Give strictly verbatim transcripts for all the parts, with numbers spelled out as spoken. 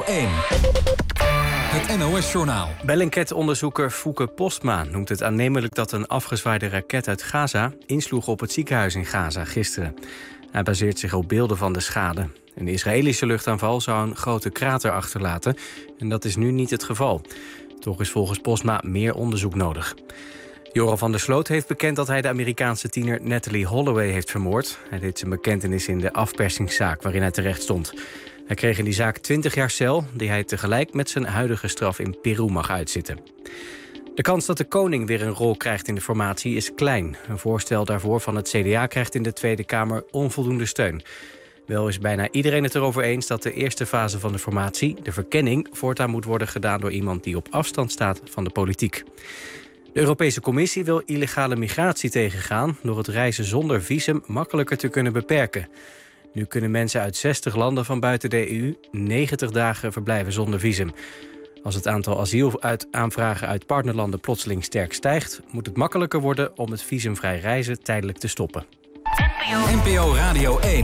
één. Het N O S-journaal. Bellingcat-onderzoeker Fouke Postma noemt het aannemelijk dat een afgezwaaide raket uit Gaza insloeg op het ziekenhuis in Gaza gisteren. Hij baseert zich op beelden van de schade. Een Israëlische luchtaanval zou een grote krater achterlaten en dat is nu niet het geval. Toch is volgens Postma meer onderzoek nodig. Joran van der Sloot heeft bekend dat hij de Amerikaanse tiener Natalie Holloway heeft vermoord. Hij deed zijn bekentenis in de afpersingszaak waarin hij terecht stond. Hij kreeg in die zaak twintig jaar cel, die hij tegelijk met zijn huidige straf in Peru mag uitzitten. De kans dat de koning weer een rol krijgt in de formatie is klein. Een voorstel daarvoor van het C D A krijgt in de Tweede Kamer onvoldoende steun. Wel is bijna iedereen het erover eens dat de eerste fase van de formatie, de verkenning, voortaan moet worden gedaan door iemand die op afstand staat van de politiek. De Europese Commissie wil illegale migratie tegengaan door het reizen zonder visum makkelijker te kunnen beperken. Nu kunnen mensen uit zestig landen van buiten de E U negentig dagen verblijven zonder visum. Als het aantal asielaanvragen uit partnerlanden plotseling sterk stijgt, moet het makkelijker worden om het visumvrij reizen tijdelijk te stoppen. N P O Radio één.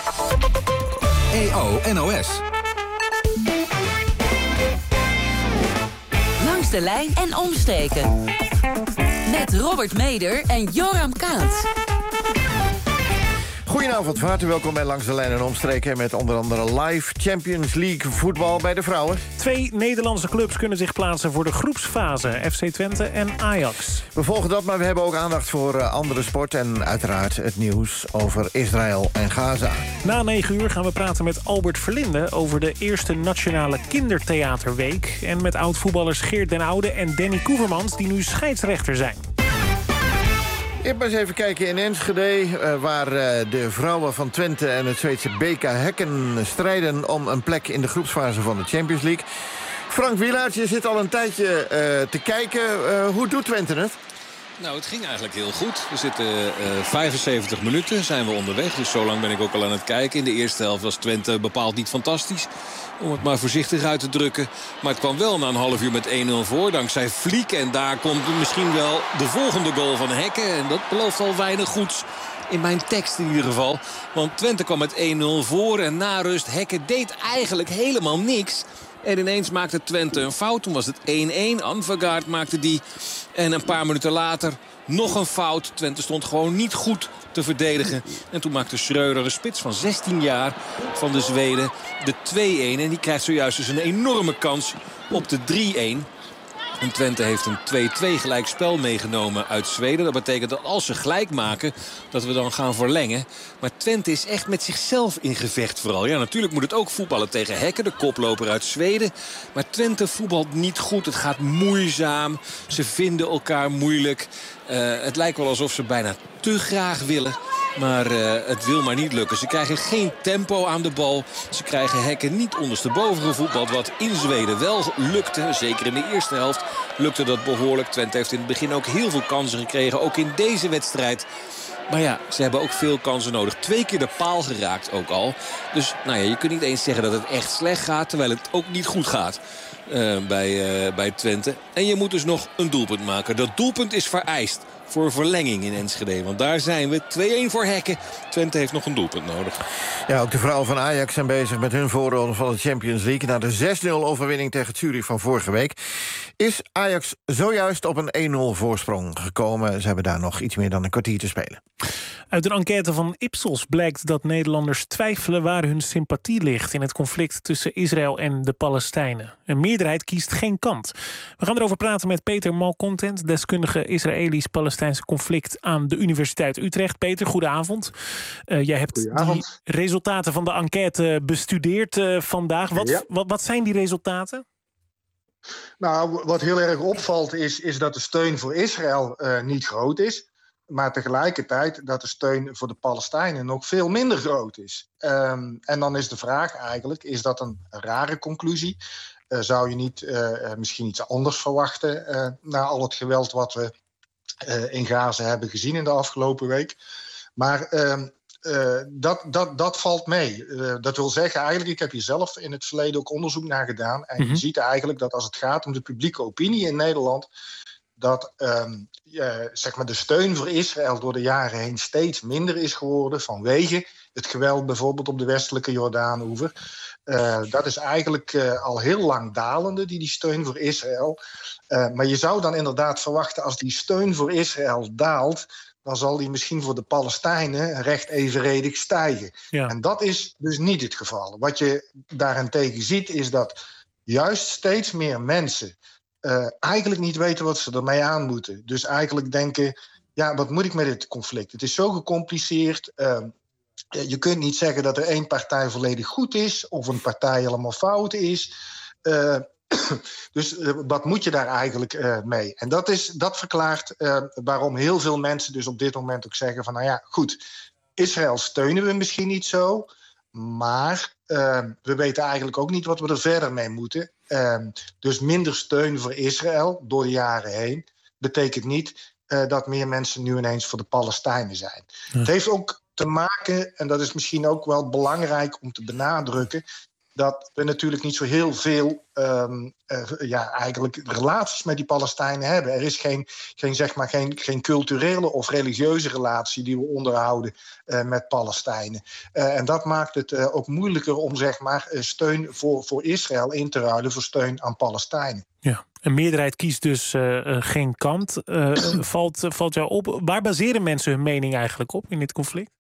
E O N O S. Langs de lijn en omstreken. Met Robert Meder en Joram Kaats. Goedenavond, van harte welkom bij Langs de Lijn en Omstreken... met onder andere live Champions League voetbal bij de vrouwen. Twee Nederlandse clubs kunnen zich plaatsen voor de groepsfase. F C Twente en Ajax. We volgen dat, maar we hebben ook aandacht voor uh, andere sport... en uiteraard het nieuws over Israël en Gaza. Na negen uur gaan we praten met Albert Verlinde... over de eerste Nationale Kindertheaterweek... en met oud-voetballers Geert den Oude en Danny Koevermans... die nu scheidsrechter zijn. Eerst maar eens even kijken in Enschede... Uh, waar uh, de vrouwen van Twente en het Zweedse B K Häcken strijden... om een plek in de groepsfase van de Champions League. Frank Wielaert, je zit al een tijdje uh, te kijken. Uh, hoe doet Twente het? Nou, het ging eigenlijk heel goed. We zitten uh, vijfenzeventig minuten, zijn we onderweg. Dus zo lang ben ik ook al aan het kijken. In de eerste helft was Twente bepaald niet fantastisch. Om het maar voorzichtig uit te drukken. Maar het kwam wel na een half uur met één nul voor. Dankzij Fliek. En daar komt misschien wel de volgende goal van Häcken. En dat belooft al weinig goeds. In mijn tekst in ieder geval. Want Twente kwam met één nul voor. En na rust, Häcken deed eigenlijk helemaal niks. En ineens maakte Twente een fout. Toen was het één één. Anvegaard maakte die. En een paar minuten later nog een fout. Twente stond gewoon niet goed te verdedigen. En toen maakte Schreuder, een spits van zestien jaar van de Zweden, de twee één. En die krijgt zojuist dus een enorme kans op de drie één. En Twente heeft een twee twee gelijkspel meegenomen uit Zweden. Dat betekent dat als ze gelijk maken, dat we dan gaan verlengen. Maar Twente is echt met zichzelf in gevecht vooral. Ja, natuurlijk moet het ook voetballen tegen Häcken, de koploper uit Zweden. Maar Twente voetbalt niet goed. Het gaat moeizaam. Ze vinden elkaar moeilijk. Uh, het lijkt wel alsof ze bijna te graag willen. Maar uh, het wil maar niet lukken. Ze krijgen geen tempo aan de bal. Ze krijgen Häcken niet ondersteboven gevoetbald. Wat in Zweden wel lukte. Zeker in de eerste helft lukte dat behoorlijk. Twente heeft in het begin ook heel veel kansen gekregen. Ook in deze wedstrijd. Maar ja, ze hebben ook veel kansen nodig. Twee keer de paal geraakt ook al. Dus nou ja, je kunt niet eens zeggen dat het echt slecht gaat. Terwijl het ook niet goed gaat. Uh, bij, uh, bij Twente. En je moet dus nog een doelpunt maken. Dat doelpunt is vereist voor verlenging in Enschede. Want daar zijn we. twee één voor Häcken. Twente heeft nog een doelpunt nodig. Ja, ook de vrouwen van Ajax zijn bezig met hun voorronde van de Champions League. Na de zes nul overwinning tegen Zurich van vorige week is Ajax zojuist op een één nul voorsprong gekomen. Ze hebben daar nog iets meer dan een kwartier te spelen. Uit een enquête van Ipsos blijkt dat Nederlanders twijfelen waar hun sympathie ligt in het conflict tussen Israël en de Palestijnen. Een meerderheid kiest geen kant. We gaan erover praten met Peter Malcontent, deskundige Israëlisch-Palestijnse conflict aan de Universiteit Utrecht. Peter, goedenavond. Uh, jij hebt Goedenavond. Die resultaten van de enquête bestudeerd uh, vandaag. Wat, ja. wat, wat zijn die resultaten? Nou, wat heel erg opvalt is, is dat de steun voor Israël uh, niet groot is. Maar tegelijkertijd dat de steun voor de Palestijnen nog veel minder groot is. Um, en dan is de vraag eigenlijk, is dat een rare conclusie? Uh, zou je niet uh, misschien iets anders verwachten uh, na al het geweld wat we uh, in Gaza hebben gezien in de afgelopen week? Maar uh, uh, dat, dat, dat valt mee. Uh, dat wil zeggen, eigenlijk, ik heb hier zelf in het verleden ook onderzoek naar gedaan. En mm-hmm. je ziet eigenlijk dat als het gaat om de publieke opinie in Nederland, dat um, uh, zeg maar de steun voor Israël door de jaren heen steeds minder is geworden vanwege het geweld bijvoorbeeld op de westelijke Jordaanoever. Uh, dat is eigenlijk uh, al heel lang dalende, die, die steun voor Israël. Uh, maar je zou dan inderdaad verwachten, als die steun voor Israël daalt, dan zal die misschien voor de Palestijnen recht evenredig stijgen. Ja. En dat is dus niet het geval. Wat je daarentegen ziet, is dat juist steeds meer mensen uh, eigenlijk niet weten wat ze ermee aan moeten. Dus eigenlijk denken, ja, wat moet ik met dit conflict? Het is zo gecompliceerd. Uh, je kunt niet zeggen dat er één partij volledig goed is of een partij helemaal fout is. Uh, Dus uh, wat moet je daar eigenlijk uh, mee? En dat, is, dat verklaart uh, waarom heel veel mensen dus op dit moment ook zeggen van, nou ja, goed, Israël steunen we misschien niet zo, maar uh, we weten eigenlijk ook niet wat we er verder mee moeten. Uh, dus minder steun voor Israël door de jaren heen betekent niet uh, dat meer mensen nu ineens voor de Palestijnen zijn. Ja. Het heeft ook te maken, en dat is misschien ook wel belangrijk om te benadrukken, dat we natuurlijk niet zo heel veel um, uh, ja, eigenlijk relaties met die Palestijnen hebben. Er is geen, geen, zeg maar, geen, geen culturele of religieuze relatie die we onderhouden uh, met Palestijnen. Uh, en dat maakt het uh, ook moeilijker om zeg maar, steun voor, voor Israël in te ruilen voor steun aan Palestijnen. Ja, een meerderheid kiest dus uh, uh, geen kant. Uh, valt, uh, valt jou op? Waar baseren mensen hun mening eigenlijk op in dit conflict?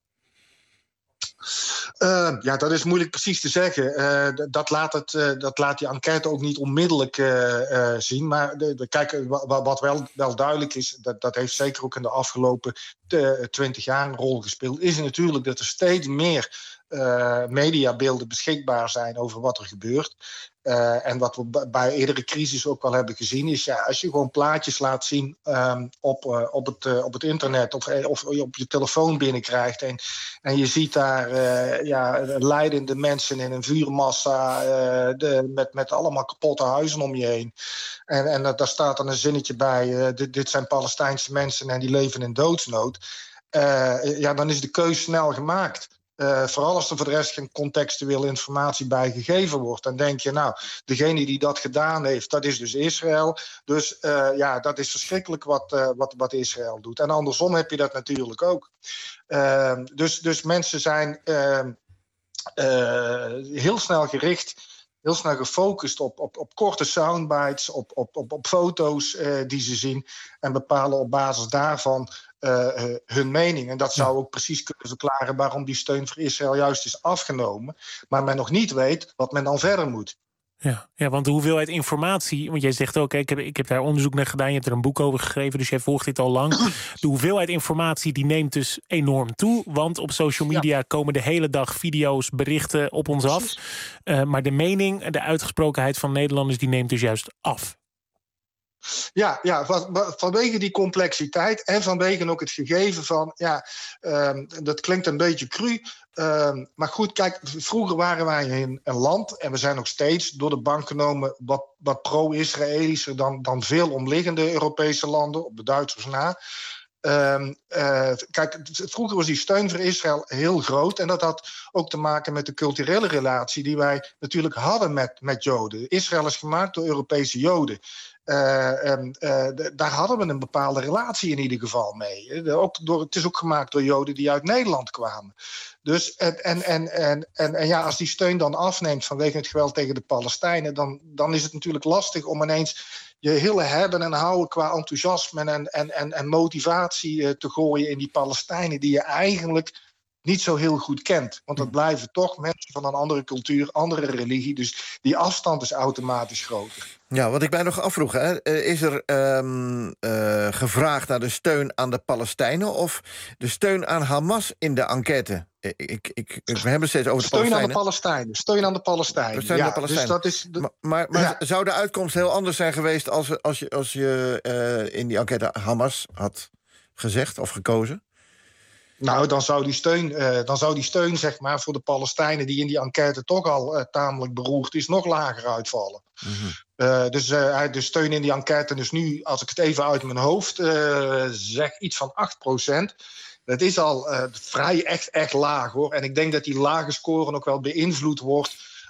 Uh, ja, dat is moeilijk precies te zeggen. Uh, dat, laat het, uh, dat laat die enquête ook niet onmiddellijk uh, uh, zien. Maar de, de, kijk, wat wel, wel duidelijk is, dat, dat heeft zeker ook in de afgelopen twintig jaar een rol gespeeld, is natuurlijk dat er steeds meer uh, mediabeelden beschikbaar zijn over wat er gebeurt. Uh, en wat we bij eerdere crisis ook wel hebben gezien is, ja, als je gewoon plaatjes laat zien um, op, uh, op, het, uh, op het internet of, of op je telefoon binnenkrijgt en, en je ziet daar uh, ja, lijdende mensen in een vuurmassa uh, de, met, met allemaal kapotte huizen om je heen. En, en uh, daar staat dan een zinnetje bij, uh, dit, dit zijn Palestijnse mensen en die leven in doodsnood. Uh, ja, dan is de keus snel gemaakt. Uh, vooral als er voor de rest geen contextuele informatie bij gegeven wordt. Dan denk je, nou, degene die dat gedaan heeft, dat is dus Israël. Dus uh, ja, dat is verschrikkelijk wat, uh, wat, wat Israël doet. En andersom heb je dat natuurlijk ook. Uh, dus, dus mensen zijn uh, uh, heel snel gericht, heel snel gefocust op, op, op korte soundbites, op, op, op, op foto's uh, die ze zien en bepalen op basis daarvan Uh, uh, hun mening. En dat zou ook precies kunnen verklaren waarom die steun voor Israël juist is afgenomen. Maar men nog niet weet wat men dan verder moet. Ja, ja, want de hoeveelheid informatie, want jij zegt ook, ik heb, ik heb daar onderzoek naar gedaan, je hebt er een boek over geschreven, dus jij volgt dit al lang. De hoeveelheid informatie die neemt dus enorm toe, want op social media ja. komen de hele dag video's, berichten op ons af. Uh, maar de mening, de uitgesprokenheid van Nederlanders, die neemt dus juist af. Ja, ja, vanwege die complexiteit en vanwege ook het gegeven van, ja, um, dat klinkt een beetje cru, um, maar goed, kijk, vroeger waren wij in een land, en we zijn nog steeds door de bank genomen wat, wat pro-Israëlischer dan, dan veel omliggende Europese landen, op de Duitsers na. Um, uh, kijk, vroeger was die steun voor Israël heel groot. En dat had ook te maken met de culturele relatie die wij natuurlijk hadden met, met Joden. Israël is gemaakt door Europese Joden. Uh, um, uh, d- daar hadden we een bepaalde relatie in ieder geval mee. Uh, ook door, het is ook gemaakt door Joden die uit Nederland kwamen. Dus en, en, en, en, en, en ja, als die steun dan afneemt vanwege het geweld tegen de Palestijnen, dan, dan is het natuurlijk lastig om ineens je hele hebben en houden qua enthousiasme en, en, en, en motivatie uh, te gooien in die Palestijnen die je eigenlijk niet zo heel goed kent. Want dat blijven toch mensen van een andere cultuur, andere religie. Dus die afstand is automatisch groter. Ja, wat ik mij nog afvroeg, hè, is er um, uh, gevraagd naar de steun aan de Palestijnen of de steun aan Hamas in de enquête? Ik, ik, we hebben steeds over de steun Palestijnen. Aan de Palestijnen. Steun aan de Palestijnen. Steun ja, aan de Palestijnen. Dus dat is de... Maar, maar, maar ja. zou de uitkomst heel anders zijn geweest als, als je, als je uh, in die enquête Hamas had gezegd of gekozen? Nou, dan zou die steun, uh, dan zou die steun zeg maar, voor de Palestijnen die in die enquête toch al uh, tamelijk beroerd is, nog lager uitvallen. Mm-hmm. Uh, dus uh, de steun in die enquête is nu, als ik het even uit mijn hoofd uh, zeg, iets van acht procent. Dat is al uh, vrij echt, echt laag, hoor. En ik denk dat die lage score ook wel beïnvloed wordt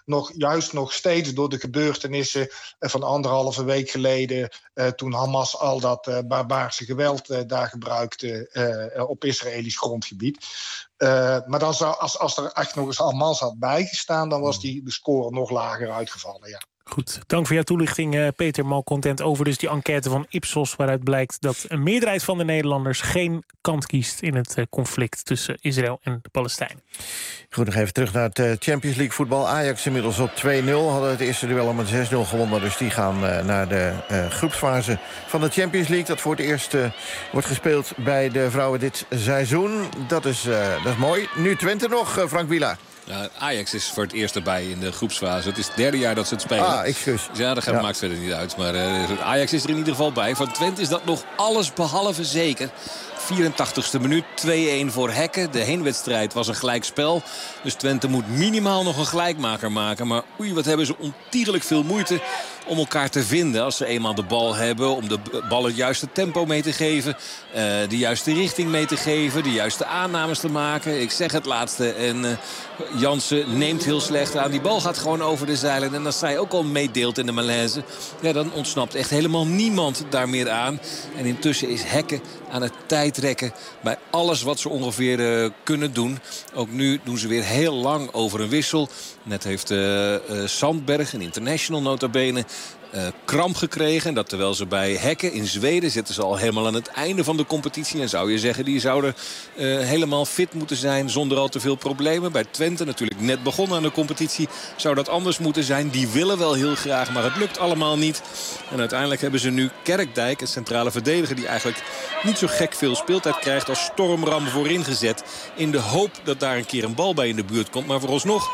nog, juist nog steeds door de gebeurtenissen uh, van anderhalve week geleden, uh, toen Hamas al dat uh, barbaarse geweld uh, daar gebruikte uh, op Israëlisch grondgebied. Uh, maar dan zou, als, als er echt nog eens Hamas had bijgestaan, dan was die de score nog lager uitgevallen, ja. Goed, dank voor jouw toelichting, uh, Peter Malcontent, over dus die enquête van Ipsos, waaruit blijkt dat een meerderheid van de Nederlanders geen kant kiest in het uh, conflict tussen Israël en de Palestijnen. Goed, nog even terug naar het uh, Champions League voetbal. Ajax inmiddels op twee nul. Hadden het eerste duel al met zes nul gewonnen. Dus die gaan uh, naar de uh, groepsfase van de Champions League. Dat voor het eerst uh, wordt gespeeld bij de vrouwen dit seizoen. Dat is, uh, dat is mooi. Nu Twente nog, uh, Frank Wielaar. Ja, Ajax is voor het eerst erbij in de groepsfase. Het is het derde jaar dat ze het spelen. Ah, excuus. Ja, dat gaat, ja. maakt verder niet uit. Maar uh, Ajax is er in ieder geval bij. Van Twente is dat nog alles behalve zeker. vierentachtigste minuut, twee-een voor Hekken. De heenwedstrijd was een gelijkspel. Dus Twente moet minimaal nog een gelijkmaker maken. Maar oei, wat hebben ze ontiegelijk veel moeite om elkaar te vinden als ze eenmaal de bal hebben. Om de bal het juiste tempo mee te geven. Uh, de juiste richting mee te geven. De juiste aannames te maken. Ik zeg het laatste. En uh, Jansen neemt heel slecht aan. Die bal gaat gewoon over de zeilen. En als zij ook al meedeelt in de malaise, ja, dan ontsnapt echt helemaal niemand daar meer aan. En intussen is Hekken aan het tijdrekken bij alles wat ze ongeveer uh, kunnen doen. Ook nu doen ze weer heel lang over een wissel. Net heeft uh, uh, Sandberg, een international nota bene, Uh, kramp gekregen. En dat terwijl ze bij Hekken in Zweden zitten ze al helemaal aan het einde van de competitie. En zou je zeggen, die zouden uh, helemaal fit moeten zijn zonder al te veel problemen. Bij Twente natuurlijk net begonnen aan de competitie. Zou dat anders moeten zijn. Die willen wel heel graag, maar het lukt allemaal niet. En uiteindelijk hebben ze nu Kerkdijk, een centrale verdediger die eigenlijk niet zo gek veel speeltijd krijgt, als stormram voorin gezet. In de hoop dat daar een keer een bal bij in de buurt komt. Maar vooralsnog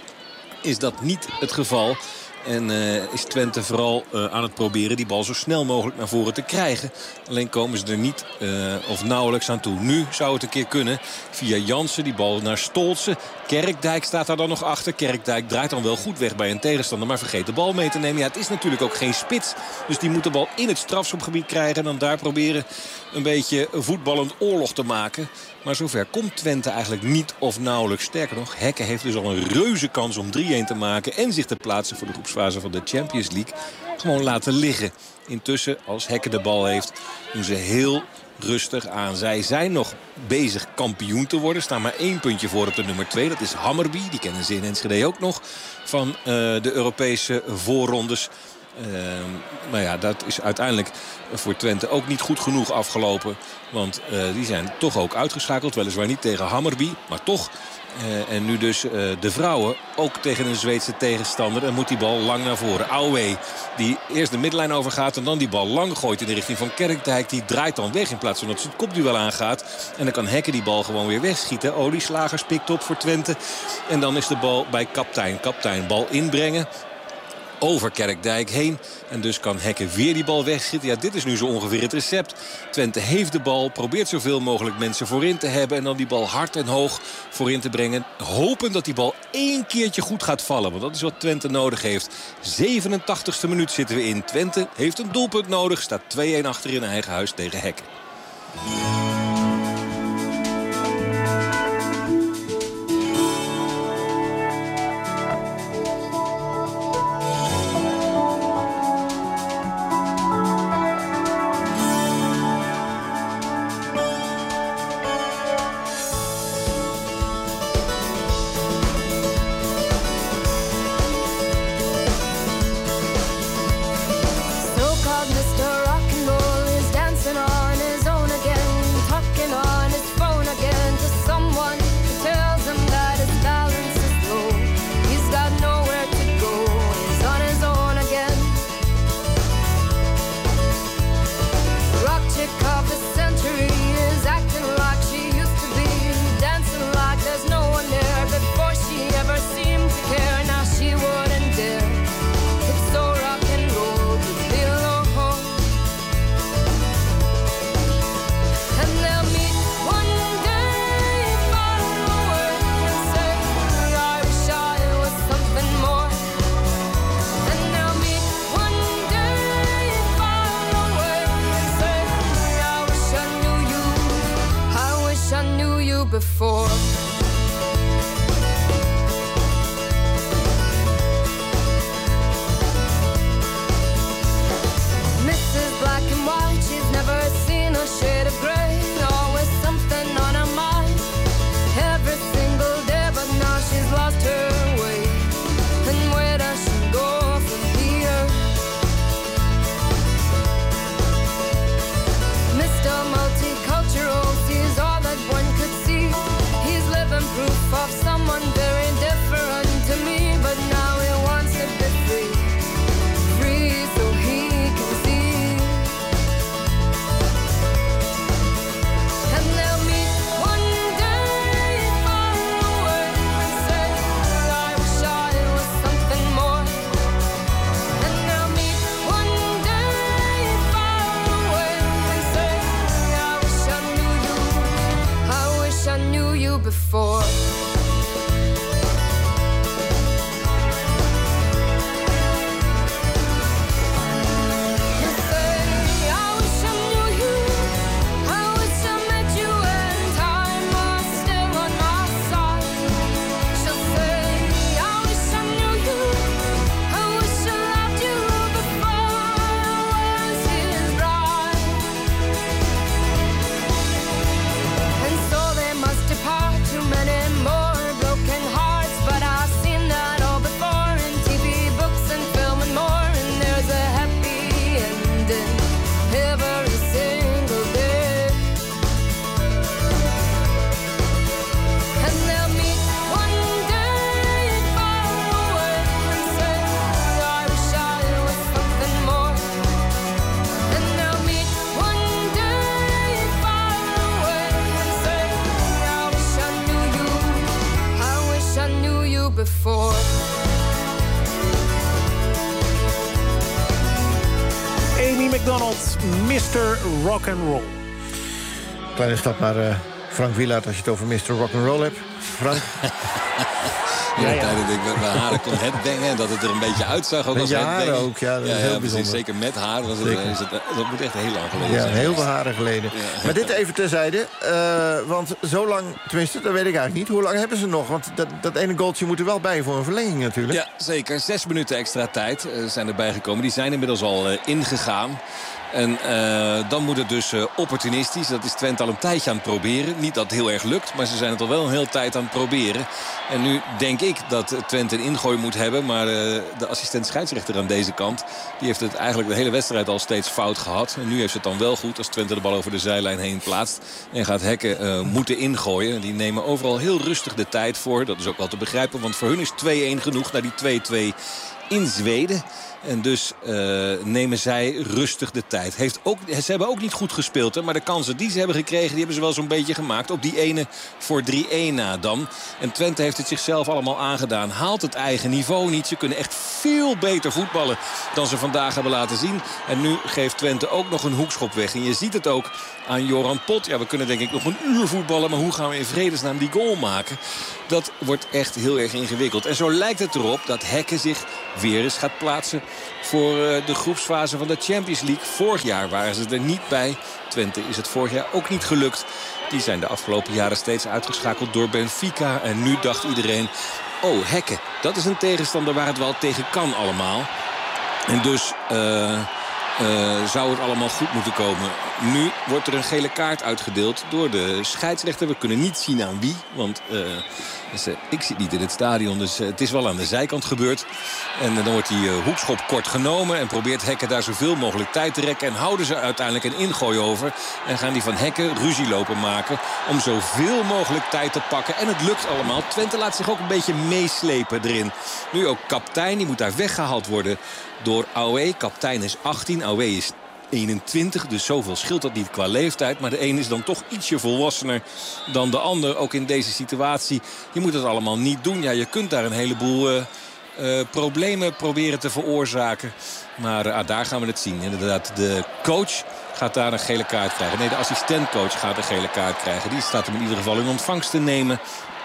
is dat niet het geval. En uh, is Twente vooral uh, aan het proberen die bal zo snel mogelijk naar voren te krijgen. Alleen komen ze er niet uh, of nauwelijks aan toe. Nu zou het een keer kunnen via Jansen, die bal naar Stoltse. Kerkdijk staat daar dan nog achter. Kerkdijk draait dan wel goed weg bij een tegenstander, maar vergeet de bal mee te nemen. Ja, het is natuurlijk ook geen spits. Dus die moet de bal in het strafschopgebied krijgen en dan daar proberen een beetje voetballend oorlog te maken. Maar zover komt Twente eigenlijk niet of nauwelijks. Sterker nog, Hekken heeft dus al een reuze kans om drie-een te maken en zich te plaatsen voor de groepsfase van de Champions League. Gewoon laten liggen. Intussen, als Hekken de bal heeft, doen ze heel rustig aan. Zij zijn nog bezig kampioen te worden. Staan maar één puntje voor op de nummer twee. Dat is Hammarby. Die kennen ze in Enschede ook nog van uh, de Europese voorrondes. Uh, nou ja, dat is uiteindelijk voor Twente ook niet goed genoeg afgelopen. Want uh, die zijn toch ook uitgeschakeld. Weliswaar niet tegen Hammarby, maar toch. Uh, en nu dus uh, de vrouwen ook tegen een Zweedse tegenstander. En moet die bal lang naar voren. Auwé, die eerst de middenlijn overgaat en dan die bal lang gooit in de richting van Kerkdijk. Die draait dan weg in plaats van dat ze het kopduel aangaat. En dan kan Hekken die bal gewoon weer wegschieten. Olieslagers pikt op voor Twente. En dan is de bal bij Kaptein. Kaptein bal inbrengen over Kerkdijk heen. En dus kan Hekken weer die bal wegschieten. Ja, dit is nu zo ongeveer het recept. Twente heeft de bal, probeert zoveel mogelijk mensen voorin te hebben. En dan die bal hard en hoog voorin te brengen. Hopen dat die bal één keertje goed gaat vallen. Want dat is wat Twente nodig heeft. zevenentachtigste minuut zitten we in. Twente heeft een doelpunt nodig. Staat twee-een achter in eigen huis tegen Hekken. So-called Mister Rock and Roll is dancing on his own again. McDonald, mister Rock'n'Roll. Kleine stap naar uh, Frank Wielaert als je het over mister Rock'n'Roll hebt. Frank? Ja, ja. Tijden dat ik met mijn haren kon headbangen en dat het er een beetje uitzag. Ook met als je haren ook, ja, dat is ja, heel ja, bijzonder. Zeker met haar, was het, is het, dat moet echt heel lang geleden ja, zijn. Ja, heel veel haren geleden. Ja. Maar dit even terzijde, uh, want zo lang, tenminste, dat weet ik eigenlijk niet. Hoe lang hebben ze nog? Want dat, dat ene goaltje moet er wel bij voor een verlenging natuurlijk. Ja, zeker. Zes minuten extra tijd uh, zijn erbij gekomen. Die zijn inmiddels al uh, ingegaan. En uh, dan moet het dus uh, opportunistisch. Dat is Twente al een tijdje aan het proberen. Niet dat het heel erg lukt, maar ze zijn het al wel een hele tijd aan het proberen. En nu denk ik dat Twente een ingooi moet hebben. Maar uh, de assistent scheidsrechter aan deze kant, die heeft het eigenlijk de hele wedstrijd al steeds fout gehad. En nu heeft ze het dan wel goed als Twente de bal over de zijlijn heen plaatst. En gaat Hekken uh, moeten ingooien. Die nemen overal heel rustig de tijd voor. Dat is ook wel te begrijpen, want voor hun is twee-een genoeg naar die twee-twee in Zweden. En dus uh, nemen zij rustig de tijd. Heeft ook, ze hebben ook niet goed gespeeld. Hè, maar de kansen die ze hebben gekregen, die hebben ze wel zo'n beetje gemaakt. Op die ene voor drie-een na dan. En Twente heeft het zichzelf allemaal aangedaan. Haalt het eigen niveau niet. Ze kunnen echt veel beter voetballen dan ze vandaag hebben laten zien. En nu geeft Twente ook nog een hoekschop weg. En je ziet het ook aan Joran Pot. Ja, we kunnen denk ik nog een uur voetballen. Maar hoe gaan we in vredesnaam die goal maken? Dat wordt echt heel erg ingewikkeld. En zo lijkt het erop dat Hekken zich weer eens gaat plaatsen voor de groepsfase van de Champions League. Vorig jaar waren ze er niet bij. Twente is het vorig jaar ook niet gelukt. Die zijn de afgelopen jaren steeds uitgeschakeld door Benfica. En nu dacht iedereen, oh, Hekken, dat is een tegenstander waar het wel tegen kan allemaal. En dus uh, uh, zou het allemaal goed moeten komen. Nu wordt er een gele kaart uitgedeeld door de scheidsrechter. We kunnen niet zien aan wie, want uh, dus, uh, ik zit niet in het stadion. Dus uh, het is wel aan de zijkant gebeurd. En uh, dan wordt die uh, hoekschop kort genomen. En probeert Hekken daar zoveel mogelijk tijd te rekken. En houden ze uiteindelijk een ingooi over. En gaan die van Hekken ruzie lopen maken. Om zoveel mogelijk tijd te pakken. En het lukt allemaal. Twente laat zich ook een beetje meeslepen erin. Nu ook kaptein. Die moet daar weggehaald worden door Aoué. Kaptein is achttien. Aoué is eenentwintig, dus zoveel scheelt dat niet qua leeftijd. Maar de een is dan toch ietsje volwassener dan de ander. Ook in deze situatie. Je moet het allemaal niet doen. Ja, je kunt daar een heleboel uh, uh, problemen proberen te veroorzaken. Maar uh, daar gaan we het zien. Inderdaad, de coach gaat daar een gele kaart krijgen. Nee, de assistentcoach gaat een gele kaart krijgen. Die staat hem in ieder geval in ontvangst te nemen.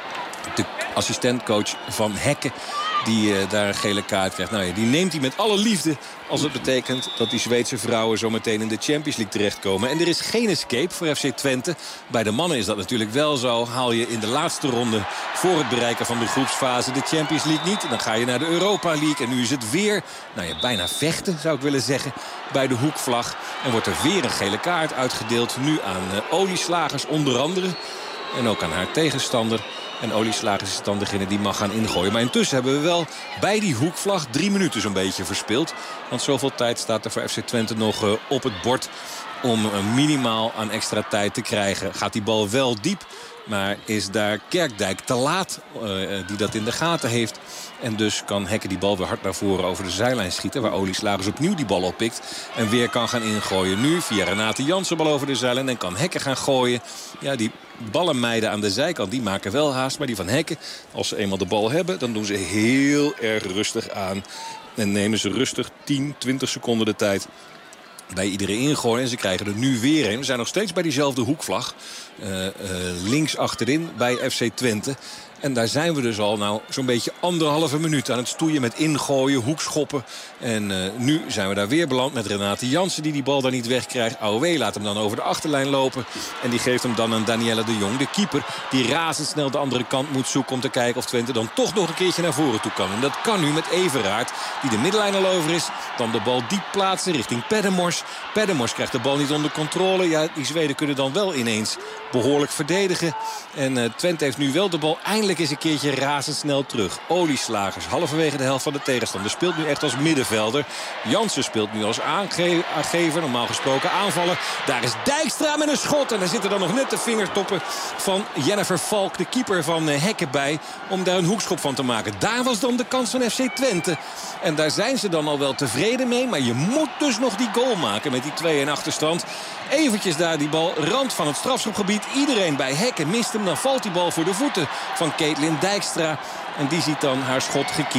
De assistentcoach van Hekken, die uh, daar een gele kaart krijgt. Nou ja, die neemt hij met alle liefde als het betekent dat die Zweedse vrouwen zo meteen in de Champions League terechtkomen. En er is geen escape voor F C Twente. Bij de mannen is dat natuurlijk wel zo. Haal je in de laatste ronde voor het bereiken van de groepsfase de Champions League niet. Dan ga je naar de Europa League. En nu is het weer, nou ja, bijna vechten zou ik willen zeggen, bij de hoekvlag. En wordt er weer een gele kaart uitgedeeld. Nu aan uh, olieslagers onder andere. En ook aan haar tegenstander. En Olieslagers is dan degene die mag gaan ingooien. Maar intussen hebben we wel bij die hoekvlag drie minuten zo'n beetje verspeeld. Want zoveel tijd staat er voor F C Twente nog uh, op het bord om uh, minimaal aan extra tijd te krijgen. Gaat die bal wel diep, maar is daar Kerkdijk te laat uh, die dat in de gaten heeft. En dus kan Hekken die bal weer hard naar voren over de zijlijn schieten. Waar Olieslagers opnieuw die bal oppikt. En weer kan gaan ingooien. Nu via Renate Jansen bal over de zijlijn. En kan Hekken gaan gooien. Ja, die ballenmeiden aan de zijkant, die maken wel haast. Maar die van Hekken, als ze eenmaal de bal hebben, dan doen ze heel erg rustig aan. En nemen ze rustig tien, twintig seconden de tijd bij iedere ingooi. En ze krijgen er nu weer een. We zijn nog steeds bij diezelfde hoekvlag. Uh, uh, links achterin bij F C Twente. En daar zijn we dus al nou zo'n beetje anderhalve minuut aan het stoeien met ingooien, hoekschoppen. En uh, nu zijn we daar weer beland met Renate Jansen die die bal daar niet wegkrijgt. Aoué laat hem dan over de achterlijn lopen. En die geeft hem dan aan Danielle de Jong. De keeper die razendsnel de andere kant moet zoeken om te kijken of Twente dan toch nog een keertje naar voren toe kan. En dat kan nu met Everaard die de middenlijn al over is. Dan de bal diep plaatsen richting Peddemors. Peddemors krijgt de bal niet onder controle. Ja, die Zweden kunnen dan wel ineens behoorlijk verdedigen. En uh, Twente heeft nu wel de bal eindelijk eens een keertje razendsnel terug. Olieslagers, halverwege de helft van de tegenstander, speelt nu echt als middenvelder. Jansen speelt nu als aangever, normaal gesproken aanvaller. Daar is Dijkstra met een schot. En daar zitten dan nog net de vingertoppen van Jennifer Valk, de keeper van Hekken, bij, om daar een hoekschop van te maken. Daar was dan de kans van F C Twente. En daar zijn ze dan al wel tevreden mee. Maar je moet dus nog die goal maken met die twee-een achterstand. Eventjes daar die bal, rand van het strafschopgebied. Iedereen bij Hekken mist hem. Dan valt die bal voor de voeten van Caitlin Dijkstra. En die ziet dan haar schot gekeerd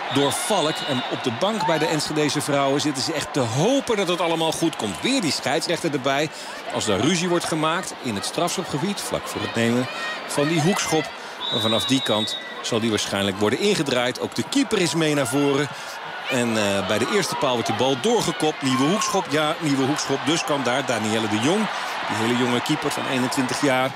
door Valk. En op de bank bij de Enschedese vrouwen zitten ze echt te hopen dat het allemaal goed komt. Weer die scheidsrechter erbij. Als er ruzie wordt gemaakt in het strafschopgebied, vlak voor het nemen van die hoekschop. En vanaf die kant zal die waarschijnlijk worden ingedraaid. Ook de keeper is mee naar voren. En uh, bij de eerste paal wordt die bal doorgekopt. Nieuwe hoekschop, ja, nieuwe hoekschop. Dus kan daar Danielle de Jong, die hele jonge keeper van eenentwintig jaar...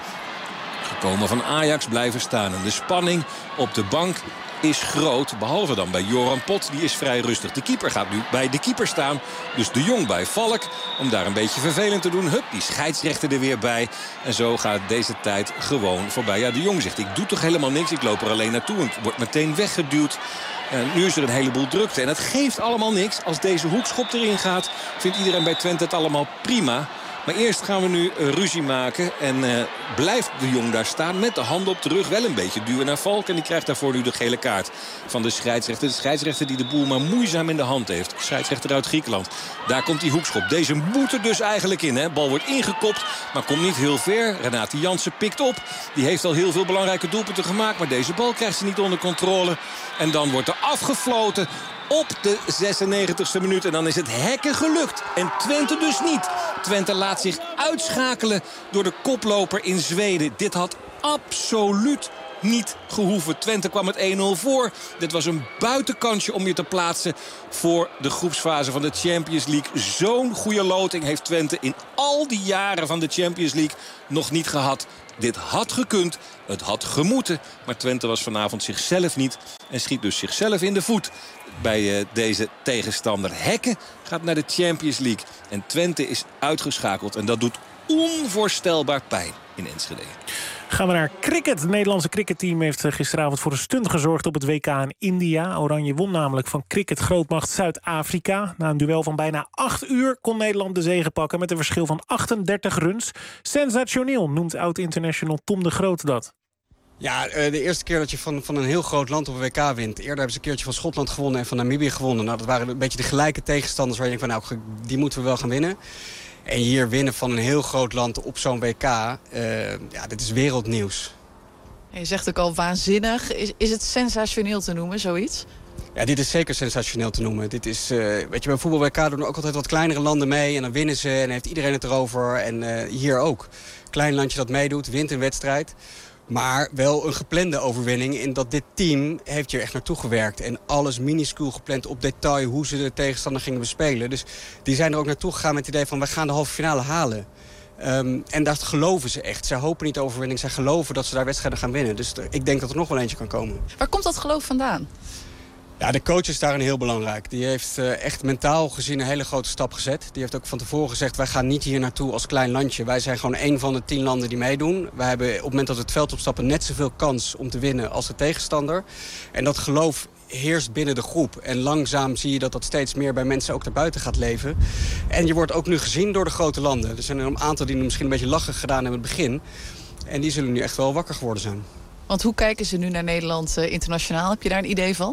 gekomen van Ajax, blijven staan. En de spanning op de bank is groot. Behalve dan bij Joran Pot, die is vrij rustig. De keeper gaat nu bij de keeper staan. Dus de Jong bij Valk. Om daar een beetje vervelend te doen. Hup, die scheidsrechter er weer bij. En zo gaat deze tijd gewoon voorbij. Ja, de Jong zegt, ik doe toch helemaal niks. Ik loop er alleen naartoe en het wordt meteen weggeduwd. En nu is er een heleboel drukte. En het geeft allemaal niks. Als deze hoekschop erin gaat, vindt iedereen bij Twente het allemaal prima. Maar eerst gaan we nu uh, ruzie maken. En uh, blijft de Jong daar staan met de handen op de rug. Wel een beetje duwen naar Valk. En die krijgt daarvoor nu de gele kaart van de scheidsrechter. De scheidsrechter die de boel maar moeizaam in de hand heeft. Scheidsrechter uit Griekenland. Daar komt die hoekschop. Deze moet er dus eigenlijk in. Hè. Bal wordt ingekopt, maar komt niet heel ver. Renate Jansen pikt op. Die heeft al heel veel belangrijke doelpunten gemaakt. Maar deze bal krijgt ze niet onder controle. En dan wordt er afgefloten op de zesennegentigste minuut. En dan is het Hekken gelukt. En Twente dus niet. Twente laat zich uitschakelen door de koploper in Zweden. Dit had absoluut niet gehoeven. Twente kwam met één nul voor. Dit was een buitenkansje om je te plaatsen voor de groepsfase van de Champions League. Zo'n goede loting heeft Twente in al die jaren van de Champions League nog niet gehad. Dit had gekund, het had gemoeten. Maar Twente was vanavond zichzelf niet en schiet dus zichzelf in de voet bij uh, deze tegenstander. Hekken gaat naar de Champions League en Twente is uitgeschakeld. En dat doet onvoorstelbaar pijn in Enschede. Gaan we naar cricket. Het Nederlandse cricketteam heeft gisteravond voor een stunt gezorgd op het W K in India. Oranje won namelijk van cricketgrootmacht Zuid-Afrika. Na een duel van bijna acht uur kon Nederland de zege pakken met een verschil van achtendertig runs. Sensationeel noemt oud-international Tom de Groot dat. Ja, de eerste keer dat je van, van een heel groot land op een W K wint. Eerder hebben ze een keertje van Schotland gewonnen en van Namibië gewonnen. Nou, dat waren een beetje de gelijke tegenstanders waar je denkt van, nou, die moeten we wel gaan winnen. En hier winnen van een heel groot land op zo'n W K, uh, ja, dit is wereldnieuws. Je zegt ook al waanzinnig. Is, is het sensationeel te noemen, zoiets? Ja, dit is zeker sensationeel te noemen. Dit is, uh, weet je, bij voetbal W K doen er ook altijd wat kleinere landen mee. En dan winnen ze en heeft iedereen het erover. En uh, hier ook. Klein landje dat meedoet, wint een wedstrijd. Maar wel een geplande overwinning in dat dit team heeft hier echt naartoe gewerkt. En alles minuscuul gepland op detail hoe ze de tegenstander gingen bespelen. Dus die zijn er ook naartoe gegaan met het idee van we gaan de halve finale halen. Um, en dat geloven ze echt. Zij hopen niet de overwinning, zij geloven dat ze daar wedstrijden gaan winnen. Dus er, ik denk dat er nog wel eentje kan komen. Waar komt dat geloof vandaan? Ja, de coach is daarin heel belangrijk. Die heeft uh, echt mentaal gezien een hele grote stap gezet. Die heeft ook van tevoren gezegd, wij gaan niet hier naartoe als klein landje. Wij zijn gewoon één van de tien landen die meedoen. Wij hebben op het moment dat we het veld opstappen net zoveel kans om te winnen als de tegenstander. En dat geloof heerst binnen de groep. En langzaam zie je dat dat steeds meer bij mensen ook daarbuiten gaat leven. En je wordt ook nu gezien door de grote landen. Er zijn er een aantal die misschien een beetje lachig gedaan hebben in het begin. En die zullen nu echt wel wakker geworden zijn. Want hoe kijken ze nu naar Nederland uh, internationaal? Heb je daar een idee van?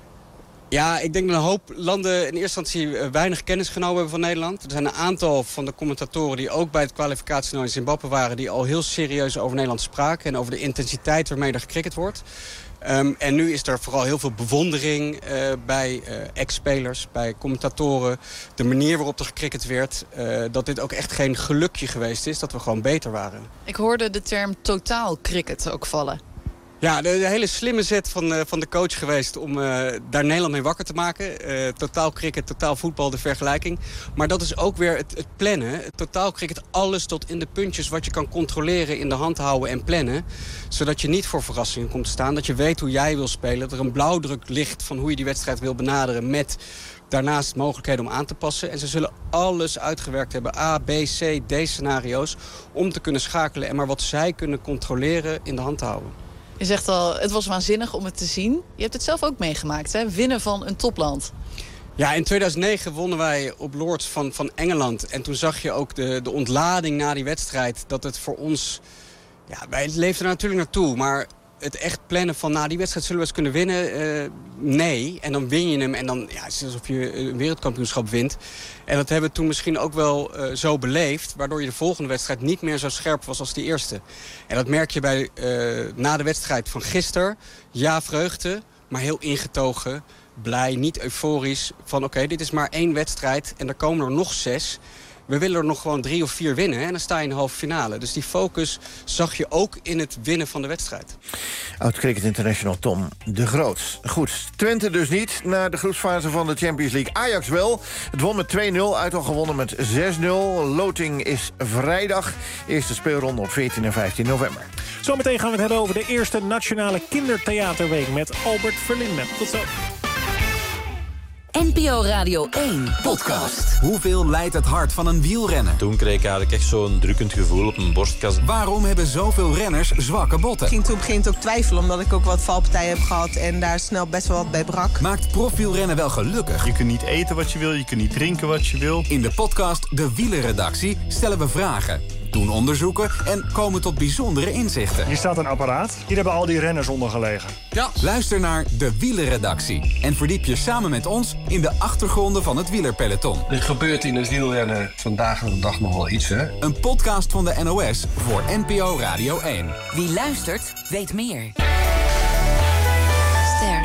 Ja, ik denk dat een hoop landen in eerste instantie weinig kennis genomen hebben van Nederland. Er zijn een aantal van de commentatoren die ook bij het kwalificatietoernooi in Zimbabwe waren, die al heel serieus over Nederland spraken en over de intensiteit waarmee er gecricket wordt. Um, en nu is er vooral heel veel bewondering uh, bij uh, ex-spelers, bij commentatoren. De manier waarop er gecricket werd, uh, dat dit ook echt geen gelukje geweest is, dat we gewoon beter waren. Ik hoorde de term totaal cricket ook vallen. Ja, de, de hele slimme zet van, uh, van de coach geweest om uh, daar Nederland mee wakker te maken. Uh, totaal cricket, totaal voetbal, de vergelijking. Maar dat is ook weer het, het plannen. Het totaal cricket, alles tot in de puntjes wat je kan controleren, in de hand houden en plannen. Zodat je niet voor verrassingen komt te staan. Dat je weet hoe jij wil spelen. Dat er een blauwdruk ligt van hoe je die wedstrijd wil benaderen met daarnaast mogelijkheden om aan te passen. En ze zullen alles uitgewerkt hebben, A, B, C, D scenario's, om te kunnen schakelen en maar wat zij kunnen controleren in de hand te houden. Je zegt al, het was waanzinnig om het te zien. Je hebt het zelf ook meegemaakt, hè? Winnen van een topland. Ja, in tweeduizend negen wonnen wij op Lords van, van Engeland. En toen zag je ook de, de ontlading na die wedstrijd. Dat het voor ons... Ja, wij leefden er natuurlijk naartoe. Maar het echt plannen van, nou, die wedstrijd zullen we eens kunnen winnen? Uh, nee. En dan win je hem. En dan, ja, het is alsof je een wereldkampioenschap wint. En dat hebben we toen misschien ook wel uh, zo beleefd. Waardoor je de volgende wedstrijd niet meer zo scherp was als die eerste. En dat merk je bij, uh, na de wedstrijd van gisteren. Ja, vreugde, maar heel ingetogen. blij, niet euforisch. Van oké, okay, dit is maar één wedstrijd en er komen er nog zes. We willen er nog gewoon drie of vier winnen en dan sta je in de halve finale. Dus die focus zag je ook in het winnen van de wedstrijd. Oud-cricket international Tom de Groot. Goed, Twente dus niet naar de groepsfase van de Champions League. Ajax wel. Het won met twee nul, uit al gewonnen met zes nul. Loting is vrijdag. Eerste speelronde op veertien en vijftien november. Zometeen gaan we het hebben over de eerste Nationale Kindertheaterweek met Albert Verlinde. Tot zo. N P O Radio één podcast. Hoeveel leidt het hart van een wielrenner? Toen kreeg ik eigenlijk echt zo'n drukkend gevoel op mijn borstkas. Waarom hebben zoveel renners zwakke botten? Ik ging toen op een gegeven moment ook twijfelen, omdat ik ook wat valpartijen heb gehad en daar snel best wel wat bij brak. Maakt profwielrennen wel gelukkig? Je kunt niet eten wat je wil, je kunt niet drinken wat je wil. In de podcast De Wielerredactie stellen we vragen, doen onderzoeken en komen tot bijzondere inzichten. Hier staat een apparaat. Hier hebben al die renners onder gelegen. Ja. Luister naar De Wielerredactie en verdiep je samen met ons in de achtergronden van het wielerpeloton. Er gebeurt in het wielrennen vandaag de dag nog wel iets, hè? Een podcast van de N O S voor N P O Radio één. Wie luistert, weet meer. Ster.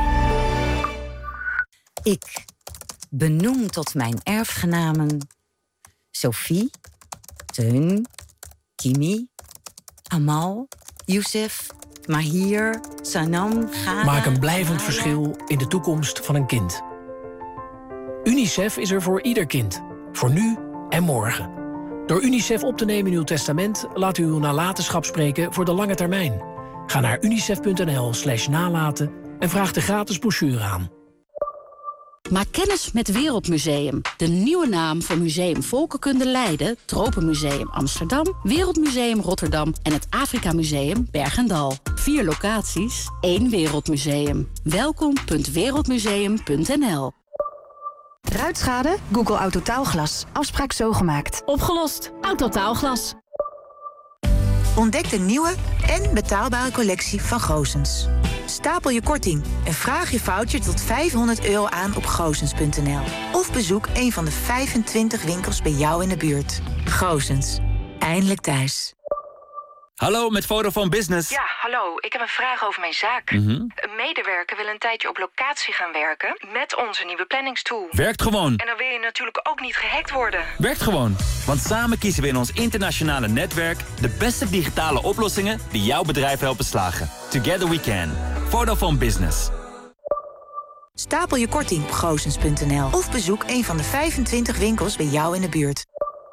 Ik benoem tot mijn erfgenamen Sophie, Teun, Kimi, Amal, Youssef, Mahir, Sanam, Ghana... Maak een blijvend verschil in de toekomst van een kind. UNICEF is er voor ieder kind. Voor nu en morgen. Door UNICEF op te nemen in uw testament laat u uw nalatenschap spreken voor de lange termijn. Ga naar unicef.nl slash nalaten en vraag de gratis brochure aan. Maak kennis met Wereldmuseum. De nieuwe naam voor Museum Volkenkunde Leiden, Tropenmuseum Amsterdam, Wereldmuseum Rotterdam en het Afrika Museum Bergendal. Vier locaties, één Wereldmuseum. welkom punt wereldmuseum punt n l. Ruitschade? Google Autotaalglas. Afspraak zo gemaakt. Opgelost. Autotaalglas. Ontdek de nieuwe en betaalbare collectie van Goossens. Stapel je korting en vraag je voucher tot vijfhonderd euro aan op goosens punt n l. Of bezoek een van de vijfentwintig winkels bij jou in de buurt. Goossens. Eindelijk thuis. Hallo, met Vodafone Business. Ja, hallo. Ik heb een vraag over mijn zaak. Mm-hmm. Een medewerker wil een tijdje op locatie gaan werken met onze nieuwe planningstool. Werkt gewoon. En dan wil je natuurlijk ook niet gehackt worden. Werkt gewoon. Want samen kiezen we in ons internationale netwerk de beste digitale oplossingen die jouw bedrijf helpen slagen. Together we can. Vodafone Business. Stapel je korting op goosens punt n l. Of bezoek een van de vijfentwintig winkels bij jou in de buurt.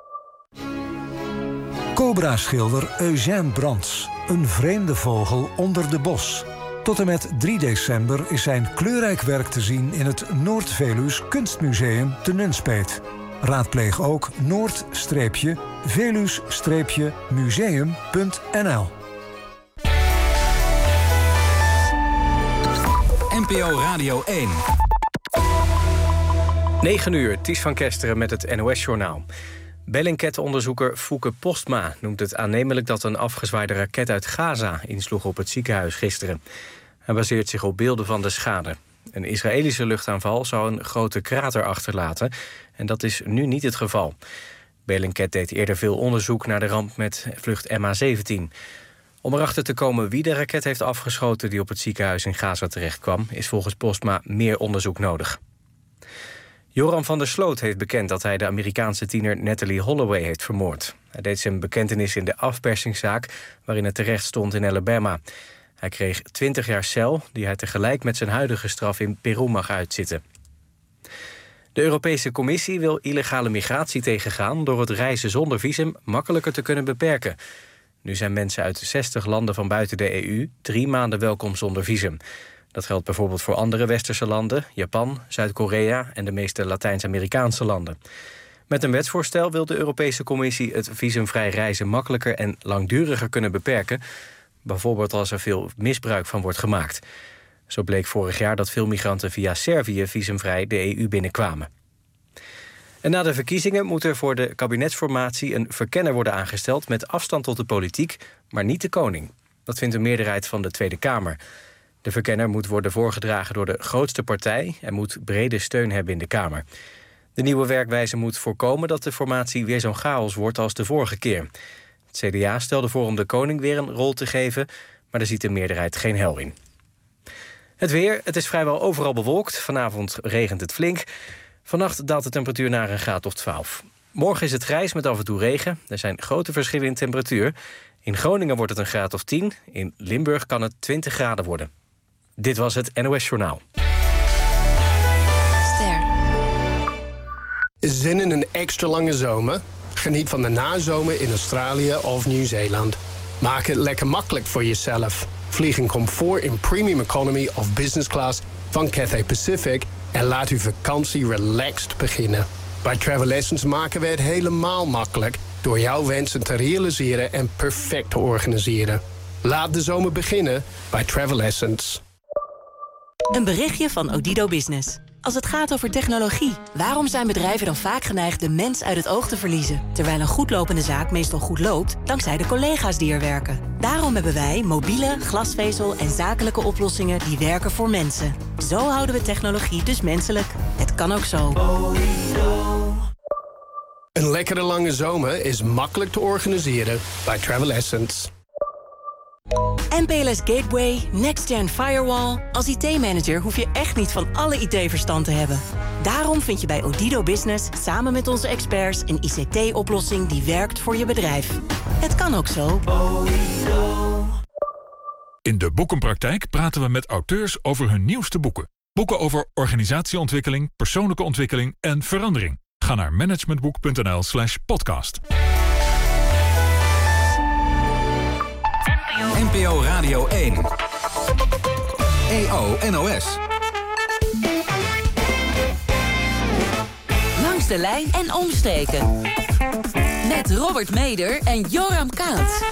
Cobra-schilder Eugène Brands. Een vreemde vogel onder de bos. Tot en met drie december is zijn kleurrijk werk te zien in het Noord-Veluws Kunstmuseum te Nunspeet. Raadpleeg ook noord-velus museum punt n l. N P O Radio één. negen uur, Ties van Kesteren met het N O S-journaal. Bellingcat-onderzoeker Fouke Postma noemt het aannemelijk dat een afgezwaaide raket uit Gaza insloeg op het ziekenhuis gisteren. Hij baseert zich op beelden van de schade. Een Israëlische luchtaanval zou een grote krater achterlaten en dat is nu niet het geval. Bellingcat deed eerder veel onderzoek naar de ramp met vlucht M H zeventien. Om erachter te komen wie de raket heeft afgeschoten die op het ziekenhuis in Gaza terechtkwam, is volgens Postma meer onderzoek nodig. Joram van der Sloot heeft bekend dat hij de Amerikaanse tiener Natalie Holloway heeft vermoord. Hij deed zijn bekentenis in de afpersingszaak waarin het terecht stond in Alabama. Hij kreeg twintig jaar cel, die hij tegelijk met zijn huidige straf in Peru mag uitzitten. De Europese Commissie wil illegale migratie tegengaan door het reizen zonder visum makkelijker te kunnen beperken. Nu zijn mensen uit zestig landen van buiten de E U drie maanden welkom zonder visum. Dat geldt bijvoorbeeld voor andere westerse landen, Japan, Zuid-Korea en de meeste Latijns-Amerikaanse landen. Met een wetsvoorstel wil de Europese Commissie het visumvrij reizen makkelijker en langduriger kunnen beperken, bijvoorbeeld als er veel misbruik van wordt gemaakt. Zo bleek vorig jaar dat veel migranten via Servië visumvrij de E U binnenkwamen. En na de verkiezingen moet er voor de kabinetsformatie een verkenner worden aangesteld met afstand tot de politiek, maar niet de koning. Dat vindt een meerderheid van de Tweede Kamer. De verkenner moet worden voorgedragen door de grootste partij en moet brede steun hebben in de Kamer. De nieuwe werkwijze moet voorkomen dat de formatie weer zo'n chaos wordt als de vorige keer. Het C D A stelde voor om de koning weer een rol te geven, maar daar ziet de meerderheid geen hel in. Het weer, het is vrijwel overal bewolkt. Vanavond regent het flink. Vannacht daalt de temperatuur naar een graad of twaalf. Morgen is het grijs met af en toe regen. Er zijn grote verschillen in temperatuur. In Groningen wordt het een graad of tien. In Limburg kan het twintig graden worden. Dit was het N O S Journaal. Ster. Zin in een extra lange zomer? Geniet van de nazomer in Australië of Nieuw-Zeeland. Maak het lekker makkelijk voor jezelf. Vlieg in comfort in premium economy of business class van Cathay Pacific en laat uw vakantie relaxed beginnen. Bij Travel Essence maken we het helemaal makkelijk door jouw wensen te realiseren en perfect te organiseren. Laat de zomer beginnen bij Travel Essence. Een berichtje van Odido Business. Als het gaat over technologie, waarom zijn bedrijven dan vaak geneigd de mens uit het oog te verliezen? Terwijl een goed lopende zaak meestal goed loopt, dankzij de collega's die er werken. Daarom hebben wij mobiele, glasvezel en zakelijke oplossingen die werken voor mensen. Zo houden we technologie dus menselijk. Het kan ook zo. Een lekkere lange zomer is makkelijk te organiseren bij Travel Essence. M P L S Gateway, Next-Gen Firewall. Als I T-manager hoef je echt niet van alle I T-verstand te hebben. Daarom vind je bij Odido Business samen met onze experts een I C T-oplossing die werkt voor je bedrijf. Het kan ook zo. In de Boekenpraktijk praten we met auteurs over hun nieuwste boeken. Boeken over organisatieontwikkeling, persoonlijke ontwikkeling en verandering. Ga naar managementboek.nl slash podcast. N P O Radio één. E O N O S. Langs de lijn en omstreken. Met Robert Meder en Joram Kaat.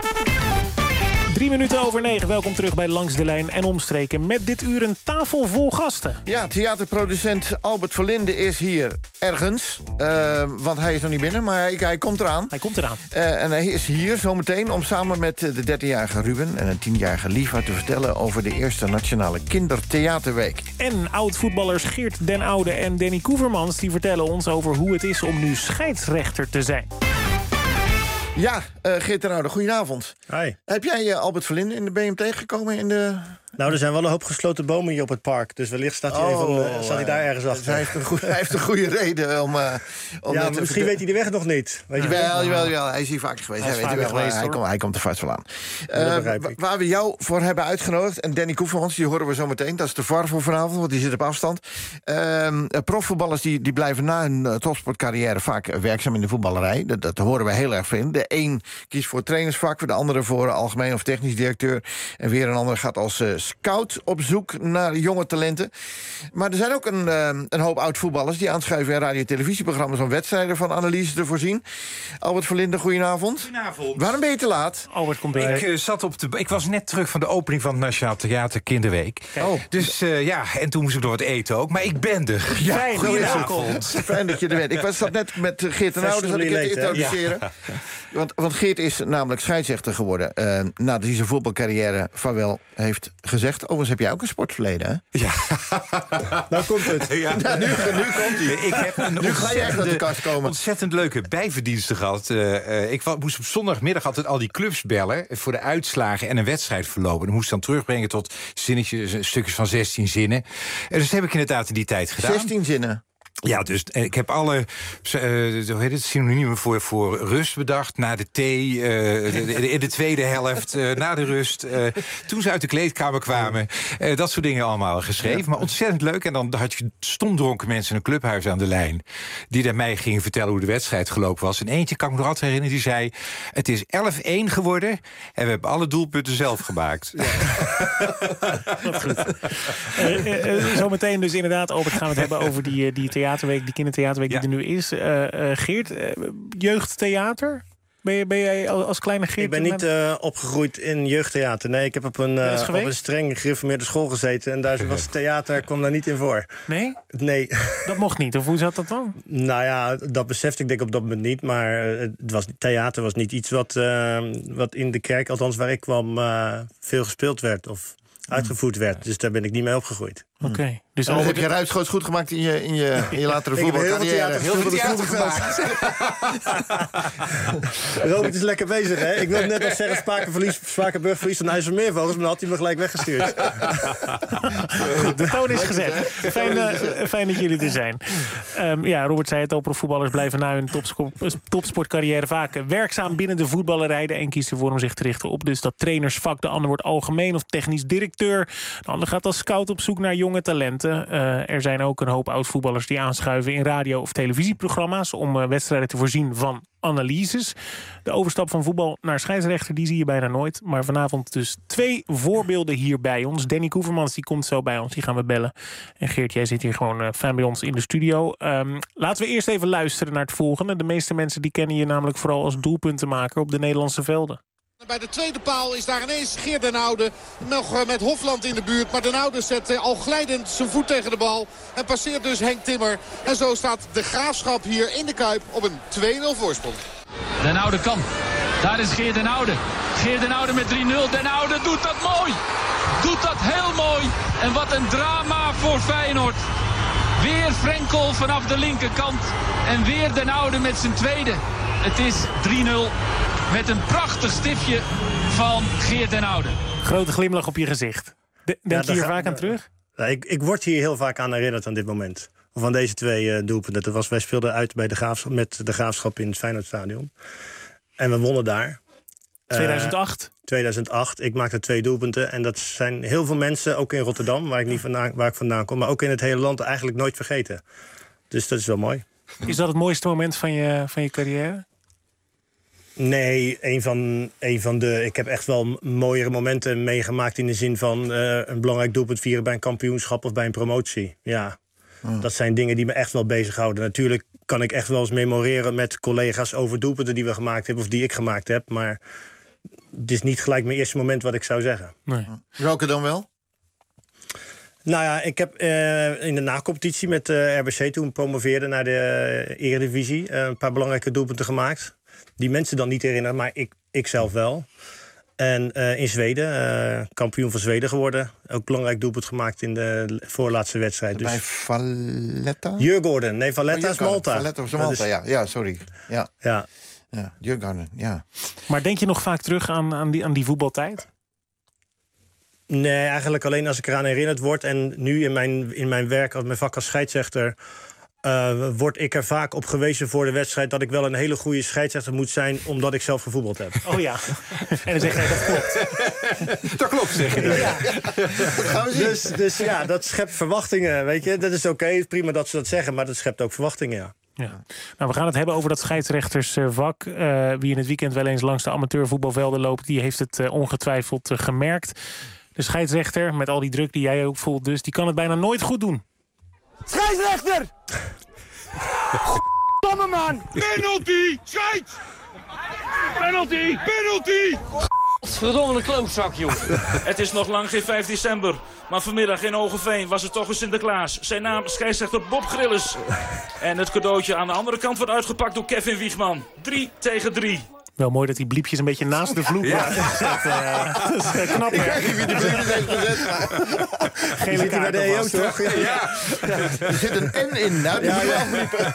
Drie minuten over negen. Welkom terug bij Langs de Lijn en Omstreken. Met dit uur een tafel vol gasten. Ja, theaterproducent Albert Verlinde is hier ergens. Uh, want hij is nog niet binnen, maar hij, hij komt eraan. Hij komt eraan. Uh, en hij is hier zometeen om samen met de dertienjarige Ruben en een tienjarige Liva te vertellen over de eerste Nationale Kindertheaterweek. En oud-voetballers Geert den Oude en Danny Koevermans die vertellen ons over hoe het is om nu scheidsrechter te zijn. Ja, uh, Geert ten Oude, goedenavond. Hi. Heb jij uh, Albert Verlinde in de B M tegengekomen in de... Nou, er zijn wel een hoop gesloten bomen hier op het park. Dus wellicht staat hij, oh, even, uh, staat hij daar ergens achter. Hij heeft een goede, hij heeft een goede reden om... Uh, om ja, misschien vertel... weet hij de weg nog niet. Weet je jawel, jawel, jawel. Hij is hier vaker geweest. Hij, hij, weet geweest, hij, komt, hij komt er vast wel aan. Uh, waar we jou voor hebben uitgenodigd... en Danny Koevermans, die horen we zo meteen. Dat is de V A R voor vanavond, want die zit op afstand. Uh, profvoetballers die, die blijven na hun uh, topsportcarrière... vaak uh, werkzaam in de voetballerij. Dat, dat horen we heel erg veel. De een kiest voor trainersvak, de andere voor algemeen of technisch directeur... en weer een ander gaat als uh, scout op zoek naar jonge talenten. Maar er zijn ook een, uh, een hoop oud-voetballers... die aanschuiven in radio- en televisieprogramma's... om wedstrijden van analyse te voorzien. Albert Verlinde, goedenavond. Goedenavond. Waarom ben je te laat? Albert, kom binnen. Ik, uh, zat op de, ik was net terug van de opening van het Nationaal Theater Kinderweek. Oh. Dus uh, ja, en toen moest ik nog wat eten ook. Maar ik ben er. Ja, Fijn, goedenavond. Fijn dat je er bent. Ik was zat net met Geert ten Oude, zat ik het te introduceren. Ja. Want, want Geert is namelijk scheidsrechter geworden... Uh, nadat hij zijn voetbalcarrière vaarwel heeft gezegd. Overigens heb jij ook een sportverleden, hè? Ja. Nou komt het. Ja. Nou, nu, nu komt hij. Ik heb een nu ga je echt naar de kast komen. Ontzettend leuke bijverdiensten gehad. Uh, uh, ik moest op zondagmiddag altijd al die clubs bellen... voor de uitslagen en een wedstrijd verlopen. Dan moest ik dan terugbrengen tot zinnetjes, stukjes van zestien zinnen. En dus heb ik inderdaad in die tijd gedaan. zestien zinnen? Ja, dus ik heb alle uh, hoe heet het, synoniemen voor, voor rust bedacht. Na de thee, uh, de, de, in de tweede helft, uh, na de rust. Uh, toen ze uit de kleedkamer kwamen. Uh, dat soort dingen allemaal geschreven. Ja. Maar ontzettend leuk. En dan had je stomdronken mensen in een clubhuis aan de lijn... die daar mij gingen vertellen hoe de wedstrijd gelopen was. En eentje kan ik me nog altijd herinneren, die zei... het is elf één geworden en we hebben alle doelpunten zelf gemaakt. Ja. Wat goed. Uh, uh, uh, zometeen dus inderdaad, Albert, gaan we het hebben over die, die theater. Theaterweek, die kindertheaterweek ja. die er nu is. Uh, uh, Geert, uh, jeugdtheater? Ben, je, ben jij als kleine Geert? Ik ben niet uh, opgegroeid in jeugdtheater. Nee, ik heb op een, uh, op een streng gereformeerde school gezeten. En daar was theater, kwam daar niet in voor. Nee? Nee. Dat mocht niet, of hoe zat dat dan? Nou ja, dat besefte ik denk op dat moment niet. Maar uh, het was, theater was niet iets wat, uh, wat in de kerk, althans waar ik kwam, uh, veel gespeeld werd. Of uitgevoerd werd. Dus daar ben ik niet mee opgegroeid. Oké. Okay. Dus dan heb je ruimschoots goed gemaakt in je, in je, in je latere voetbalcarrière. Heel veel theater gemaakt. Robert is lekker bezig, hè? Ik wil net als zeggen, Spakenburg verlies, verlies van IJsselmeervogels, maar dan had hij me gelijk weggestuurd. Goed, de toon is gezet. Fijn, uh, fijn dat jullie er zijn. Um, ja, Robert zei het al, profvoetballers blijven na hun topsportcarrière vaak werkzaam binnen de voetballerij. De een kiest ervoor om zich te richten op dus dat trainersvak. De ander wordt algemeen of technisch directeur. De ander gaat als scout op zoek naar jonge talenten. Uh, er zijn ook een hoop oud-voetballers die aanschuiven in radio- of televisieprogramma's om uh, wedstrijden te voorzien van analyses. De overstap van voetbal naar scheidsrechter, die zie je bijna nooit. Maar vanavond dus twee voorbeelden hier bij ons. Danny Koevermans, die komt zo bij ons, die gaan we bellen. En Geert, jij zit hier gewoon uh, fijn bij ons in de studio. Um, laten we eerst even luisteren naar het volgende. De meeste mensen die kennen je namelijk vooral als doelpuntenmaker op de Nederlandse velden. Bij de tweede paal is daar ineens Geert den Oude. Nog met Hofland in de buurt. Maar den Oude zet al glijdend zijn voet tegen de bal. En passeert dus Henk Timmer. En zo staat de Graafschap hier in de Kuip op een twee nul voorsprong. Den Oude kan. Daar is Geert den Oude. Geert den Oude met drie nul. Den Oude doet dat mooi. Doet dat heel mooi. En wat een drama voor Feyenoord. Weer Frenkel vanaf de linkerkant. En weer den Oude met zijn tweede. Het is drie nul. Met een prachtig stiftje van Geert den Oude. Grote glimlach op je gezicht. De, denk ja, je hier ga, vaak aan terug? Ja, ik, ik word hier heel vaak aan herinnerd aan dit moment. Van deze twee uh, doelpunten. Dat was, wij speelden uit bij de Graafschap, met de Graafschap in het Feyenoordstadion. En we wonnen daar. tweeduizend acht? Uh, tweeduizend acht. Ik maakte twee doelpunten. En dat zijn heel veel mensen, ook in Rotterdam, waar ik, niet vandaan, waar ik vandaan kom, maar ook in het hele land eigenlijk nooit vergeten. Dus dat is wel mooi. Is dat het mooiste moment van je, van je carrière? Nee, een van, een van de... Ik heb echt wel mooiere momenten meegemaakt in de zin van uh, een belangrijk doelpunt vieren bij een kampioenschap of bij een promotie. Ja, oh. Dat zijn dingen die me echt wel bezighouden. Natuurlijk kan ik echt wel eens memoreren met collega's over doelpunten die we gemaakt hebben of die ik gemaakt heb. Maar het is niet gelijk mijn eerste moment wat ik zou zeggen. Nee. Welke dan wel? Nou ja, ik heb uh, in de nacompetitie met uh, R B C toen promoveerde naar de uh, Eredivisie uh, een paar belangrijke doelpunten gemaakt. Die mensen dan niet herinneren, maar ik, ik zelf wel. En uh, in Zweden, uh, kampioen van Zweden geworden. Ook belangrijk doelpunt gemaakt in de voorlaatste wedstrijd. Bij dus... Valletta? Djurgården. Nee, Valletta oh, is Malta. Valletta is Malta, is... ja. Ja, sorry. Ja. Ja. Ja, Djurgården, ja. Maar denk je nog vaak terug aan, aan, die, aan die voetbaltijd? Nee, eigenlijk alleen als ik eraan herinnerd word. En nu in mijn, in mijn werk, als mijn vak als scheidsrechter... Uh, word ik er vaak op gewezen voor de wedstrijd... dat ik wel een hele goede scheidsrechter moet zijn... omdat ik zelf gevoetbald heb. Oh ja, en dan zeg jij dat klopt. Dat klopt, zeg je. Ja. Ja. Dus, dus ja, dat schept verwachtingen, weet je. Dat is oké, okay, prima dat ze dat zeggen... maar dat schept ook verwachtingen, ja. Ja. Nou, we gaan het hebben over dat scheidsrechtersvak. Uh, wie in het weekend wel eens langs de amateurvoetbalvelden loopt... die heeft het uh, ongetwijfeld uh, gemerkt. De scheidsrechter, met al die druk die jij ook voelt dus... die kan het bijna nooit goed doen. Scheidsrechter! Domme man! Penalty! Scheids! Penalty! Penalty! Verdomme klootzak, joh. Het is nog lang geen vijf december. Maar vanmiddag in Hogeveen was het toch een Sinterklaas. Zijn naam scheidsrechter Bob Grillis. En het cadeautje aan de andere kant wordt uitgepakt door Kevin Wiegman. Drie tegen drie. Wel mooi dat die bliepjes een beetje naast de vloek ja. waren. Ja. Dat is uh, knap. Ja, wie die bliepjes heeft gezet. Geen zit bij de E O, toch? Ja. Ja. Ja. Er zit een N in. Nou, die ja, moet je afbliepen.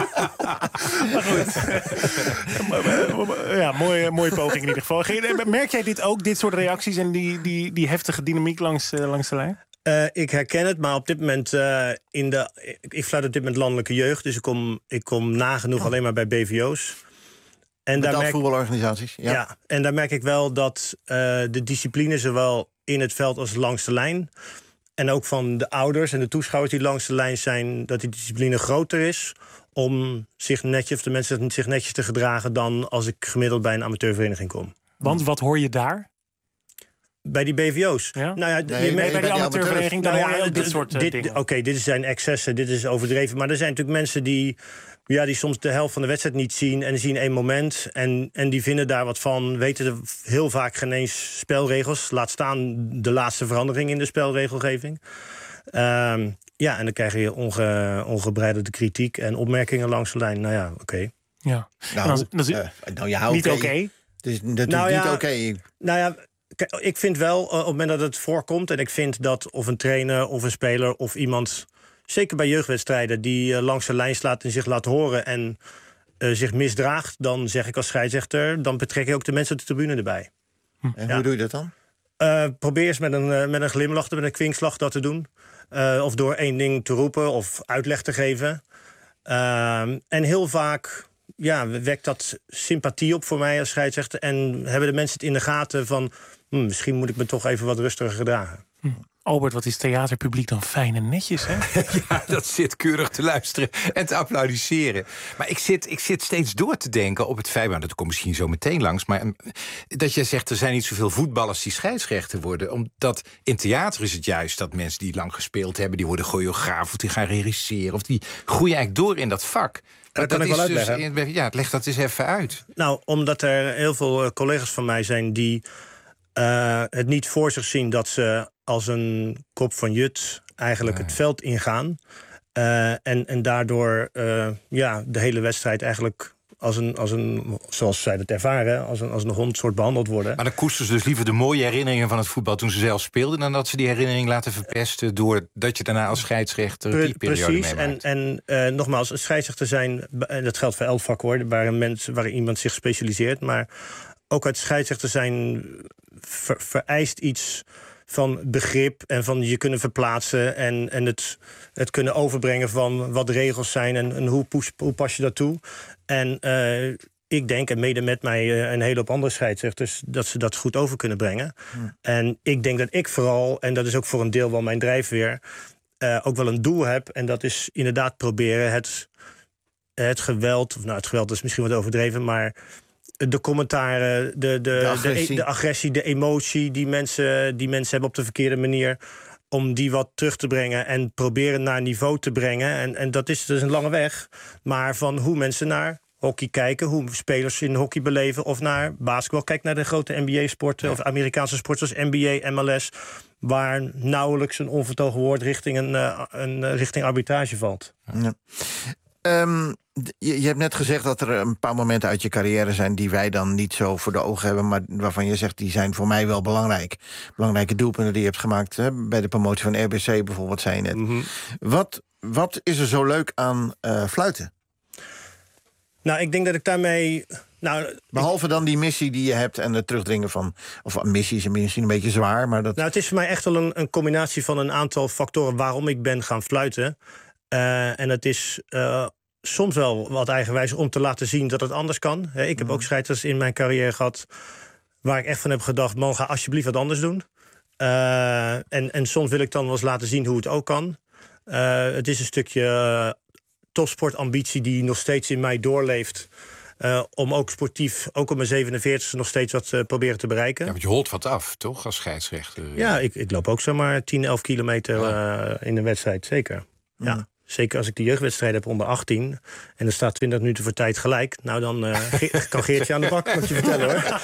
Maar goed. Ja, mooie, mooie poging in ieder geval. Merk jij dit ook, dit soort reacties... en die, die, die heftige dynamiek langs, uh, langs de lijn? Uh, ik herken het, maar op dit moment... Uh, in de, ik fluit op dit moment landelijke jeugd... dus ik kom, ik kom nagenoeg oh. alleen maar bij B V O's. En daar merk, voetbalorganisaties. Ja. ja, en daar merk ik wel dat uh, de discipline... zowel in het veld als langs de lijn... en ook van de ouders en de toeschouwers die langs de lijn zijn... dat die discipline groter is... om zich netjes, of de mensen zich netjes te gedragen... dan als ik gemiddeld bij een amateurvereniging kom. Want wat hoor je daar? Bij die B V O's? Ja? Nou ja, nee, je merkt bij die amateurvereniging... dan nou hoor je ook dit d- soort uh, dit, dingen. Oké, okay, dit zijn excessen, dit is overdreven. Maar er zijn natuurlijk mensen die... Ja, die soms de helft van de wedstrijd niet zien en zien één moment. En, en die vinden daar wat van, weten er heel vaak geen eens spelregels. Laat staan de laatste verandering in de spelregelgeving. Um, ja, en dan krijg je onge, ongebreidelde kritiek en opmerkingen langs de lijn. Nou ja, oké. Okay. Ja, nou, dan, dan is, uh, nou ja, okay. niet oké. Okay. Het is natuurlijk nou ja, niet oké. Okay. Nou ja, kijk, ik vind wel, uh, op het moment dat het voorkomt... en ik vind dat of een trainer of een speler of iemand... zeker bij jeugdwedstrijden, die uh, langs de lijn slaat en zich laat horen... en uh, zich misdraagt, dan zeg ik als scheidsrechter... dan betrek ik ook de mensen op de tribune erbij. En ja. hoe doe je dat dan? Uh, probeer eens met een, uh, met een glimlach, met een kwinkslag dat te doen. Uh, of door één ding te roepen of uitleg te geven. Uh, en heel vaak ja, wekt dat sympathie op voor mij als scheidsrechter. En hebben de mensen het in de gaten van... Hm, misschien moet ik me toch even wat rustiger gedragen. Hm. Albert, wat is theaterpubliek dan fijn en netjes, hè? Ja, dat zit keurig te luisteren en te applaudisseren. Maar ik zit, ik zit steeds door te denken op het feit... maar dat komt misschien zo meteen langs... maar dat jij zegt, er zijn niet zoveel voetballers die scheidsrechter worden. Omdat in theater is het juist dat mensen die lang gespeeld hebben... die worden choreograaf of die gaan regisseren... of die groeien eigenlijk door in dat vak. Dat kan dat ik wel is uitleggen. Dus, ja, leg dat eens even uit. Nou, omdat er heel veel uh, collega's van mij zijn... die uh, het niet voor zich zien dat ze als een kop van jut eigenlijk nee. het veld ingaan. Uh, en, en daardoor uh, ja, de hele wedstrijd eigenlijk als een, als een, zoals zij dat ervaren, als een, als een hond soort behandeld worden. Maar dan koesteren ze dus liever de mooie herinneringen van het voetbal toen ze zelf speelden, dan dat ze die herinnering laten verpesten doordat je daarna als scheidsrechter die periode Precies, meemaakt. en, en uh, nogmaals, een scheidsrechter zijn, en dat geldt voor elk vak hoor, waar een mens, waar iemand zich specialiseert, maar ook het scheidsrechter zijn ver, vereist iets van begrip en van je kunnen verplaatsen en, en het, het kunnen overbrengen van wat de regels zijn en, en hoe, poes, hoe pas je dat toe. En uh, ik denk, en mede met mij uh, een hele hoop andere scheidsrechters, dat ze dat goed over kunnen brengen. Ja. En ik denk dat ik vooral, en dat is ook voor een deel wel mijn drijfveer, uh, ook wel een doel heb. En dat is inderdaad proberen het, het geweld, of nou het geweld is misschien wat overdreven, maar de commentaren, de, de, de, agressie. de, de agressie, de emotie die mensen, die mensen hebben op de verkeerde manier, om die wat terug te brengen en proberen naar niveau te brengen. En, en dat is dus een lange weg. Maar van hoe mensen naar hockey kijken, hoe spelers in hockey beleven, of naar basketbal. Kijk naar de grote N B A-sporten, ja. of Amerikaanse sporten zoals N B A, M L S, waar nauwelijks een onvertogen woord richting, een, uh, een, richting arbitrage valt. Ja. Um, je, je hebt net gezegd dat er een paar momenten uit je carrière zijn die wij dan niet zo voor de ogen hebben, maar waarvan je zegt die zijn voor mij wel belangrijk. Belangrijke doelpunten die je hebt gemaakt, hè, bij de promotie van R B C bijvoorbeeld, zei je net. Mm-hmm. Wat, wat is er zo leuk aan uh, fluiten? Nou, ik denk dat ik daarmee... Nou, Behalve dan die missie die je hebt en het terugdringen van... of missie is misschien een beetje zwaar, maar dat... Nou, het is voor mij echt wel een, een combinatie van een aantal factoren waarom ik ben gaan fluiten. Uh, en het is uh, soms wel wat eigenwijs om te laten zien dat het anders kan. He, ik heb mm. ook scheidsrechters in mijn carrière gehad waar ik echt van heb gedacht, man, ga alsjeblieft wat anders doen. Uh, en, en soms wil ik dan wel eens laten zien hoe het ook kan. Uh, het is een stukje uh, topsportambitie die nog steeds in mij doorleeft. Uh, om ook sportief, ook op mijn zevenenveertigste nog steeds wat uh, proberen te bereiken. Ja, want je holt wat af, toch, als scheidsrechter? Ja, ik, ik loop ook zomaar tien, elf kilometer uh, in een wedstrijd, zeker. Ja. ja. Zeker als ik de jeugdwedstrijd heb onder achttien... en er staat twintig minuten voor tijd gelijk... nou, dan uh, Ge- kan Geertje aan de bak, moet je vertellen, hoor.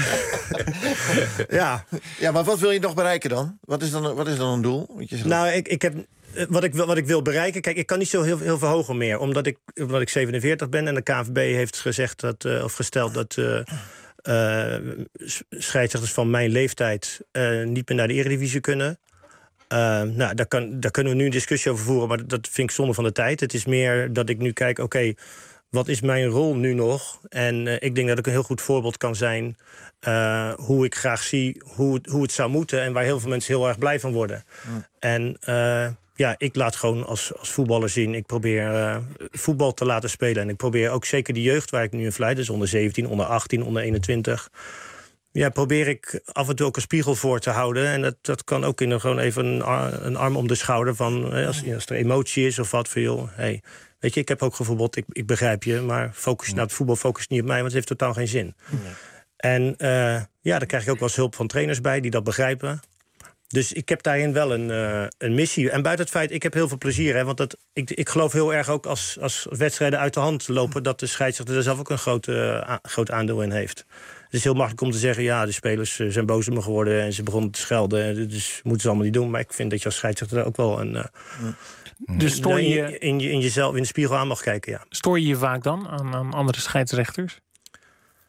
ja. ja, maar wat wil je nog bereiken dan? Wat is dan, wat is dan een doel? Nou, ik, ik heb... Wat ik, wat ik wil bereiken... Kijk, ik kan niet zo heel, heel veel hoger meer. Omdat ik, omdat ik zevenenveertig ben en de K N V B heeft gezegd dat, uh, of gesteld dat uh, uh, scheidsrechters van mijn leeftijd uh, niet meer naar de Eredivisie kunnen. Uh, nou, daar, kan, daar kunnen we nu een discussie over voeren, maar dat vind ik zonde van de tijd. Het is meer dat ik nu kijk, oké, okay, wat is mijn rol nu nog? En uh, ik denk dat ik een heel goed voorbeeld kan zijn uh, hoe ik graag zie hoe, hoe het zou moeten en waar heel veel mensen heel erg blij van worden. Ja. En uh, ja, ik laat gewoon als, als voetballer zien, ik probeer uh, voetbal te laten spelen. En ik probeer ook zeker de jeugd waar ik nu in vlieg, dus onder zeventien, onder achttien, onder eenentwintig... Ja, probeer ik af en toe ook een spiegel voor te houden. En dat, dat kan ook in een, gewoon even een, ar, een arm om de schouder van... Als, als er emotie is of wat, van joh, hey, weet je, ik heb ook gevoetbald, ik, ik begrijp je... maar focus, ja. nou, het voetbal focust niet op mij, want het heeft totaal geen zin. Ja. En uh, ja, daar krijg ik ook wel eens hulp van trainers bij die dat begrijpen. Dus ik heb daarin wel een, uh, een missie. En buiten het feit, ik heb heel veel plezier. Hè, want dat, ik, ik geloof heel erg ook als, als wedstrijden uit de hand lopen... dat de scheidsrechter er zelf ook een groot, uh, a, groot aandeel in heeft. Het is heel makkelijk om te zeggen, ja, de spelers zijn boos op me geworden... en ze begonnen te schelden, dus moeten ze allemaal niet doen. Maar ik vind dat je als scheidsrechter ook wel een... Uh, dus stoor je, in, in, in jezelf in de spiegel aan mag kijken, ja. Stoor je je vaak dan aan, aan andere scheidsrechters?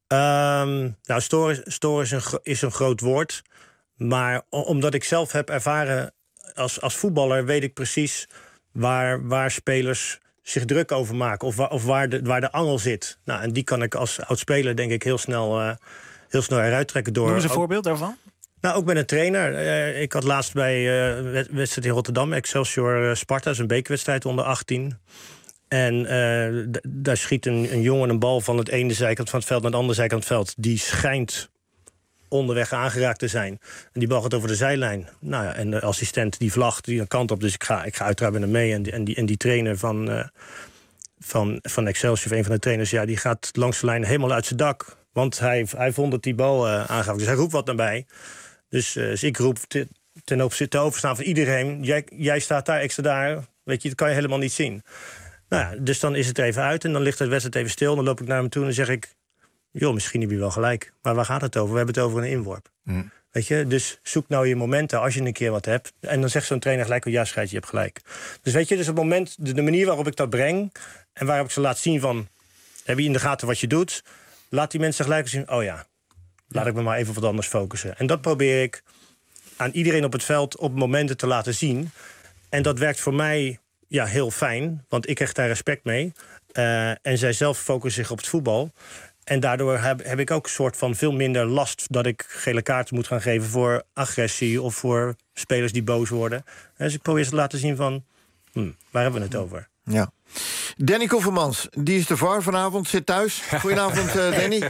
Um, nou, storen, storen is, een, is een groot woord. Maar omdat ik zelf heb ervaren als, als voetballer, weet ik precies waar, waar spelers zich druk over maken. Of, waar, of waar, de, waar de angel zit. Nou, en die kan ik als oud-speler denk ik heel snel, uh, heel snel eruit trekken. Door. Noem eens een voorbeeld daarvan. Nou, ook met een trainer. Uh, ik had laatst bij uh, wedstrijd in Rotterdam, Excelsior uh, Sparta, dat is een bekerwedstrijd onder achttien. En uh, d- daar schiet een, een jongen een bal van het ene zijkant van het veld naar de andere zijkant van het veld. Die schijnt onderweg aangeraakt te zijn. En die bal gaat over de zijlijn. Nou ja, en de assistent die vlagt die een kant op. Dus ik ga, ik ga uiteraard met hem mee. En die, en die, en die trainer van, uh, van, van Excelsior, een van de trainers, ja, die gaat langs de lijn helemaal uit zijn dak. Want hij, hij vond dat die bal uh, aangaf. Dus hij roept wat naar mij. Dus, uh, dus ik roep te, ten opzichte te overstaan van iedereen. Jij, jij staat daar, ik sta daar. Weet je, dat kan je helemaal niet zien. Nou ja, dus dan is het even uit en dan ligt de wedstrijd even stil. Dan loop ik naar hem toe en dan zeg ik, joh, misschien heb je wel gelijk. Maar waar gaat het over? We hebben het over een inworp. Mm. Weet je, dus zoek nou je momenten als je een keer wat hebt. En dan zegt zo'n trainer gelijk, oh ja, scheids, je hebt gelijk. Dus weet je, dus het moment, de, de manier waarop ik dat breng en waarop ik ze laat zien van, heb je in de gaten wat je doet? Laat die mensen gelijk zien, oh ja, laat ik me maar even op wat anders focussen. En dat probeer ik aan iedereen op het veld op momenten te laten zien. En dat werkt voor mij ja, heel fijn, want ik krijg daar respect mee. Uh, en zij zelf focussen zich op het voetbal. En daardoor heb, heb ik ook een soort van veel minder last dat ik gele kaarten moet gaan geven voor agressie of voor spelers die boos worden. Dus ik probeer ze te laten zien van, hm, waar hebben we het over? Ja. Danny Koffermans, die is de V A R vanavond, zit thuis. Goedenavond, uh, Danny.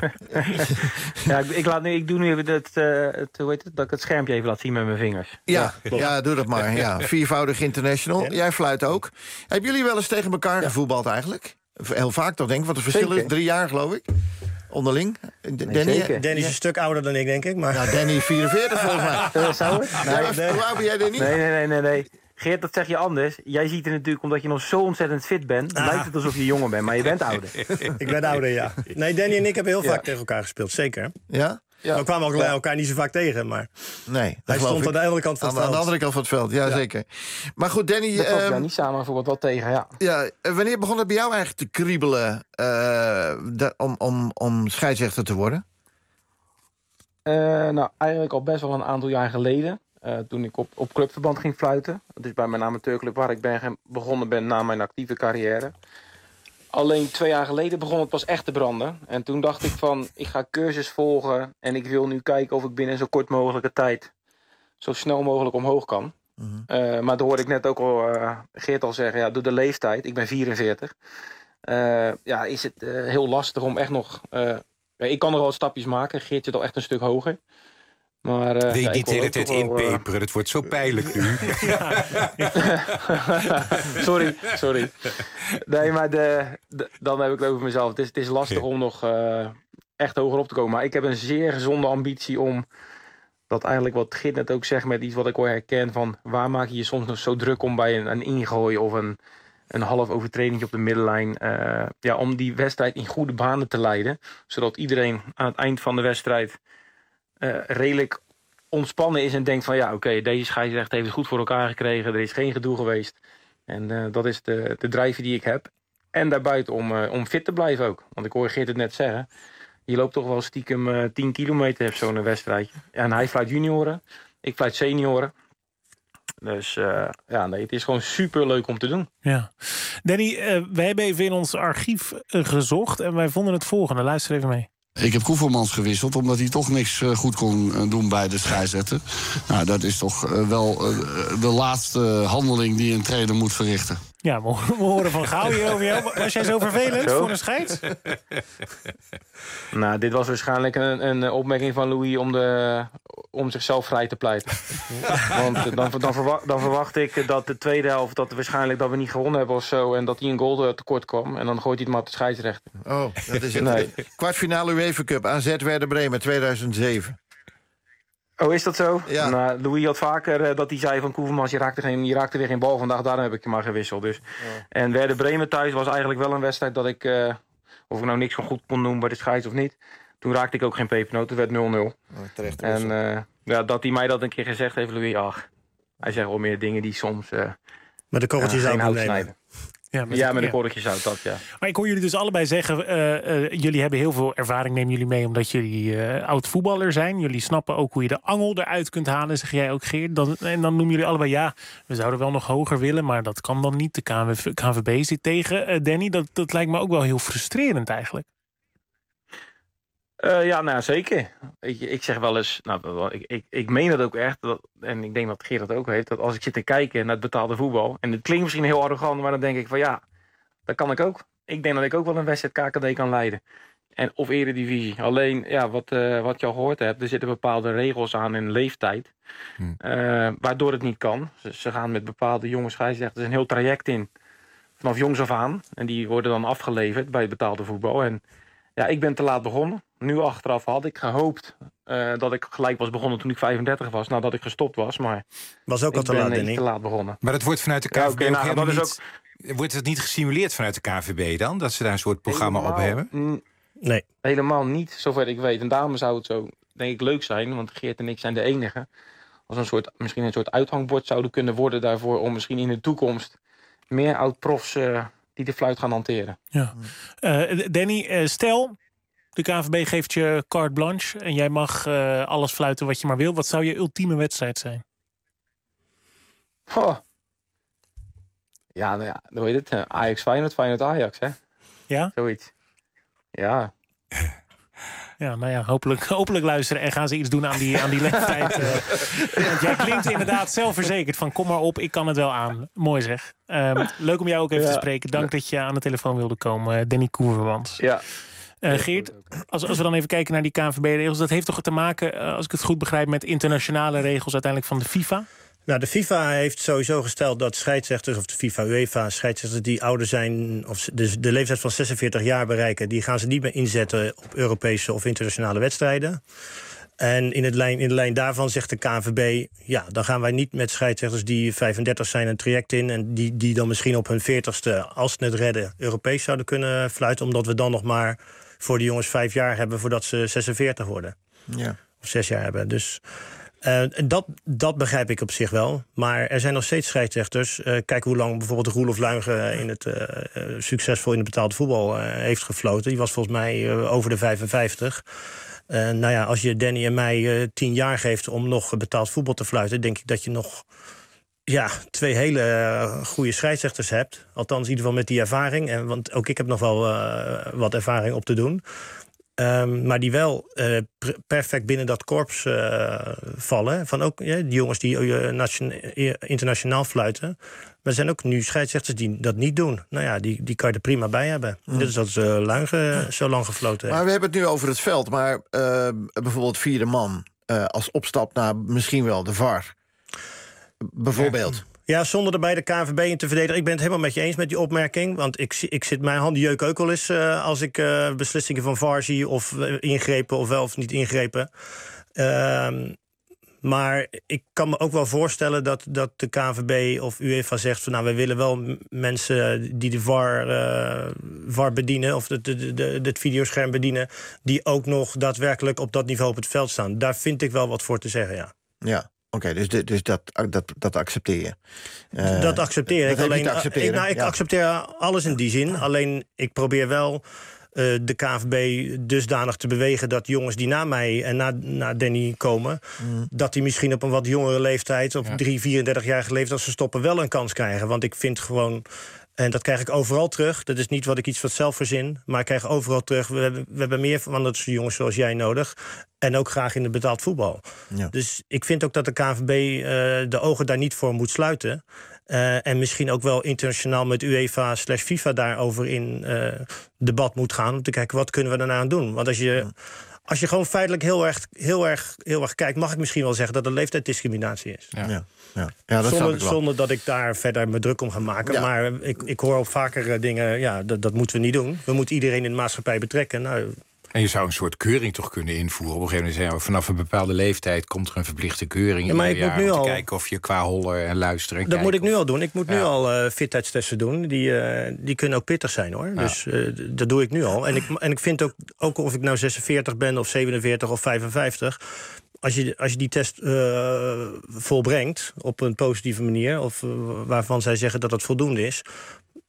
Ja, ik, ik, laat nu, ik doe nu even het, uh, het, hoe heet het, dat ik het schermpje even laat zien met mijn vingers. Ja, ja, ja doe dat maar. Ja. Viervoudig international. Ja. Jij fluit ook. Hebben jullie wel eens tegen elkaar ja. gevoetbald eigenlijk? Heel vaak toch, denk ik, want het verschil is drie jaar, geloof ik. Onderling. Nee, Danny, Danny is een stuk ouder dan ik, denk ik. Maar... Ja, Danny vierenveertig volgens mij. Uh, zou het? Nee, ja, nee. Hoe oud ben jij, Danny? Nee, nee, nee, nee, nee. Geert, dat zeg je anders. Jij ziet er natuurlijk, omdat je nog zo ontzettend fit bent, ah. lijkt het alsof je jonger bent, maar je bent ouder. Ik ben ouder, ja. Nee, Danny en ik hebben heel ja. vaak tegen elkaar gespeeld, zeker. Ja? Ja. We kwamen elkaar, elkaar niet zo vaak tegen, maar nee, hij stond ik. aan de andere kant van het aan, veld. Aan de andere kant van het veld, ja, ja. zeker. Maar goed, Danny... Dat klopt, um, ja, niet samen bijvoorbeeld wel tegen, ja. ja. Wanneer begon het bij jou eigenlijk te kriebelen uh, de, om, om, om scheidsrechter te worden? Uh, nou, eigenlijk al best wel een aantal jaar geleden. Uh, toen ik op, op clubverband ging fluiten. Dat is bij mijn amateurclub waar ik ben begonnen ben na mijn actieve carrière. Alleen twee jaar geleden begon het pas echt te branden. En toen dacht ik van, ik ga cursus volgen en ik wil nu kijken of ik binnen zo kort mogelijke tijd zo snel mogelijk omhoog kan. Mm-hmm. Uh, maar toen hoorde ik net ook al uh, Geert al zeggen, ja, door de leeftijd, ik ben vierenveertig, uh, ja, is het uh, heel lastig om echt nog... Uh, ik kan nog wel stapjes maken, Geert zit al echt een stuk hoger. Maar, uh, nee, ja, niet de hele tijd inpeperen. Uh... Het wordt zo pijnlijk nu. sorry, sorry. Nee, maar de, de, dan heb ik het over mezelf. Het is, het is lastig om nog uh, echt hoger op te komen. Maar ik heb een zeer gezonde ambitie om... dat eigenlijk wat Git net ook zegt met iets wat ik wel herken... van waar maak je je soms nog zo druk om bij een, een ingooi... of een, een half overtreding op de middenlijn... Uh, ja, om die wedstrijd in goede banen te leiden. Zodat iedereen aan het eind van de wedstrijd... Uh, redelijk ontspannen is en denkt van... ja, oké, okay, deze scheidsrechter heeft het goed voor elkaar gekregen. Er is geen gedoe geweest. En uh, dat is de, de drijfveer die ik heb. En daarbuiten om, uh, om fit te blijven ook. Want ik hoor Geert het net zeggen. Je loopt toch wel stiekem uh, tien kilometer op zo'n wedstrijdje. Ja, en hij fluit junioren. Ik fluit senioren. Dus uh, ja, nee, het is gewoon super leuk om te doen. Ja. Danny, uh, wij hebben even in ons archief uh, gezocht... en wij vonden het volgende. Luister even mee. Ik heb Koevermans gewisseld, omdat hij toch niks uh, goed kon uh, doen bij de scheidsrechter. Nou, dat is toch uh, wel uh, de laatste handeling die een trainer moet verrichten. Ja, we, we horen van Gauw hier over jou. Was jij zo vervelend zo? voor een scheids? Nou, dit was waarschijnlijk een, een opmerking van Louis om, de, om zichzelf vrij te pleiten. Want dan, dan, verwacht, dan verwacht ik dat de tweede helft, dat waarschijnlijk dat we niet gewonnen hebben of zo, en dat hij een goal tekort kwam. En dan gooit hij het maar op de scheidsrechter. Oh, dat is het. Nee. Kwartfinale UEFA Cup, A Z Werder Bremen tweeduizend zeven. Oh, is dat zo? Ja. Nou, Louis had vaker uh, dat hij zei van Koevermans, je raakte, geen, je raakte weer geen bal vandaag, daarom heb ik je maar gewisseld. Dus. Ja. En Werder Bremen thuis was eigenlijk wel een wedstrijd dat ik, uh, of ik nou niks van goed kon doen bij de scheids of niet. Toen raakte ik ook geen pepernoot, het werd nul nul. Oh, terecht, en uh, ja, dat hij mij dat een keer gezegd heeft, Louis, ach, hij zegt wel meer dingen die soms uh, maar de korreltjes uh, geen hout snijden. Ja, met, ja, met een korreltje zout, dat, ja. Maar ik hoor jullie dus allebei zeggen, uh, uh, jullie hebben heel veel ervaring, nemen jullie mee omdat jullie uh, oud voetballer zijn. Jullie snappen ook hoe je de angel eruit kunt halen, zeg jij ook, Geert. Dan, en dan noemen jullie allebei, ja, we zouden wel nog hoger willen, maar dat kan dan niet. De K N V B zit tegen. Uh, Danny, dat, dat lijkt me ook wel heel frustrerend eigenlijk. Uh, ja, nou zeker. Ik, ik zeg wel eens, nou, ik, ik, ik meen dat ook echt, dat, en ik denk dat Geert dat ook heeft, dat als ik zit te kijken naar het betaalde voetbal, en het klinkt misschien heel arrogant, maar dan denk ik van ja, dat kan ik ook. Ik denk dat ik ook wel een wedstrijd K K D kan leiden. En, of Eredivisie. Alleen, ja, wat, uh, wat je al gehoord hebt, er zitten bepaalde regels aan in leeftijd, hmm. uh, waardoor het niet kan. Ze, ze gaan met bepaalde jonge scheidsrechters een heel traject in, vanaf jongs af aan, en die worden dan afgeleverd bij het betaalde voetbal. En ja, ik ben te laat begonnen. Nu achteraf had ik gehoopt uh, dat ik gelijk was begonnen toen ik vijfendertig was, nadat ik gestopt was. Maar was ook al te laat, ben te laat begonnen. Maar dat wordt vanuit de K N V B ja, okay, ook nou, dat niet... is ook... Wordt het niet gesimuleerd vanuit de K N V B dan? Dat ze daar een soort programma helemaal, op hebben? N- nee. Helemaal niet, zover ik weet. En daarom zou het zo, denk ik, leuk zijn, want Geert en ik zijn de enige. Als een soort, misschien een soort uithangbord zouden kunnen worden daarvoor, om misschien in de toekomst meer oud-profs uh, die de fluit gaan hanteren. Ja. Uh, Danny, uh, stel, de K N V B geeft je carte blanche en jij mag uh, alles fluiten wat je maar wil. Wat zou je ultieme wedstrijd zijn? Oh. Ja, nou ja, hoe heet het? Ajax Feyenoord, Feyenoord Ajax, hè? Ja? Zoiets. Ja. Ja, nou ja, hopelijk, hopelijk luisteren en gaan ze iets doen aan die, aan die leeftijd. Uh, want jij klinkt inderdaad zelfverzekerd van kom maar op, ik kan het wel aan. Mooi zeg. Um, leuk om jou ook even ja. te spreken. Dank dat je aan de telefoon wilde komen, Danny Koevermans. Ja. Uh, Geert, als, als we dan even kijken naar die K N V B-regels, dat heeft toch te maken, uh, als ik het goed begrijp, met internationale regels uiteindelijk van de FIFA? Nou, de FIFA heeft sowieso gesteld dat scheidsrechters, of de FIFA, UEFA, scheidsrechters die ouder zijn, of de, de leeftijd van zesenveertig jaar bereiken, die gaan ze niet meer inzetten op Europese of internationale wedstrijden. En in, het lijn, in de lijn daarvan zegt de K N V B, ja, dan gaan wij niet met scheidsrechters die vijfendertig zijn een traject in en die, die dan misschien op hun veertigste, als ze het redden, Europees zouden kunnen fluiten, omdat we dan nog maar voor de jongens vijf jaar hebben voordat ze zesenveertig worden. Ja. Of zes jaar hebben. Dus Uh, dat, dat begrijp ik op zich wel. Maar er zijn nog steeds scheidsrechters. Uh, kijk hoe lang bijvoorbeeld Roelof Luijgen in het, uh, uh, succesvol in het betaalde voetbal uh, heeft gefloten. Die was volgens mij uh, over de vijfenvijftig. Uh, nou ja, als je Danny en mij uh, tien jaar geeft om nog betaald voetbal te fluiten, denk ik dat je nog ja, twee hele uh, goede scheidsrechters hebt. Althans, in ieder geval met die ervaring. En, want ook ik heb nog wel uh, wat ervaring op te doen. Um, maar die wel uh, pr- perfect binnen dat korps uh, vallen. Van ook ja, die jongens die uh, nation- internationaal fluiten. Maar er zijn ook nu scheidsrechters die dat niet doen. Nou ja, die, die kan je er prima bij hebben. Mm. Dit is dat ze uh, Luijgen uh, zo lang gefloten Maar heeft. we hebben het nu over het veld. Maar uh, bijvoorbeeld vierde man uh, als opstap naar misschien wel de V A R. Bijvoorbeeld. Ja. Ja, zonder er bij de K N V B in te verdedigen. Ik ben het helemaal met je eens met die opmerking. Want ik, ik zit mijn handen jeuken ook wel eens uh, als ik uh, beslissingen van V A R zie of uh, ingrepen of wel of niet ingrepen. Uh, maar ik kan me ook wel voorstellen dat, dat de K N V B of UEFA zegt van nou, we willen wel m- mensen die de V A R, uh, V A R bedienen of het de, de, de, videoscherm bedienen, die ook nog daadwerkelijk op dat niveau op het veld staan. Daar vind ik wel wat voor te zeggen, ja. Ja. Oké, okay, dus, dus dat, dat, dat accepteer je? Uh, dat accepteer ik. Dat alleen, accepteren, ik, nou, ik ja. accepteer alles in die zin. Alleen, ik probeer wel uh, de K N V B dusdanig te bewegen dat jongens die na mij en na, na Danny komen, mm. dat die misschien op een wat jongere leeftijd, op ja. drie, vierendertig-jarige leeftijd, als ze stoppen, wel een kans krijgen. Want ik vind gewoon, en dat krijg ik overal terug. Dat is niet wat ik iets wat zelf verzin, maar ik krijg overal terug. We hebben, we hebben meer van dat soort jongens zoals jij nodig. En ook graag in het betaald voetbal. Ja. Dus ik vind ook dat de K N V B uh, de ogen daar niet voor moet sluiten. Uh, en misschien ook wel internationaal met UEFA slash FIFA daarover in uh, debat moet gaan. Om te kijken, wat kunnen we daarna aan doen? Want als je, ja. als je gewoon feitelijk heel erg, heel, erg, heel erg kijkt, mag ik misschien wel zeggen dat het leeftijdsdiscriminatie is. Ja. Ja. Ja. Ja, dat zonder, zonder dat ik daar verder me druk om ga maken. Ja. Maar ik, ik hoor ook vaker uh, dingen, ja, dat, dat moeten we niet doen. We moeten iedereen in de maatschappij betrekken. Nou, en je zou een soort keuring toch kunnen invoeren. Op een gegeven moment zeggen we, vanaf een bepaalde leeftijd komt er een verplichte keuring. Ja, maar ik moet nu om te al kijken of je qua holler en luisteren. En dat moet ik of... nu al doen. Ik moet ja. nu al uh, fitheidstesten doen. Die, uh, die kunnen ook pittig zijn, hoor. Ja. Dus uh, dat doe ik nu al. En ik, en ik vind ook, ook of ik nou zesenveertig ben of zevenenveertig of vijfenvijftig, Als je, als je die test uh, volbrengt op een positieve manier, of uh, waarvan zij zeggen dat het voldoende is,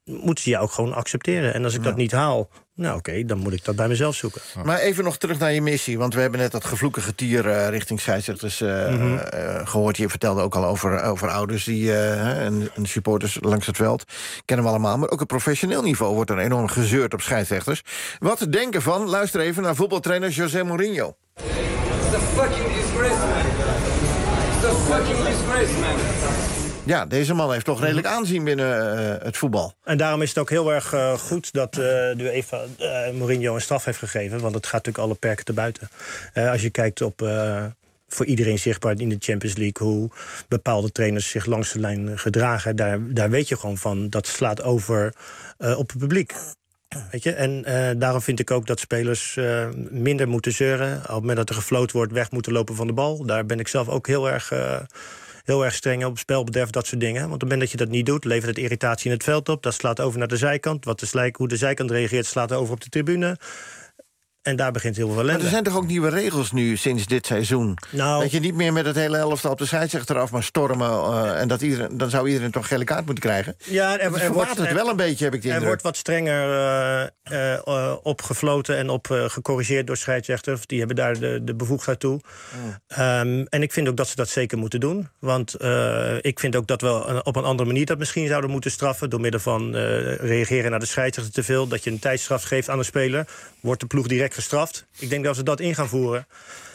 moeten ze jou ook gewoon accepteren. En als ik ja. dat niet haal, nou oké, okay, dan moet ik dat bij mezelf zoeken. Maar even nog terug naar je missie. Want we hebben net dat gevloekige tier uh, richting scheidsrechters uh, mm-hmm. uh, gehoord. Je vertelde ook al over, over ouders die, uh, en, en supporters langs het veld. Kennen we allemaal. Maar ook op professioneel niveau wordt er enorm gezeurd op scheidsrechters. Wat te denken van, luister even naar voetbaltrainer José Mourinho. It's a fucking disgrace, man. It's a fucking disgrace, man. Ja, deze man heeft toch redelijk aanzien binnen uh, het voetbal. En daarom is het ook heel erg uh, goed dat uh, de UEFA uh, Mourinho een straf heeft gegeven. Want het gaat natuurlijk alle perken te buiten. Uh, als je kijkt op, uh, voor iedereen zichtbaar in de Champions League, hoe bepaalde trainers zich langs de lijn gedragen. Daar, daar weet je gewoon van, dat slaat over uh, op het publiek. Weet je? En uh, daarom vind ik ook dat spelers uh, minder moeten zeuren. Op het moment dat er gefloten wordt, weg moeten lopen van de bal. Daar ben ik zelf ook heel erg... Uh, Heel erg streng op spelbederf, dat soort dingen. Want op het moment dat je dat niet doet, levert het irritatie in het veld op. Dat slaat over naar de zijkant. Wat de, hoe de zijkant reageert, slaat over op de tribune. En daar begint heel veel ellende. Maar er zijn toch ook nieuwe regels nu sinds dit seizoen? Nou, dat je niet meer met het hele elftal op de scheidsrechter af maar stormen. Uh, en dat iedereen, dan zou iedereen toch een gele kaart moeten krijgen? Ja, er, er wordt het wel een beetje, heb ik de indruk. Er wordt wat strenger uh, uh, uh, op gefloten en op uh, gecorrigeerd door scheidsrechters. Die hebben daar de, de bevoegdheid toe. Mm. Um, en ik vind ook dat ze dat zeker moeten doen. Want uh, ik vind ook dat we op een andere manier dat misschien zouden moeten straffen. Door middel van uh, reageren naar de scheidsrechter te veel. Dat je een tijdstraf geeft aan een speler. Wordt de ploeg direct gestraft. Ik denk dat als we dat in gaan voeren,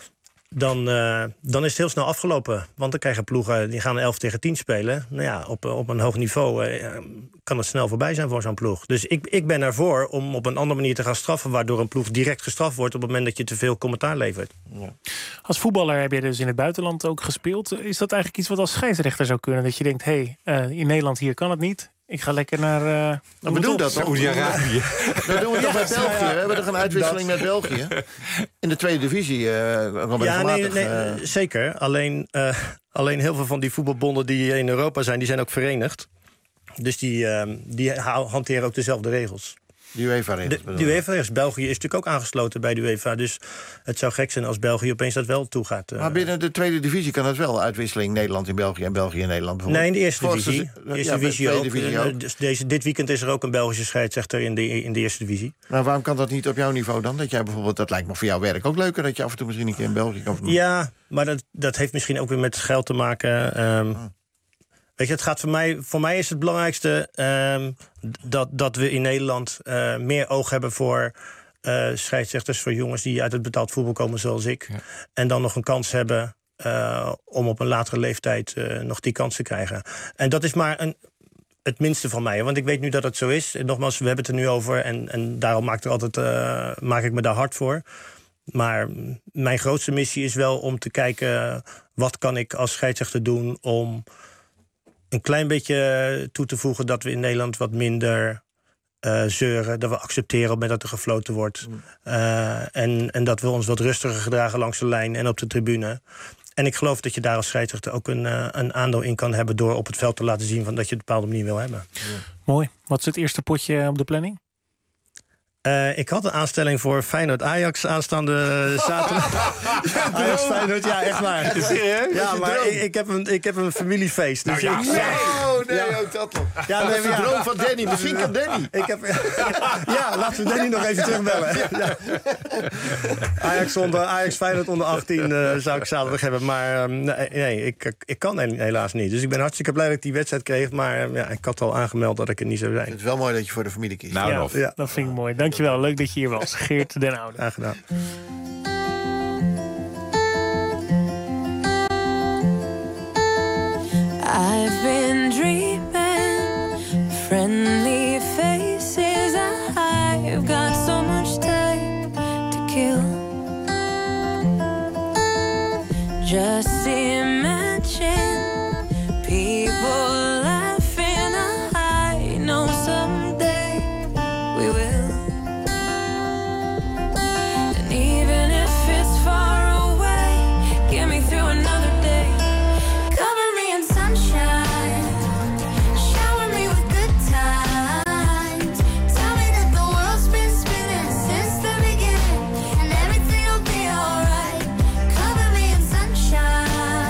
dan, uh, dan is het heel snel afgelopen. Want dan krijgen ploegen, die gaan elf tegen tien spelen. Nou ja, op, op een hoog niveau uh, kan het snel voorbij zijn voor zo'n ploeg. Dus ik, ik ben ervoor om op een andere manier te gaan straffen, waardoor een ploeg direct gestraft wordt op het moment dat je te veel commentaar levert. Ja. Als voetballer heb je dus in het buitenland ook gespeeld. Is dat eigenlijk iets wat als scheidsrechter zou kunnen? Dat je denkt, hé, hey, uh, in Nederland hier kan het niet. Ik ga lekker naar... Uh, nou, we doen dat toch? Saoedi-Arabië. Dat doen we toch ja, met België. Ja, we hebben toch een uitwisseling dat... met België? In de tweede divisie. Uh, ja, nee, nee, uh... zeker. Alleen, uh, alleen heel veel van die voetbalbonden die in Europa zijn, die zijn ook verenigd. Dus die, uh, die hanteren ook dezelfde regels. De UEFA-regels. De, de UEFA-regels. België is natuurlijk ook aangesloten bij de UEFA. Dus het zou gek zijn als België opeens dat wel toegaat. Uh. Maar binnen de tweede divisie kan het wel, uitwisseling Nederland in België en België in Nederland bijvoorbeeld? Nee, in de eerste divisie. De eerste ja, divisie, ook. divisie ook. Dus deze, dit weekend is er ook een Belgische scheidsrechter in de, in de eerste divisie. Maar waarom kan dat niet op jouw niveau dan? Dat jij bijvoorbeeld, dat lijkt me voor jouw werk ook leuker, dat je af en toe misschien een keer in België kan doen. Ja, maar dat, dat heeft misschien ook weer met geld te maken. Um, ah. Weet je, het gaat voor mij, voor mij is het belangrijkste um, dat, dat we in Nederland uh, meer oog hebben voor uh, scheidsrechters, voor jongens die uit het betaald voetbal komen zoals ik. Ja. En dan nog een kans hebben uh, om op een latere leeftijd uh, nog die kans te krijgen. En dat is maar een, het minste van mij. Want ik weet nu dat het zo is. En nogmaals, we hebben het er nu over. En, en daarom maak ik, er altijd, uh, maak ik me daar hard voor. Maar mijn grootste missie is wel om te kijken, wat kan ik als scheidsrechter doen om een klein beetje toe te voegen dat we in Nederland wat minder uh, zeuren. Dat we accepteren op het moment dat er gefloten wordt. Mm. Uh, en, en dat we ons wat rustiger gedragen langs de lijn en op de tribune. En ik geloof dat je daar als scheidsrechter ook een, uh, een aandeel in kan hebben door op het veld te laten zien van dat je het op een bepaalde manier wil hebben. Ja. Mooi. Wat is het eerste potje op de planning? Uh, ik had een aanstelling voor Feyenoord-Ajax aanstaande zaterdag. Ajax-Feyenoord, ja, echt waar. Serieus? Ja, maar ik, ik, heb een, ik heb een familiefeest. Dus nou, ja, ik, oh, nee, ja. ook dat nog. Ja, dat nee, is de ja. droom van Danny. Misschien kan Danny. Ik heb, ja, laten we Danny nog even terugbellen. Ja. Ajax, onder, Ajax-Feyenoord onder achttien uh, zou ik zaterdag hebben. Maar um, nee, nee ik, ik kan helaas niet. Dus ik ben hartstikke blij dat ik die wedstrijd kreeg. Maar um, ja, ik had al aangemeld dat ik er niet zou zijn. Het is wel mooi dat je voor de familie kiest. Nou, ja, ja, dat vind ik mooi. Dankjewel. Leuk dat je hier was. Geert den Oude. Graag gedaan. I've been dreaming friendly faces. I've got so much time to kill. Just imagine people laughing. I know someday we will. Sunshine.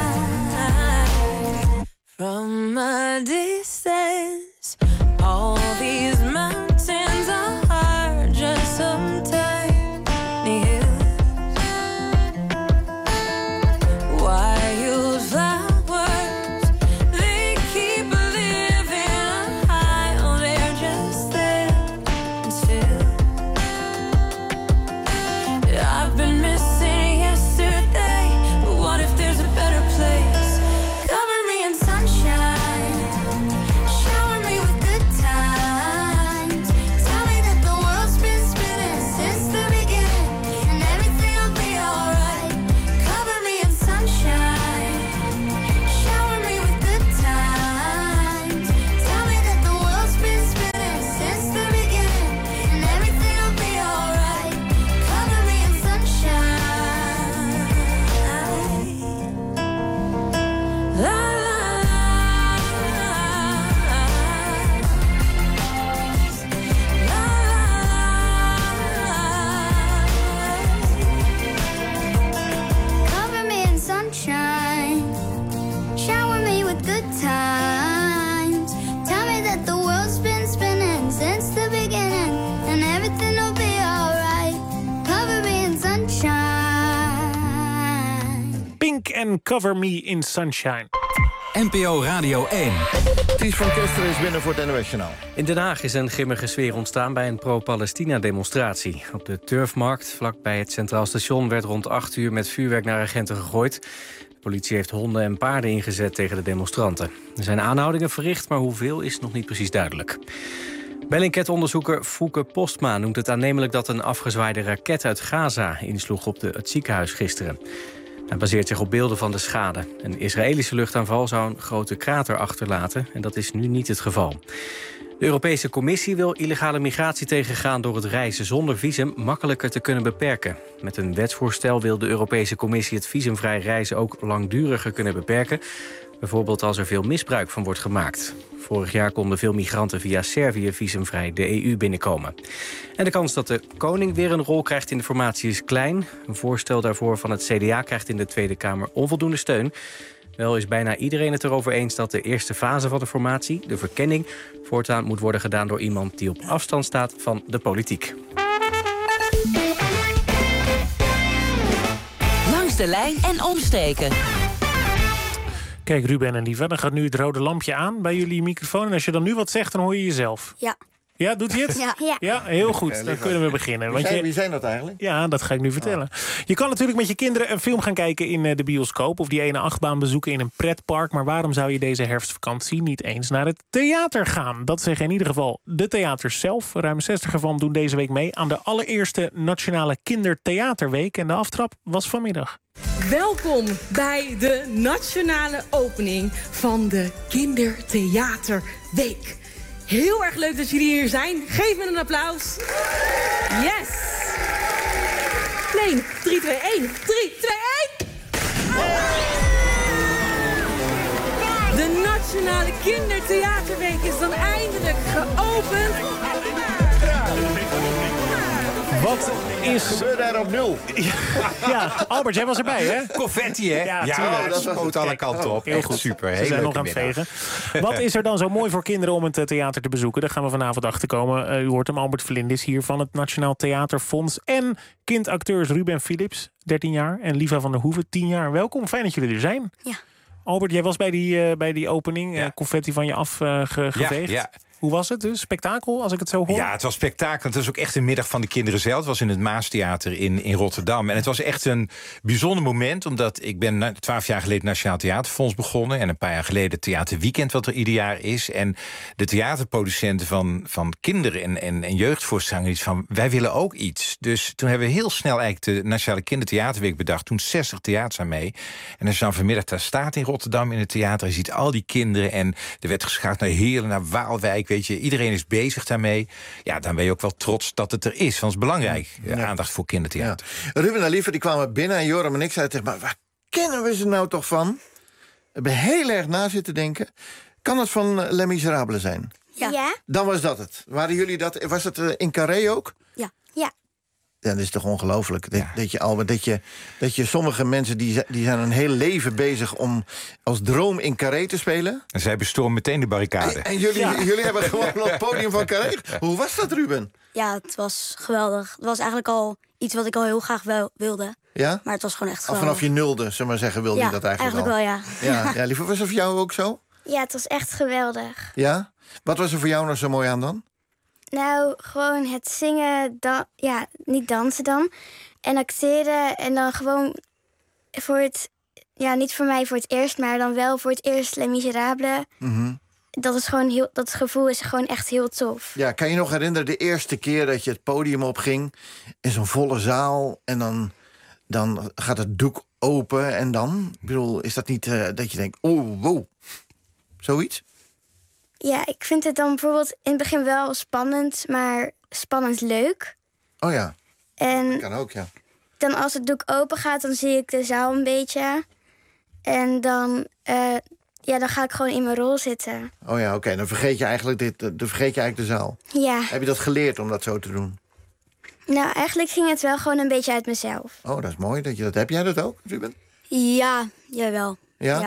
en Cover Me in Sunshine. N P O Radio één. Ties van Kesteren is binnen voor het N O S Journaal. In Den Haag is een grimmige sfeer ontstaan bij een pro-Palestina-demonstratie. Op de Turfmarkt, vlakbij het Centraal Station, werd rond acht uur met vuurwerk naar agenten gegooid. De politie heeft honden en paarden ingezet tegen de demonstranten. Er zijn aanhoudingen verricht, maar hoeveel is nog niet precies duidelijk. Bellingcat-onderzoeker Fouke Postma noemt het aannemelijk dat een afgezwaaide raket uit Gaza insloeg op de, het ziekenhuis gisteren. Hij baseert zich op beelden van de schade. Een Israëlische luchtaanval zou een grote krater achterlaten en dat is nu niet het geval. De Europese Commissie wil illegale migratie tegengaan door het reizen zonder visum makkelijker te kunnen beperken. Met een wetsvoorstel wil de Europese Commissie het visumvrij reizen ook langduriger kunnen beperken. Bijvoorbeeld als er veel misbruik van wordt gemaakt. Vorig jaar konden veel migranten via Servië visumvrij de E U binnenkomen. En de kans dat de koning weer een rol krijgt in de formatie is klein. Een voorstel daarvoor van het C D A krijgt in de Tweede Kamer onvoldoende steun. Wel is bijna iedereen het erover eens dat de eerste fase van de formatie, de verkenning, voortaan moet worden gedaan door iemand die op afstand staat van de politiek. Langs de lijn en omstreken. Kijk, Ruben en Lieve, dan gaat nu het rode lampje aan bij jullie microfoon. En als je dan nu wat zegt, dan hoor je jezelf. Ja. Ja, doet hij het? Ja. Ja. Ja, heel goed. Dan kunnen we beginnen. Wie Want zijn, je... wie zijn dat eigenlijk? Ja, dat ga ik nu vertellen. Je kan natuurlijk met je kinderen een film gaan kijken in de bioscoop... of die ene achtbaan bezoeken in een pretpark. Maar waarom zou je deze herfstvakantie niet eens naar het theater gaan? Dat zeggen in ieder geval de theaters zelf. Ruim zestig ervan doen deze week mee aan de allereerste Nationale Kindertheaterweek. En de aftrap was vanmiddag. Welkom bij de nationale opening van de Kindertheaterweek. Heel erg leuk dat jullie hier zijn. Geef me een applaus. Yes! Nee, drie, twee, één. drie, twee, één. De Nationale Kindertheaterweek is dan eindelijk geopend. Wat is... Gebeurde daar op nul? Ja, ja, Albert, jij was erbij, hè? Confetti, hè? Ja, Ja, tuurlijk. dat spoot alle kanten op. Heel Echt goed. super. Ze Hele zijn nog leuke aan het middag. vegen. Wat is er dan zo mooi voor kinderen om het theater te bezoeken? Daar gaan we vanavond achter komen. Uh, u hoort hem, Albert Vlindis hier van het Nationaal Theaterfonds. En kindacteurs Ruben Philips, dertien jaar. En Liva van der Hoeven, tien jaar. Welkom, fijn dat jullie er zijn. Ja. Albert, jij was bij die, uh, bij die opening. Ja. Uh, confetti van je afgeveegd. Uh, ja, ja. Hoe was het dus? Spektakel, als ik het zo hoor? Ja, het was spektakel. Het was ook echt een middag van de kinderen zelf. Het was in het Maastheater in, in Rotterdam. En het was echt een bijzonder moment, omdat ik ben twaalf jaar geleden Nationaal Theaterfonds begonnen. En een paar jaar geleden Theaterweekend, wat er ieder jaar is. En de theaterproducenten van, van kinderen en, en, en jeugdvoorstellingen iets van, wij willen ook iets. Dus toen hebben we heel snel eigenlijk de Nationale Kindertheaterweek bedacht. Toen zestig theaters aan mee. En als je dan vanmiddag daar staat in Rotterdam in het theater, je ziet al die kinderen. En er werd geschaald naar Heerlen, naar Waalwijk. Weet je, iedereen is bezig daarmee. Ja, dan ben je ook wel trots dat het er is. Want het is belangrijk, ja. Aandacht voor kindertheater. Ja. Ruben en Lieve, die kwamen binnen en Joram en ik zeiden tegen, maar waar kennen we ze nou toch van? We hebben heel erg na zitten denken. Kan het van Les Miserables zijn? Ja. ja. Dan was dat het. Waren jullie dat? Was het uh, in Carré ook? Ja. Ja. Ja, dat is toch ongelooflijk. Dat, Ja. dat, je, Albert, dat, je, dat je sommige mensen die, die zijn een heel leven bezig om als droom in Carré te spelen. En zij bestormen meteen de barricade. En, en jullie, Ja. jullie hebben gewoon op het podium van Carré. Hoe was dat, Ruben? Ja, het was geweldig. Het was eigenlijk al iets wat ik al heel graag wel wilde. Ja? Maar het was gewoon echt Al geweldig. vanaf je nulde, zullen we maar zeggen, wilde ja, je dat eigenlijk, eigenlijk al? wel, ja. Ja, ja, Lieve, was het voor jou ook zo? Ja, het was echt geweldig. Ja? Wat was er voor jou nog zo mooi aan dan? Nou, gewoon het zingen, dan, ja, niet dansen dan. En acteren en dan gewoon voor het... Ja, niet voor mij voor het eerst, maar dan wel voor het eerst Les Miserables. Mm-hmm. Dat is gewoon heel, dat gevoel is gewoon echt heel tof. Ja, kan je nog herinneren de eerste keer dat je het podium opging in zo'n volle zaal en dan, dan gaat het doek open en dan? Ik bedoel, is dat niet uh, dat je denkt, oh, wow, zoiets? Ja, ik vind het dan bijvoorbeeld in het begin wel spannend, maar spannend leuk. Oh ja, en dat kan ook, ja. Dan als het doek open gaat, dan zie ik de zaal een beetje. En dan, uh, ja, dan ga ik gewoon in mijn rol zitten. Oh ja, oké, okay. dan vergeet je eigenlijk dit, dan vergeet je eigenlijk de zaal. Ja. Heb je dat geleerd om dat zo te doen? Nou, eigenlijk ging het wel gewoon een beetje uit mezelf. Oh, dat is mooi. Dat je dat heb jij dat ook, Ruben? Ja, jawel. Ja? Ja.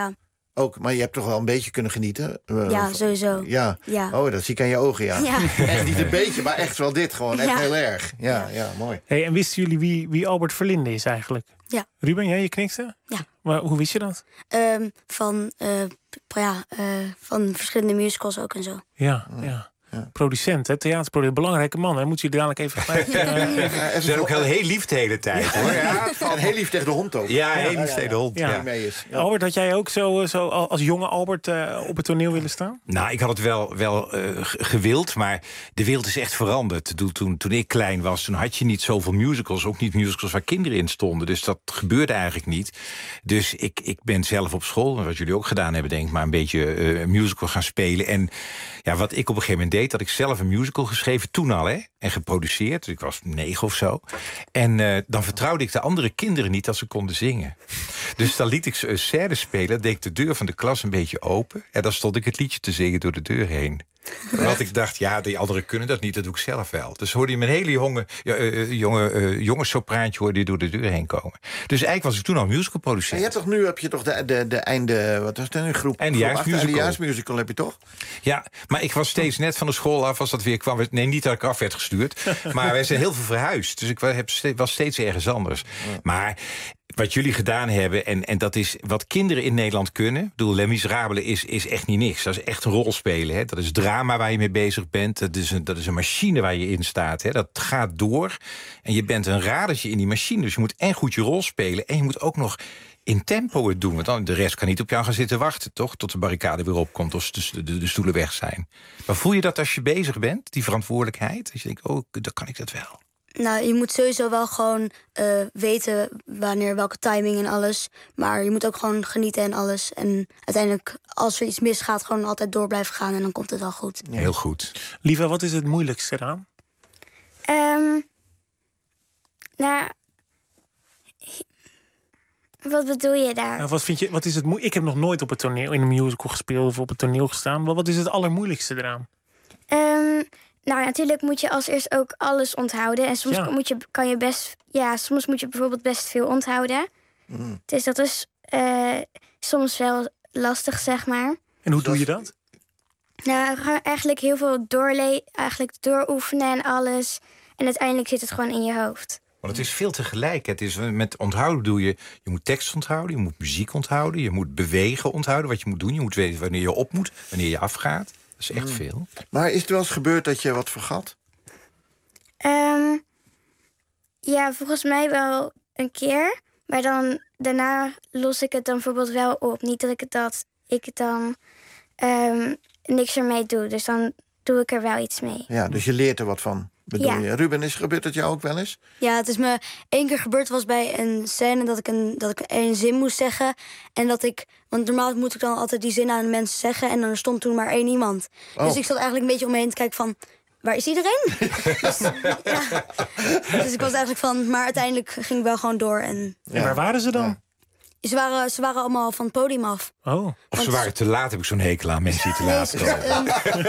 Ook, maar je hebt toch wel een beetje kunnen genieten? Uh, Ja, van- sowieso. Ja. Ja. Oh, dat zie ik aan je ogen, ja. Ja. Echt niet een beetje, maar echt wel dit gewoon. Echt Ja. heel erg. Ja, ja, mooi. Hey, en wisten jullie wie, wie Albert Verlinde is eigenlijk? Ja. Ruben, jij je knikte? Ja. Maar hoe wist je dat? Ehm, van, eh, ja, eh, van verschillende musicals ook en zo. Ja, ja. Producent, hè? Theaterproducent, belangrijke man. Hè? Moet je dadelijk even gelijk... uh, Ze zijn ook heel, heel lief de hele tijd, hoor. Ja, En heel lief tegen de hond ook. ja heel lief tegen de hond. Ja. Ja. Die mee is. Ja. Albert, had jij ook zo, zo als jonge Albert uh, op het toneel willen staan? Nou, ik had het wel, wel uh, g- gewild, maar de wereld is echt veranderd. Toen, toen, toen ik klein was, toen had je niet zoveel musicals. Ook niet musicals waar kinderen in stonden. Dus dat gebeurde eigenlijk niet. Dus ik, ik ben zelf op school, wat jullie ook gedaan hebben, denk ik, maar een beetje uh, musical gaan spelen. En ja, wat ik op een gegeven moment deed, dat ik zelf een musical geschreven, toen al, hè, en geproduceerd. Ik was negen of zo. En uh, dan vertrouwde ik de andere kinderen niet dat ze konden zingen. Dus dan liet ik ze een scène spelen, deed ik de deur van de klas een beetje open. En dan stond ik het liedje te zingen door de deur heen. Want ik dacht, ja, die anderen kunnen dat niet, dat doe ik zelf wel. Dus hoorde je mijn hele jonge, uh, jonge, uh, jonge sopraantje hoorde je door de deur heen komen. Dus eigenlijk was ik toen al musicalproducent. En je hebt toch nu heb je toch de, de, de einde, wat was het, een groep? Eindejaarsmusical. Eindejaarsmusical heb je toch? Ja, maar ik was steeds net van de school af als dat weer kwam. Nee, niet dat ik af werd gestuurd. Maar wij zijn heel veel verhuisd. Dus ik heb ste- was steeds ergens anders. Maar wat jullie gedaan hebben, en, en dat is wat kinderen in Nederland kunnen. Ik bedoel, Les Miserables is, is echt niet niks. Dat is echt een rolspelen. Hè. Dat is drama waar je mee bezig bent. Dat is een, dat is een machine waar je in staat. Hè. Dat gaat door. En je bent een radertje in die machine. Dus je moet en goed je rol spelen. En je moet ook nog in tempo het doen. Want dan, de rest kan niet op jou gaan zitten wachten, toch? Tot de barricade weer opkomt, of de, de, de stoelen weg zijn. Maar voel je dat als je bezig bent, die verantwoordelijkheid? Als je denkt, oh, dan kan ik dat wel. Nou, je moet sowieso wel gewoon uh, weten wanneer, welke timing en alles. Maar je moet ook gewoon genieten en alles. En uiteindelijk, als er iets misgaat, gewoon altijd door blijven gaan. En dan komt het wel goed. Ja. Heel goed. Lieve, wat is het moeilijkste eraan? Um, nou, wat bedoel je daar? Nou, wat vind je, wat is het moe- Ik heb nog nooit op het toneel, in een musical gespeeld of op het toneel gestaan. Maar wat is het allermoeilijkste eraan? Um, nou, natuurlijk moet je als eerst ook alles onthouden. En soms Ja. moet je, kan je best, ja, soms moet je bijvoorbeeld best veel onthouden. Mm. Dus dat is uh, soms wel lastig, zeg maar. En hoe doe je dat? Nou, gewoon eigenlijk heel veel doorle- eigenlijk dooroefenen en alles. En uiteindelijk zit het gewoon in je hoofd. Want het is veel tegelijk. Het is, met onthouden doe je... Je moet tekst onthouden, je moet muziek onthouden... je moet bewegen onthouden, wat je moet doen. Je moet weten wanneer je op moet, wanneer je afgaat. Dat is echt Mm. veel. Maar is het wel eens gebeurd dat je wat vergat? Um, ja, volgens mij wel een keer. Maar dan daarna los ik het dan bijvoorbeeld wel op. Niet dat ik het, dat, ik het dan um, niks ermee doe. Dus dan doe ik er wel iets mee. Ja, dus je leert er wat van, bedoel Ja. je. Ruben, is gebeurt dat jou ook wel eens? Ja, het is me één keer gebeurd was bij een scène dat ik een, dat ik een zin moest zeggen. En dat ik, want normaal moet ik dan altijd die zin aan de mensen zeggen. En dan stond toen maar één iemand. Oh. Dus ik zat eigenlijk een beetje om me heen te kijken van, waar is iedereen? dus, ja. dus ik was eigenlijk van, maar uiteindelijk ging ik wel gewoon door. En, En waar waren ze dan? Ze waren, ze waren allemaal van het podium af. Oh. Of ze waren te laat, heb ik zo'n hekel aan. Mensen die te laat komen.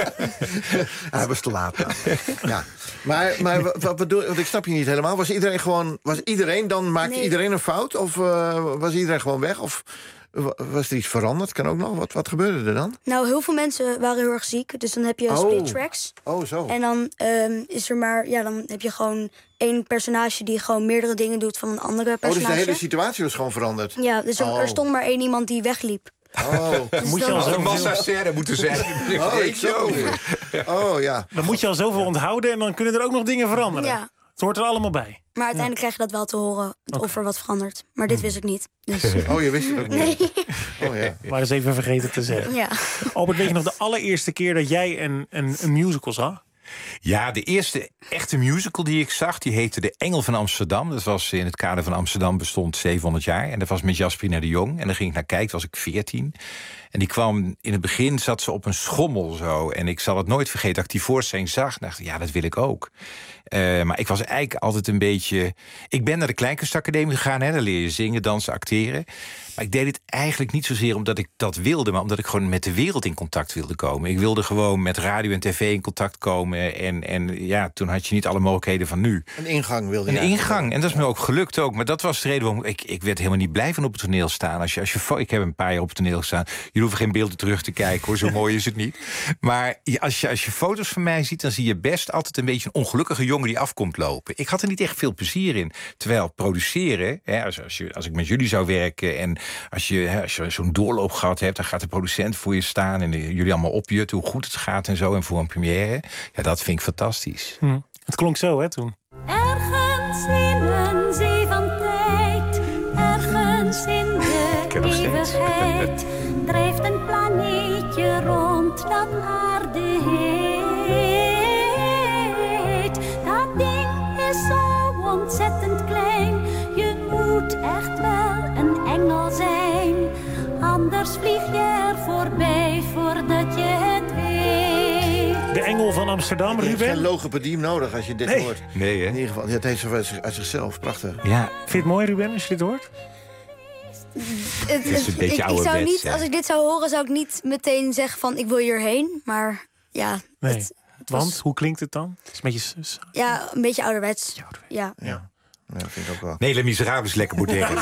Hij was te laat. Ja. Maar, maar wat, wat bedoel, want ik snap je niet helemaal. Was iedereen gewoon, was iedereen dan, maakte Nee. iedereen een fout? Of uh, was iedereen gewoon weg? Of wa- was er iets veranderd? Kan ook nog. Wat, wat gebeurde er dan? Nou, heel veel mensen waren heel erg ziek. Dus dan heb je Oh. split tracks. Oh, zo. En dan um, is er maar, ja, dan heb je gewoon één personage die gewoon meerdere dingen doet van een andere Oh, dus personage. de hele situatie was gewoon veranderd? Ja, dus er, Oh. er stond maar één iemand die wegliep. Oh, Dus moet je dan- al Een zoveel... massa-scène moeten zijn. Oh, ik zo. Oh, ja. Dan moet je al zoveel onthouden en dan kunnen er ook nog dingen veranderen. Ja. Het hoort er allemaal bij. Maar uiteindelijk krijg je dat wel te horen, of er wat verandert. Maar dit wist ik niet. Dus, Oh, je wist het ook niet? nee. Oh, ja. Maar eens even vergeten te zeggen. Ja. Albert, weet je nog de allereerste keer dat jij een, een, een musical zag? Ja, de eerste echte musical die ik zag, die heette De Engel van Amsterdam. Dat was in het kader van Amsterdam bestond zevenhonderd jaar. En dat was met Jasperina de Jong. En daar ging ik naar kijken, was ik veertien. En die kwam, in het begin zat ze op een schommel zo. En ik zal het nooit vergeten, dat ik die voorstelling zag. Dacht ja, dat wil ik ook. Uh, maar ik was eigenlijk altijd een beetje... Ik ben naar de Kleinkunstacademie gegaan, hè, daar leer je zingen, dansen, acteren. Maar ik deed het eigenlijk niet zozeer omdat ik dat wilde... maar omdat ik gewoon met de wereld in contact wilde komen. Ik wilde gewoon met radio en tv in contact komen... komen. En, en ja, toen had je niet alle mogelijkheden van nu. Een ingang wilde je. Een ingang. En dat is me ook gelukt ook. Maar dat was de reden waarom ik, ik werd helemaal niet blij van op het toneel staan. Als je, als je, ik heb een paar jaar op het toneel gestaan. Je hoeft geen beelden terug te kijken, hoor. Zo mooi is het niet. Maar als je, als je foto's van mij ziet, dan zie je best altijd een beetje een ongelukkige jongen die afkomt lopen. Ik had er niet echt veel plezier in. Terwijl produceren, hè, als, als, je, als ik met jullie zou werken en als je, hè, als je zo'n doorloop gehad hebt, dan gaat de producent voor je staan en de, jullie allemaal opjutten hoe goed het gaat en zo. En voor een première, ja, dat vind ik fantastisch. Hm. Het klonk zo, hè, toen? Ergens in een zee van tijd, ergens in de eeuwigheid, drijft een planeetje rond dat aarde heet. Dat ding is zo ontzettend klein, je moet echt wel een engel zijn. Anders vlieg je er voorbij voordat je het weet. De Engel van Amsterdam, Ruben. Je hebt geen logopedie nodig als je dit nee. hoort. Nee, hè? In ieder geval, ja, het heeft zo uit, uit zichzelf. Prachtig. Ja. Vind je het mooi, Ruben, als je dit hoort? Het, is een beetje ik, ik zou niet, hè? als ik dit zou horen, zou ik niet meteen zeggen van ik wil hierheen. Maar ja, Nee. het, het Want, was, hoe klinkt het dan? Het is een beetje... s- ja, een beetje ouderwets. Ja. Ja. Ja, dat vind ik ook wel. Nee, Les Miserables lekker modern.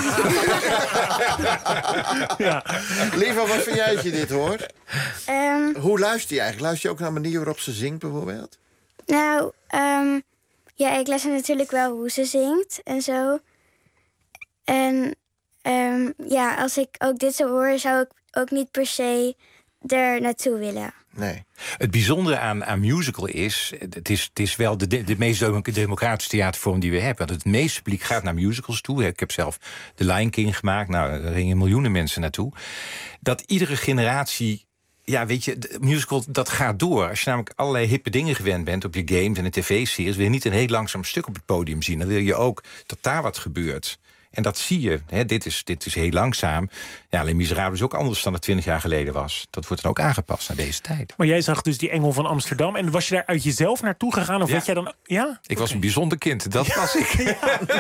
ja. Lieva, wat vind jij als je dit hoort? Ehm, Hoe luister je eigenlijk? Luister je ook naar de manier waarop ze zingt, bijvoorbeeld? nou, ehm, ja, ik luister natuurlijk wel hoe ze zingt en zo. En ehm, ja, als ik ook dit zo hoor, zou ik ook niet per se er naartoe willen. Nee. Het bijzondere aan, aan musical is, het is, het is wel de, de, de meest democratische theatervorm die we hebben. Want het meeste publiek gaat naar musicals toe. Ik heb zelf The Lion King gemaakt. Nou, daar gingen miljoenen mensen naartoe. Dat iedere generatie, ja, weet je, de musical, dat gaat door. Als je namelijk allerlei hippe dingen gewend bent op je games en de tv-series, wil je niet een heel langzaam stuk op het podium zien. Dan wil je ook dat daar wat gebeurt. En dat zie je. Hè, dit, is, dit is heel langzaam. Ja, Les Miserables is ook anders dan het twintig jaar geleden was. Dat wordt dan ook aangepast naar deze tijd. Maar jij zag dus die Engel van Amsterdam. En was je daar uit jezelf naartoe gegaan? Of Ja. had jij dan... Ja? Ik was een bijzonder kind, dat was ik.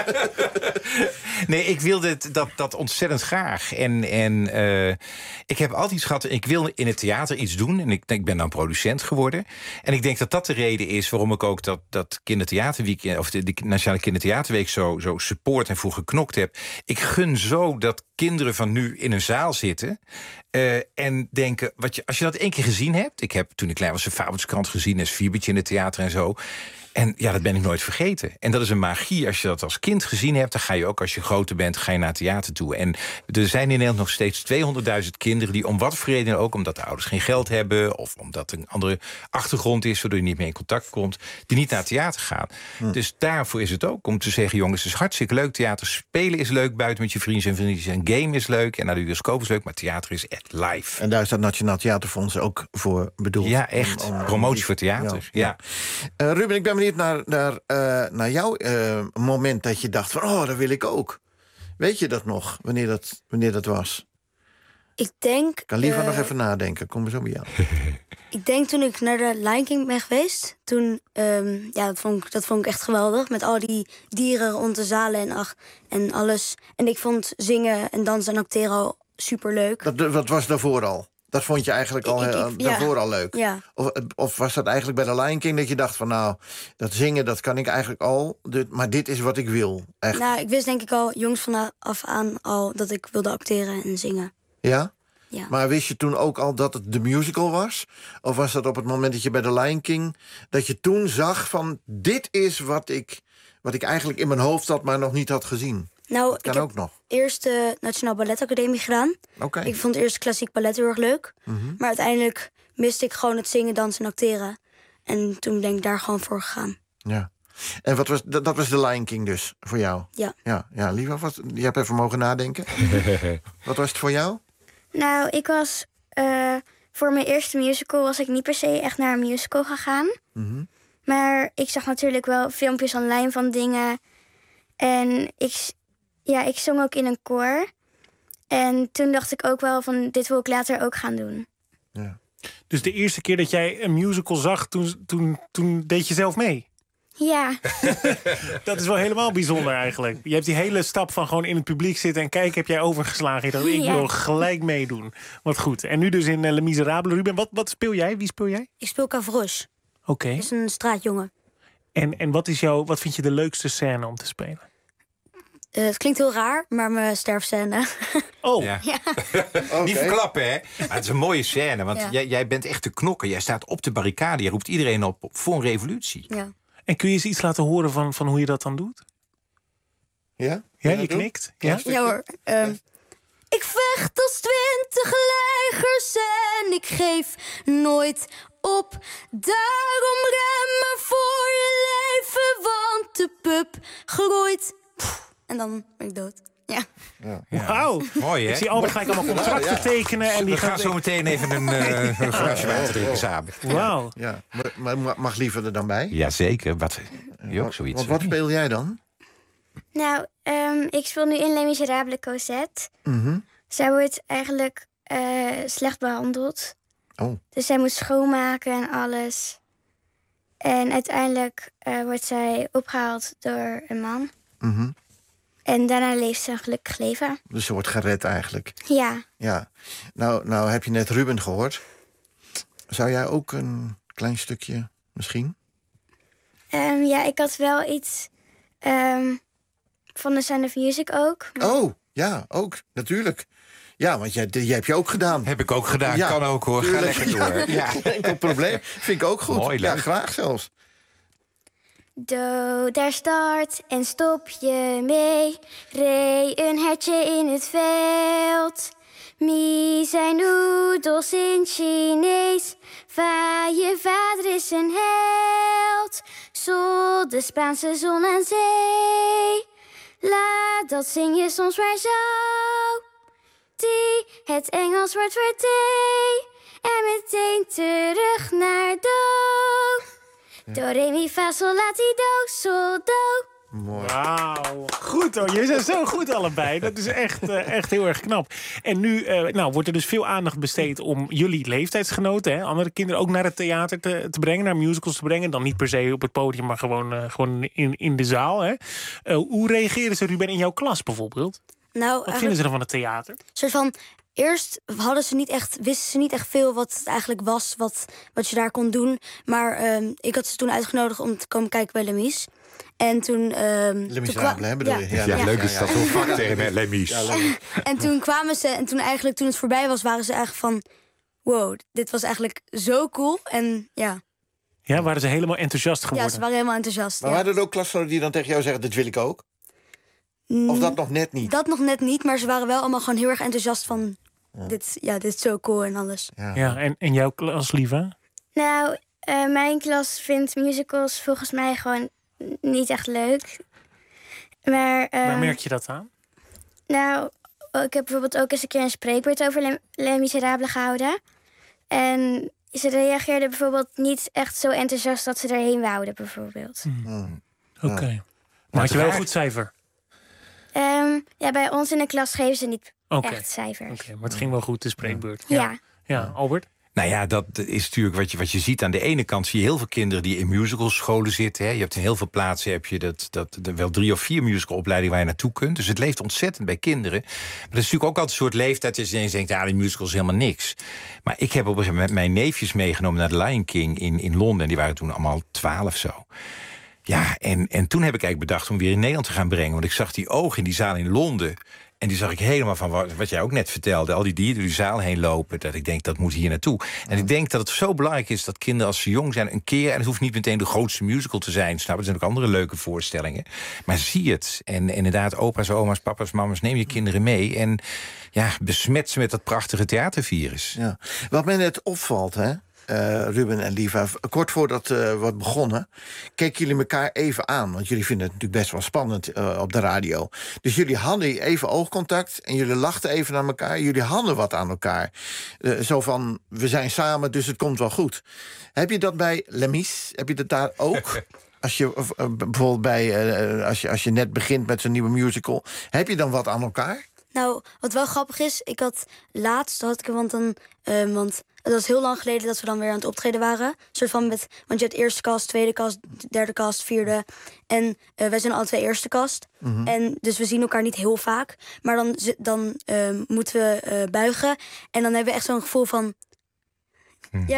Nee, ik wilde het, dat, dat ontzettend graag. En, en uh, ik heb altijd iets gehad, ik wil in het theater iets doen. En ik, ik ben dan producent geworden. En ik denk dat dat de reden is waarom ik ook dat, dat kindertheaterweek, of de, de Nationale Kindertheaterweek zo, zo support en voor geknokt heb. Ik gun zo dat kinderen van nu in een zaal zitten uh, en denken, wat je, als je dat één keer gezien hebt. Ik heb toen ik klein was een Fabeltjeskrant gezien, en Vierbertje in het theater en zo. En ja, dat ben ik nooit vergeten. En dat is een magie. Als je dat als kind gezien hebt, dan ga je ook als je groter bent, ga je naar het theater toe. En er zijn in Nederland nog steeds tweehonderdduizend kinderen die om wat voor reden ook, omdat de ouders geen geld hebben of omdat er een andere achtergrond is, waardoor je niet meer in contact komt, die niet naar het theater gaan. Hm. Dus daarvoor is het ook om te zeggen, jongens, het is hartstikke leuk. Theater spelen is leuk, buiten met je vrienden en vriendjes. Een game is leuk en naar de bioscoop is leuk, maar theater is echt live. En daar is dat Nationaal Theaterfonds ook voor bedoeld. Ja, echt. Om, om, Promotie voor theater. Ja. ja. Uh, Ruben, ik ben benieuwd naar, naar, uh, naar jouw uh, moment dat je dacht van, oh, dat wil ik ook. Weet je dat nog, wanneer dat, wanneer dat was? Ik denk... Kan liever uh, nog even nadenken. Kom maar zo bij jou. Ik denk toen ik naar de Lion King ben geweest, toen, um, ja, dat vond, ik, dat vond ik echt geweldig. Met al die dieren rond de zalen en, ach, en alles. En ik vond zingen en dansen en acteren al superleuk. Dat, wat was daarvoor al? Dat vond je eigenlijk al ik, ik, daarvoor ja. al leuk? Ja. Of, of was dat eigenlijk bij de Lion King dat je dacht van, nou, dat zingen, dat kan ik eigenlijk al. Dit, maar dit is wat ik wil. Echt. Nou, ik wist denk ik al jongs vanaf aan al dat ik wilde acteren en zingen. Ja? Ja. Maar wist je toen ook al dat het de musical was? Of was dat op het moment dat je bij de Lion King, dat je toen zag van, dit is wat ik, wat ik eigenlijk in mijn hoofd had, maar nog niet had gezien? Nou, dat kan ik ook heb nog. eerst de Nationaal Ballet Academie gedaan. Okay. Ik vond eerst klassiek ballet heel erg leuk. Mm-hmm. Maar uiteindelijk miste ik gewoon het zingen, dansen en acteren. En toen ben ik daar gewoon voor gegaan. Ja. En wat was, dat, dat was de Lion King dus, voor jou? Ja. Ja, ja Lieva, wat, je hebt even mogen nadenken. Wat was het voor jou? Nou, ik was... Uh, voor mijn eerste musical was ik niet per se echt naar een musical gegaan. Mm-hmm. Maar ik zag natuurlijk wel filmpjes online van dingen. En ik, ja, ik zong ook in een koor. En toen dacht ik ook wel van, dit wil ik later ook gaan doen. Ja. Dus de eerste keer dat jij een musical zag, toen, toen, toen deed je zelf mee? Ja. Dat is wel helemaal bijzonder eigenlijk. Je hebt die hele stap van gewoon in het publiek zitten en kijken, heb jij overgeslagen. Je dacht, ik wil ja. gelijk meedoen. Wat goed. En nu dus in uh, Les Miserables. Ruben, wat, wat speel jij? Wie speel jij? Ik speel Gavroche. Oké. Okay. Het is een straatjongen. En, en wat, is jouw, wat vind je de leukste scène om te spelen? Uh, het klinkt heel raar, maar mijn sterfscène. Oh. Ja. Ja. Okay. Niet verklappen, hè? Maar het is een mooie scène, want ja. jij, jij bent echt te knokken. Jij staat op de barricade, je roept iedereen op voor een revolutie. Ja. En kun je eens iets laten horen van, van hoe je dat dan doet? Ja? Ja, je knikt? Ja, ja hoor. Um, ik vecht als twintig leigers en ik geef nooit op. Daarom rem maar voor je leven, want de pup groeit. Pff, en dan ben ik dood. Ja. Ja. Wauw. Mooi, hè? Ik zie Albert gelijk allemaal contracten ja, ja. tekenen. En die We gaan zo meteen even een, uh, een glaasje water drinken samen. Wauw. Ja. Maar, maar mag liever er dan bij? Jazeker. Wat, je ook zoiets. Want wat speel jij dan? Nou, um, ik speel nu in Les Miserables Cosette. Mm-hmm. Zij wordt eigenlijk uh, slecht behandeld. Oh. Dus zij moet schoonmaken en alles. En uiteindelijk uh, wordt zij opgehaald door een man. Mm-hmm. En daarna leeft ze een gelukkig leven. Dus ze wordt gered eigenlijk. Ja. Ja. Nou, nou heb je net Ruben gehoord. Zou jij ook een klein stukje misschien? Um, ja, ik had wel iets um, van The Sound of Music ook. Maar... Oh, ja, ook, natuurlijk. Ja, want jij, die heb je ook gedaan. Heb ik ook gedaan, ja, kan ook hoor. Tuurlijk. Ga lekker door. Ja, ja. Enkel probleem. Vind ik ook goed. Mooi, ja, leuk. graag zelfs. Do, daar start en stop je mee. Ree een hertje in het veld. Mi zijn noedels in Chinees. Va, je vader is een held. Sol, de Spaanse zon en zee. La, dat zing je soms maar zo. Die, het Engels wordt voor thee. En meteen terug naar do. Do, re, mi, fa, sol, la, ti, do, sol, do. Mooi. Wauw. Goed hoor, jullie zijn zo goed allebei. Dat is echt, uh, echt heel erg knap. En nu uh, nou, wordt er dus veel aandacht besteed om jullie leeftijdsgenoten, hè, andere kinderen ook naar het theater te, te brengen, naar musicals te brengen. Dan niet per se op het podium, maar gewoon, uh, gewoon in, in de zaal. Hè. Uh, hoe reageren ze, Ruben, in jouw klas bijvoorbeeld? Nou, wat vinden ze dan van het theater? Soort van, eerst hadden ze niet echt, wisten ze niet echt veel wat het eigenlijk was, wat, wat je daar kon doen. Maar um, ik had ze toen uitgenodigd om te komen kijken bij Lemies. En toen... Um, Les Miserables, hè, bedoel je? Ja, ja, ja, leuk is dat zo'n vakterm, hè, Lemies. Ja, en toen kwamen ze, en toen eigenlijk, toen het voorbij was, waren ze eigenlijk van... Wow, dit was eigenlijk zo cool. En ja... Ja, waren ze helemaal enthousiast geworden? Ja, ze waren helemaal enthousiast. Maar ja. waren er ook klasgenoten die dan tegen jou zeggen, dit wil ik ook? Of dat nog net niet? Dat nog net niet, maar ze waren wel allemaal gewoon heel erg enthousiast van... Ja. Dit, ja, dit is zo cool en alles. Ja, ja en, en jouw klas, Liva? Nou, uh, mijn klas vindt musicals volgens mij gewoon niet echt leuk. Maar, um, Waar merk je dat aan? Nou, ik heb bijvoorbeeld ook eens een keer een spreekbeurt over Les, Les Miserables gehouden. En ze reageerden bijvoorbeeld niet echt zo enthousiast dat ze erheen wouden, bijvoorbeeld. Hmm. Hmm. Oké. Okay. Maar had je wel een goed cijfer? Um, ja, bij ons in de klas geven ze niet okay. echt cijfers. Oké, okay, maar het ging wel goed, de spreekbeurt. Ja. Ja, ja Albert? Nou ja, dat is natuurlijk wat je, wat je ziet. Aan de ene kant zie je heel veel kinderen die in musicalscholen zitten. Hè. Je hebt in heel veel plaatsen heb je dat, dat, dat, wel drie of vier musicalopleidingen waar je naartoe kunt. Dus het leeft ontzettend bij kinderen. Maar dat is natuurlijk ook altijd een soort leeftijd dat je ineens denkt, ja, die musical is helemaal niks. Maar ik heb op een gegeven moment mijn neefjes meegenomen naar de Lion King in, in Londen. En die waren toen allemaal twaalf zo. Ja, en, en toen heb ik eigenlijk bedacht om weer in Nederland te gaan brengen. Want ik zag die ogen in die zaal in Londen. En die zag ik helemaal van wat, wat jij ook net vertelde. Al die dieren door die zaal heen lopen. Dat ik denk, dat moet hier naartoe. En ik denk dat het zo belangrijk is dat kinderen als ze jong zijn een keer... en het hoeft niet meteen de grootste musical te zijn. Snap, er zijn ook andere leuke voorstellingen. Maar zie het. En inderdaad, opa's, oma's, papa's, mama's, neem je kinderen mee. En ja, besmet ze met dat prachtige theatervirus. Ja. Wat mij net opvalt, hè? Uh, Ruben en Liva, kort voordat we uh, wat begonnen... keken jullie elkaar even aan. Want jullie vinden het natuurlijk best wel spannend uh, op de radio. Dus jullie hadden even oogcontact en jullie lachten even naar elkaar. Jullie hadden wat aan elkaar. Uh, zo van, we zijn samen, dus het komt wel goed. Heb je dat bij Lemies? Heb je dat daar ook? Als je uh, bijvoorbeeld bij, uh, als je, als je net begint met zo'n nieuwe musical... heb je dan wat aan elkaar? Nou, wat wel grappig is, ik had laatst, had ik want dan, uh, want het was heel lang geleden dat we dan weer aan het optreden waren. Een soort van met, want je hebt eerste kast, tweede kast, derde kast, vierde. En uh, wij zijn alle twee eerste kast. Mm-hmm. En dus we zien elkaar niet heel vaak. Maar dan, dan uh, moeten we uh, buigen. En dan hebben we echt zo'n gevoel van, mm. ja,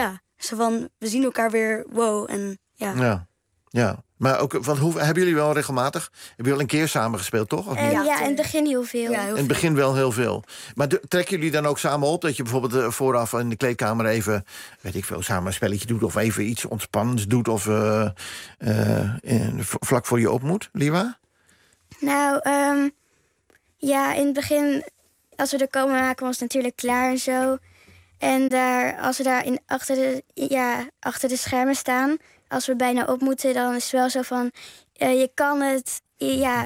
Zo van, we zien elkaar weer, wow. En ja. Ja, ja. Maar ook, want hoe, hebben jullie wel regelmatig... Hebben jullie al een keer samen gespeeld, toch? Of Uh, niet? ja, ja, in het begin heel veel. Ja, heel in het begin wel heel veel. Maar de, trekken jullie dan ook samen op? Dat je bijvoorbeeld uh, vooraf in de kleedkamer even... weet ik veel, samen een spelletje doet... of even iets ontspannends doet... of uh, uh, in, vlak voor je op moet, Liva? Nou, um, ja, in het begin... als we er komen, maken we ons natuurlijk klaar en zo. En daar, als we daar in, achter, de, ja, achter de schermen staan... als we bijna op moeten, dan is het wel zo van... Uh, je kan het, ja...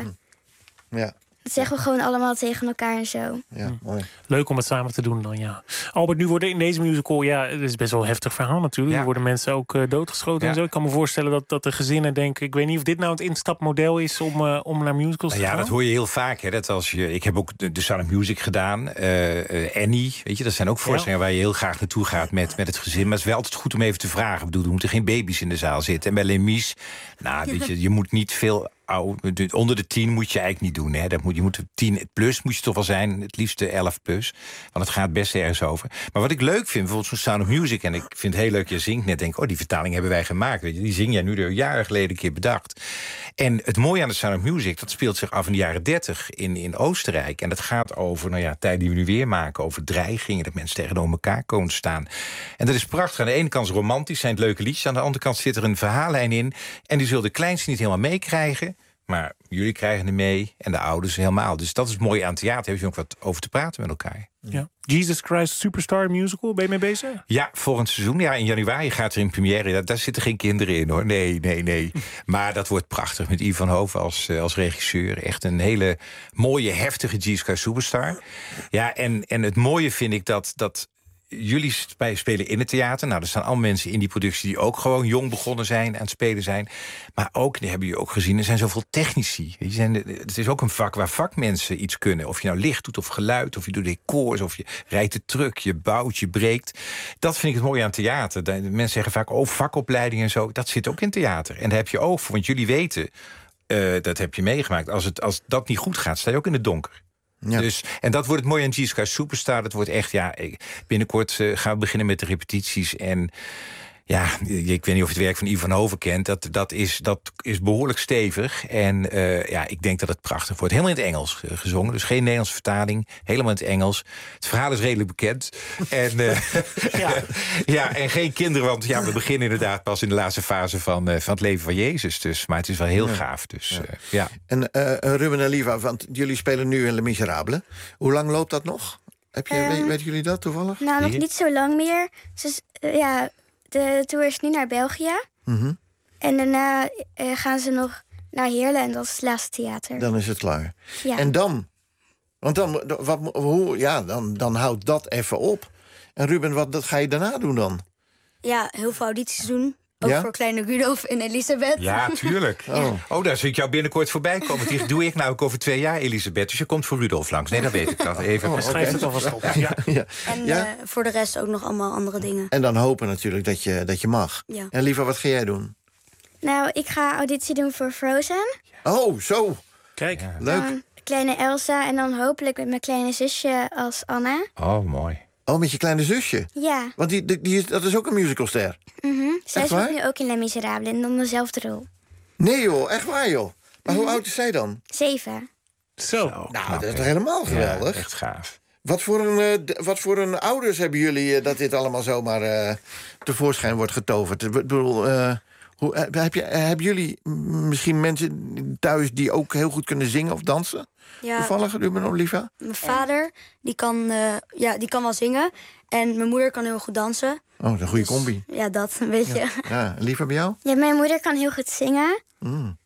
Ja. Dat zeggen we gewoon allemaal tegen elkaar en zo. Ja, mooi. Leuk om het samen te doen dan, ja. Albert, nu worden in deze musical... ja, het is best wel een heftig verhaal natuurlijk. Ja. Er worden mensen ook uh, doodgeschoten Ja. en zo. Ik kan me voorstellen dat, dat de gezinnen denken... ik weet niet of dit nou het instapmodel is om, uh, om naar musicals te Ja, gaan. dat hoor je heel vaak. Hè, dat als je, ik heb ook de, de Sound of Music gedaan. Uh, uh, Annie, weet je, dat zijn ook voorstellingen... waar je heel graag naartoe gaat met, met het gezin. Maar het is wel altijd goed om even te vragen. Ik bedoel, er moeten geen baby's in de zaal zitten. En bij Les Mis, nou, weet je, je moet niet veel... onder de tien moet je eigenlijk niet doen. Hè. Dat moet, je moet tien plus moet je toch wel zijn. Het liefst elf plus. Want het gaat best ergens over. Maar wat ik leuk vind, bijvoorbeeld zo'n Sound of Music... en ik vind het heel leuk, je zingt net, denk oh, die vertaling hebben wij gemaakt. Weet je. Die zing jij nu er jaren geleden een keer bedacht. En het mooie aan de Sound of Music... dat speelt zich af in de jaren dertig in, in Oostenrijk. En dat gaat over, nou ja, tijden die we nu weer maken... over dreigingen, dat mensen tegenover elkaar komen staan. En dat is prachtig. Aan de ene kant is romantisch, zijn het leuke liedjes. Aan de andere kant zit er een verhaallijn in. En die zullen de kleinste niet helemaal meekrijgen... maar jullie krijgen er mee en de ouders helemaal. Dus dat is mooi aan theater. Heb je ook wat over te praten met elkaar. Ja. Jesus Christ Superstar Musical, ben je mee bezig? Ja, volgend seizoen. Ja, in januari gaat er in première. Daar, daar zitten geen kinderen in, hoor. Nee, nee, nee. Maar dat wordt prachtig met Yves van Hoven als, als regisseur. Echt een hele mooie, heftige Jesus Christ Superstar. Ja, en, en het mooie vind ik dat... dat jullie spelen in het theater. Nou, er staan allemaal mensen in die productie... die ook gewoon jong begonnen zijn, aan het spelen zijn. Maar ook, die hebben jullie ook gezien... er zijn zoveel technici. Weet je, het is ook een vak waar vakmensen iets kunnen. Of je nou licht doet of geluid, of je doet decors... of je rijdt de truck, je bouwt, je breekt. Dat vind ik het mooie aan theater. De mensen zeggen vaak, oh, vakopleiding en zo. Dat zit ook in theater. En daar heb je oog voor, want jullie weten... Uh, dat heb je meegemaakt. Als, het, als dat niet goed gaat, sta je ook in het donker. Ja. Dus, en dat wordt het mooie aan Jesus Christ Superstar. Dat wordt echt, ja, binnenkort uh, gaan we beginnen met de repetities. En ja, ik weet niet of je het werk van Yves van Hoven kent. Dat, dat, is, dat is behoorlijk stevig. En uh, ja, ik denk dat het prachtig wordt. Helemaal in het Engels uh, gezongen. Dus geen Nederlandse vertaling. Helemaal in het Engels. Het verhaal is redelijk bekend. En, uh, ja. ja, en geen kinderen. Want ja, we beginnen inderdaad pas in de laatste fase van, uh, van het leven van Jezus. Dus, maar het is wel heel ja. gaaf. Dus, ja. Uh, ja. En uh, Ruben en Liva, want jullie spelen nu in Les Miserables. Hoe lang loopt dat nog? Heb je, um, weet, weten jullie dat toevallig? Nou, nog niet zo lang meer. Dus uh, ja... De tour is nu naar België. Mm-hmm. En daarna uh, gaan ze nog naar Heerlen. En dat is het laatste theater. Dan is het klaar. Ja. En dan? Want dan, wat, hoe, ja, dan, dan houdt dat even op. En Ruben, wat dat ga je daarna doen dan? Ja, heel veel audities doen. Ook ja? voor kleine Rudolf en Elisabeth. Ja, tuurlijk. Oh, ja. oh daar zie ik jou binnenkort voorbij komen. Die doe ik nou ook over twee jaar, Elisabeth. Dus je komt voor Rudolf langs. Nee, dat weet ik dat. Even. Oh, schrijf het alvast op. Ja. Ja. En ja? Uh, voor de rest ook nog allemaal andere dingen. En dan hopen natuurlijk dat je, dat je mag. Ja. En Liva, wat ga jij doen? Nou, ik ga auditie doen voor Frozen. Oh, zo. Kijk, ja. Leuk. Dan kleine Elsa en dan hopelijk met mijn kleine zusje als Anna. Oh, mooi. Oh, met je kleine zusje? Ja. Want die, die, die is, dat is ook een musicalster. Mm-hmm. Zij speelt nu ook in Les Miserables en dan dezelfde rol. Nee joh, echt waar joh. Maar mm-hmm. hoe oud is zij dan? Zeven. Zo, Zo nou, knap, dat is toch helemaal geweldig? Ja, echt gaaf. Wat voor een, uh, wat voor een ouders hebben jullie uh, dat dit allemaal zomaar uh, tevoorschijn wordt getoverd? Ik bedoel, uh, hoe, heb je, hebben jullie misschien mensen thuis die ook heel goed kunnen zingen of dansen? Ja, toevallig, Ruben of Liva? Mijn vader, die kan, uh, ja, die kan wel zingen. En mijn moeder kan heel goed dansen. Oh, dat is een goede dus, combi. Ja, dat, een beetje. Ja, ja. Liva, bij jou? Ja, mijn moeder kan heel goed zingen. Mm.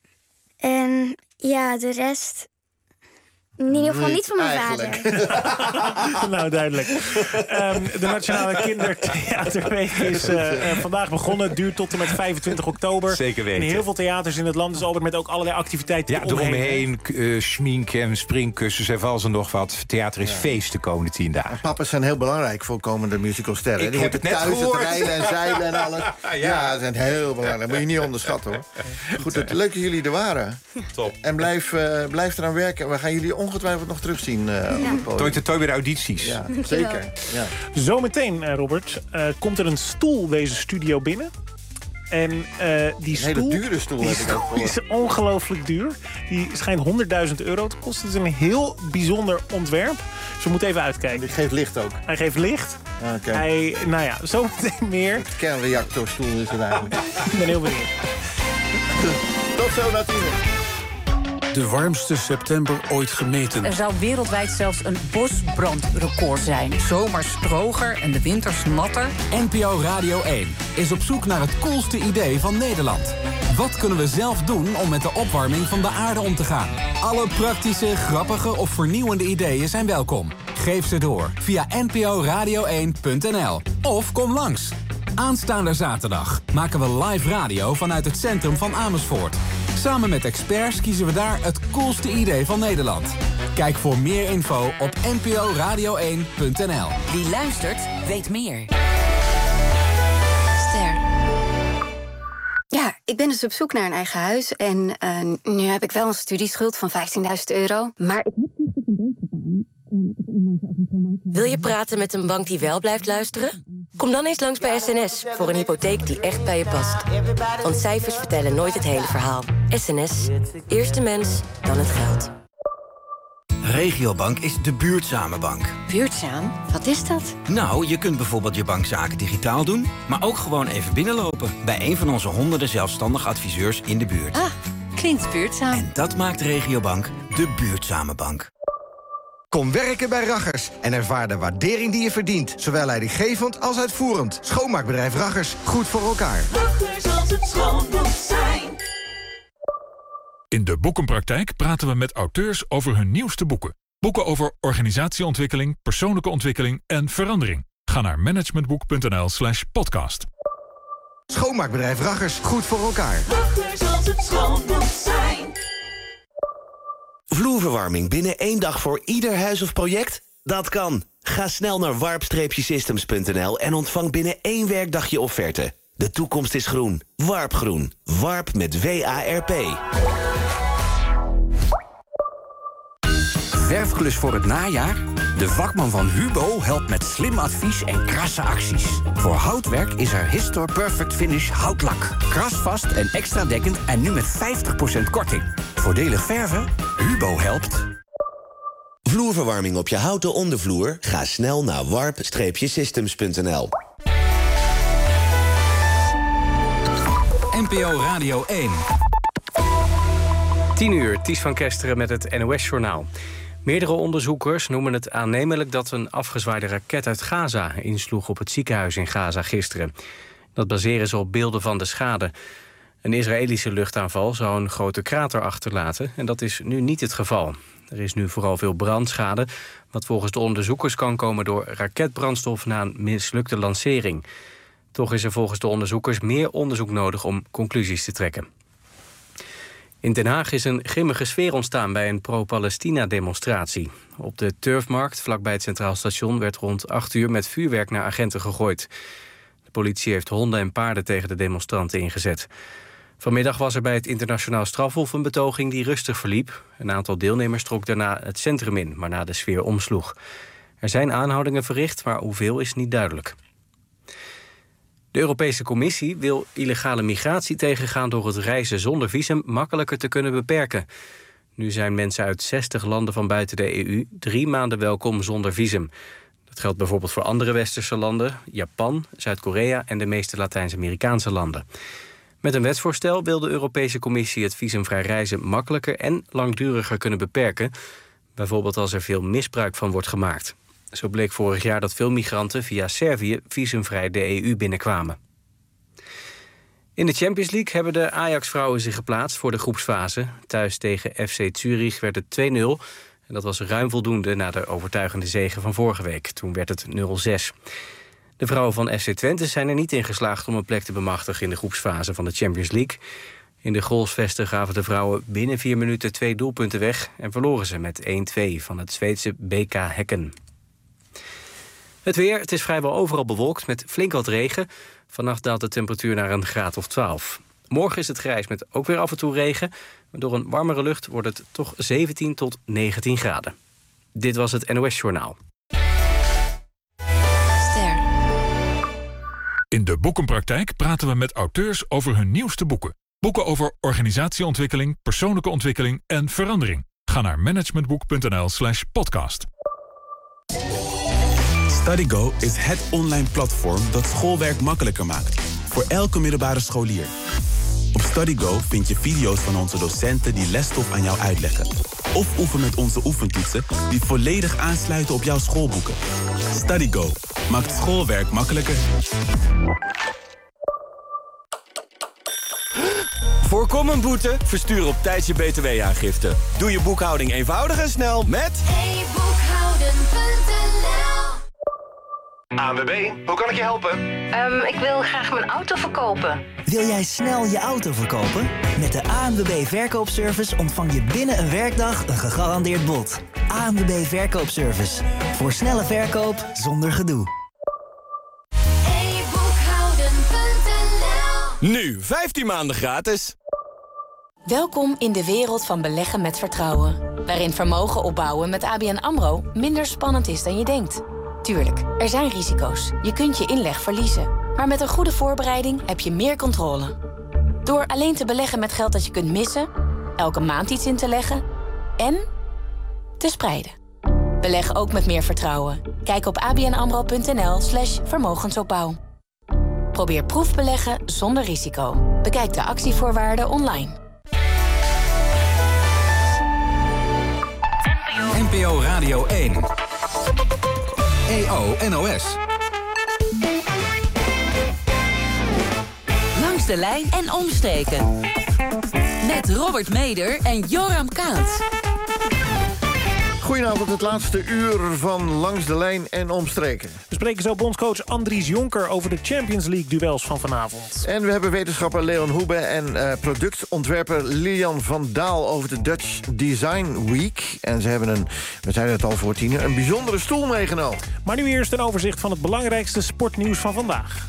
En ja, de rest... In ieder geval niet van mijn Eigenlijk. vader. Nou, duidelijk. Um, de Nationale Kindertheaterweek is uh, uh, vandaag begonnen. Het duurt tot en met vijfentwintig oktober. Zeker weten. In heel veel theaters in het land. Dus Albert met ook allerlei activiteiten ja, eromheen. Uh, schmink en springkussens en vals en nog wat. Theater is ja. feest de komende tien dagen. Papa's zijn heel belangrijk voor komende musicalsterren. Ik die heb het net thuis gehoord. Het rijden en zeilen en alles. ja. ja, dat zijn heel belangrijk. Dat moet je niet onderschatten, hoor. Goed, het, leuk dat jullie er waren. Top. En blijf, uh, blijf eraan werken. We gaan jullie ongetwijfeld nog terugzien. Uh, Ja. Toy to Toy bij de audities. Ja, zeker. Ja. Zometeen, uh, Robert, uh, komt er een stoel deze studio binnen. En uh, die stoel, een hele dure stoel die heb ik ook stoel is ongelooflijk duur. Die schijnt honderdduizend euro te kosten. Het is een heel bijzonder ontwerp. Dus we moeten even uitkijken. Die geeft licht ook. Hij geeft licht. Okay. Hij, nou ja, zometeen meer. Het kernreactorstoel is het eigenlijk. Ik ben heel benieuwd. Tot zo, Natine. De warmste september ooit gemeten. Er zou wereldwijd zelfs een bosbrandrecord zijn. Zomers droger en de winters natter. N P O Radio één is op zoek naar het coolste idee van Nederland. Wat kunnen we zelf doen om met de opwarming van de aarde om te gaan? Alle praktische, grappige of vernieuwende ideeën zijn welkom. Geef ze door via n p o radio één punt n l of kom langs. Aanstaande zaterdag maken we live radio vanuit het centrum van Amersfoort. Samen met experts kiezen we daar het coolste idee van Nederland. Kijk voor meer info op n p o radio één punt n l. Wie luistert, weet meer. Ster. Ja, ik ben dus op zoek naar een eigen huis. En uh, nu heb ik wel een studieschuld van vijftienduizend euro. Maar ik heb niet een beetje gedaan. Wil je praten met een bank die wel blijft luisteren? Kom dan eens langs bij S N S voor een hypotheek die echt bij je past. Want cijfers vertellen nooit het hele verhaal. S N S, eerst de mens, dan het geld. Regiobank is de buurtzame bank. Buurtzaam? Wat is dat? Nou, je kunt bijvoorbeeld je bankzaken digitaal doen, maar ook gewoon even binnenlopen bij een van onze honderden zelfstandige adviseurs in de buurt. Ah, klinkt buurtzaam. En dat maakt Regiobank de buurtzame bank. Kom werken bij Raggers en ervaar de waardering die je verdient. Zowel leidinggevend als uitvoerend. Schoonmaakbedrijf Raggers, goed voor elkaar. Raggers als het schoon moet zijn. In de Boekenpraktijk praten we met auteurs over hun nieuwste boeken. Boeken over organisatieontwikkeling, persoonlijke ontwikkeling en verandering. Ga naar managementboek punt n l slash podcast. Schoonmaakbedrijf Raggers, goed voor elkaar. Raggers als het schoon moet zijn. Vloerverwarming binnen één dag voor ieder huis of project? Dat kan. Ga snel naar warp systems punt n l en ontvang binnen één werkdag je offerte. De toekomst is groen. Warp Groen. Warp met W A R P. Verfklus voor het najaar? De vakman van Hubo helpt met slim advies en krasse acties. Voor houtwerk is er Histor Perfect Finish houtlak. Krasvast en extra dekkend en nu met vijftig procent korting. Voordelig verven? Hubo helpt. Vloerverwarming op je houten ondervloer? Ga snel naar warp systems punt n l. N P O Radio één. tien uur, Ties van Kesteren met het N O S-journaal. Meerdere onderzoekers noemen het aannemelijk dat een afgezwaaide raket uit Gaza insloeg op het ziekenhuis in Gaza gisteren. Dat baseren ze op beelden van de schade. Een Israëlische luchtaanval zou een grote krater achterlaten en dat is nu niet het geval. Er is nu vooral veel brandschade, wat volgens de onderzoekers kan komen door raketbrandstof na een mislukte lancering. Toch is er volgens de onderzoekers meer onderzoek nodig om conclusies te trekken. In Den Haag is een grimmige sfeer ontstaan bij een pro-Palestina-demonstratie. Op de Turfmarkt, vlakbij het Centraal Station, werd rond acht uur met vuurwerk naar agenten gegooid. De politie heeft honden en paarden tegen de demonstranten ingezet. Vanmiddag was er bij het Internationaal Strafhof een betoging die rustig verliep. Een aantal deelnemers trok daarna het centrum in, waarna de sfeer omsloeg. Er zijn aanhoudingen verricht, maar hoeveel is niet duidelijk. De Europese Commissie wil illegale migratie tegengaan door het reizen zonder visum makkelijker te kunnen beperken. Nu zijn mensen uit zestig landen van buiten de E U drie maanden welkom zonder visum. Dat geldt bijvoorbeeld voor andere westerse landen, Japan, Zuid-Korea en de meeste Latijns-Amerikaanse landen. Met een wetsvoorstel wil de Europese Commissie het visumvrij reizen makkelijker en langduriger kunnen beperken. Bijvoorbeeld als er veel misbruik van wordt gemaakt. Zo bleek vorig jaar dat veel migranten via Servië visumvrij de E U binnenkwamen. In de Champions League hebben de Ajax-vrouwen zich geplaatst voor de groepsfase. Thuis tegen F C Zurich werd het twee nul. En dat was ruim voldoende na de overtuigende zege van vorige week. Toen werd het nul zes. De vrouwen van F C Twente zijn er niet in geslaagd om een plek te bemachtigen in de groepsfase van de Champions League. In de goalsvesten gaven de vrouwen binnen vier minuten twee doelpunten weg en verloren ze met één twee van het Zweedse B K Häcken. Het weer, het is vrijwel overal bewolkt met flink wat regen. Vannacht daalt de temperatuur naar een graad of twaalf. Morgen is het grijs met ook weer af en toe regen. Maar door een warmere lucht wordt het toch zeventien tot negentien graden. Dit was het N O S Journaal. Ster. In de Boekenpraktijk praten we met auteurs over hun nieuwste boeken. Boeken over organisatieontwikkeling, persoonlijke ontwikkeling en verandering. Ga naar managementboek.nl slash podcast. StudyGo is het online platform dat schoolwerk makkelijker maakt. Voor elke middelbare scholier. Op StudyGo vind je video's van onze docenten die lesstof aan jou uitleggen. Of oefen met onze oefentoetsen die volledig aansluiten op jouw schoolboeken. StudyGo maakt schoolwerk makkelijker. Voorkom een boete? Verstuur op tijd je B T W-aangifte. Doe je boekhouding eenvoudig en snel met e boekhouden punt n l. A N W B, hoe kan ik je helpen? Um, ik wil graag mijn auto verkopen. Wil jij snel je auto verkopen? Met de A N W B Verkoopservice ontvang je binnen een werkdag een gegarandeerd bod. A N W B Verkoopservice. Voor snelle verkoop zonder gedoe. e boekhouden punt n l. nu vijftien maanden gratis. Welkom in de wereld van beleggen met vertrouwen. Waarin vermogen opbouwen met A B N AMRO minder spannend is dan je denkt. Tuurlijk, er zijn risico's. Je kunt je inleg verliezen. Maar met een goede voorbereiding heb je meer controle. Door alleen te beleggen met geld dat je kunt missen, elke maand iets in te leggen en te spreiden. Beleg ook met meer vertrouwen. Kijk op abnamro.nl slash vermogensopbouw. Probeer proefbeleggen zonder risico. Bekijk de actievoorwaarden online. N P O Radio één. E O N O S. Langs de lijn en omstreken. Met Robert Meder en Joram Kaats. Goedenavond, het laatste uur van Langs de Lijn en Omstreken. We spreken zo bondscoach Andries Jonker over de Champions League-duels van vanavond. En we hebben wetenschapper Leon Hoebe en uh, productontwerper Lilian van Daal over de Dutch Design Week. En ze hebben een, we zeiden het al voor tien, een bijzondere stoel meegenomen. Maar nu eerst een overzicht van het belangrijkste sportnieuws van vandaag.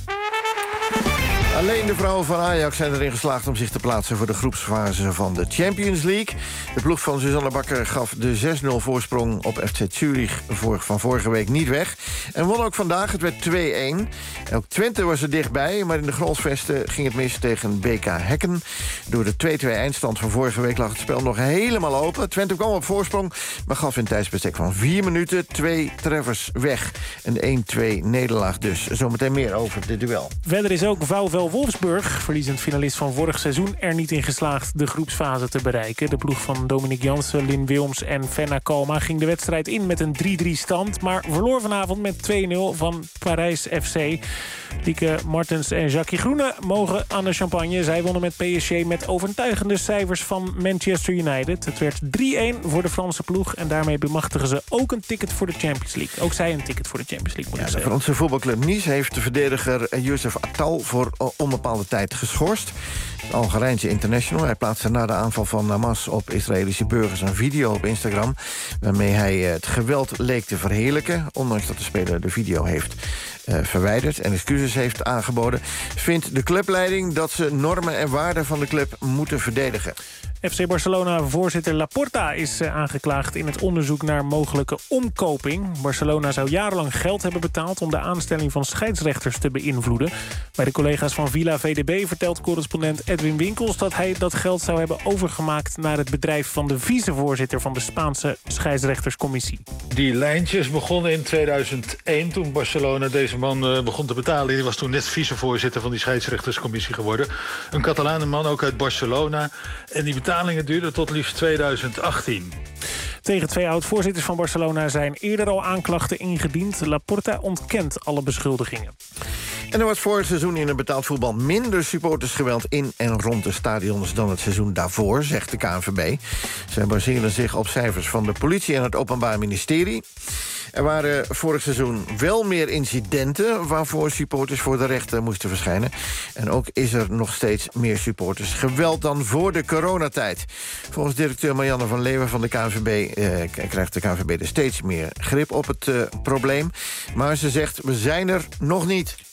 Alleen de vrouwen van Ajax zijn erin geslaagd om zich te plaatsen voor de groepsfase van de Champions League. De ploeg van Suzanne Bakker gaf de zes nul voorsprong op F C Zurich van vorige week niet weg. En won ook vandaag, het werd twee één. Ook Twente was er dichtbij, maar in de Grolsvesten ging het mis tegen B K Hekken. Door de twee twee eindstand van vorige week lag het spel nog helemaal open. Twente kwam op voorsprong, maar gaf in tijdsbestek van vier minuten twee treffers weg. Een één twee nederlaag dus. Zometeen meer over dit duel. Verder is ook VfL Wolfsburg, verliezend finalist van vorig seizoen, er niet in geslaagd de groepsfase te bereiken. De ploeg van Dominique Jansen, Lin Wilms en Fenna Kalma ging de wedstrijd in met een drie drie stand, maar verloor vanavond met twee nul van Parijs F C. Lieke Martens en Jackie Groene mogen aan de champagne. Zij wonnen met P S G met overtuigende cijfers van Manchester United. Het werd drie één voor de Franse ploeg en daarmee bemachtigen ze ook een ticket voor de Champions League. Ook zij een ticket voor de Champions League, moet ja, ik de zeggen. Franse voetbalclub Nice heeft de verdediger Youssef Attal voor onbepaalde tijd geschorst. De Algerijnse international. Hij plaatste na de aanval van Hamas op Israëlische burgers een video op Instagram waarmee hij het geweld leek te verheerlijken, ondanks dat de speler de video heeft uh, verwijderd en excuses heeft aangeboden, vindt de clubleiding dat ze normen en waarden van de club moeten verdedigen. F C Barcelona-voorzitter Laporta is uh, aangeklaagd in het onderzoek naar mogelijke omkoping. Barcelona zou jarenlang geld hebben betaald om de aanstelling van scheidsrechters te beïnvloeden. Bij de collega's van Villa V D B vertelt correspondent Edwin Winkels dat hij dat geld zou hebben overgemaakt naar het bedrijf van de vicevoorzitter van de Spaanse scheidsrechterscommissie. Die lijntjes begonnen in tweeduizend één toen Barcelona deze man uh, begon te betalen. Die was toen net vicevoorzitter van die scheidsrechterscommissie geworden. Een Catalane man, ook uit Barcelona. En die betalingen duurden tot liefst tweeduizend achttien. Tegen twee oud-voorzitters van Barcelona zijn eerder al aanklachten ingediend. Laporta ontkent alle beschuldigingen. En er was vorig seizoen in het betaald voetbal minder supportersgeweld in en rond de stadions dan het seizoen daarvoor, zegt de K N V B. Zij baseren zich op cijfers van de politie en het Openbaar Ministerie. Er waren vorig seizoen wel meer incidenten waarvoor supporters voor de rechter moesten verschijnen. En ook is er nog steeds meer supportersgeweld dan voor de coronatijd. Volgens directeur Marianne van Leeuwen van de K N V B eh, krijgt de K N V B er steeds meer grip op het uh, probleem. Maar ze zegt, we zijn er nog niet.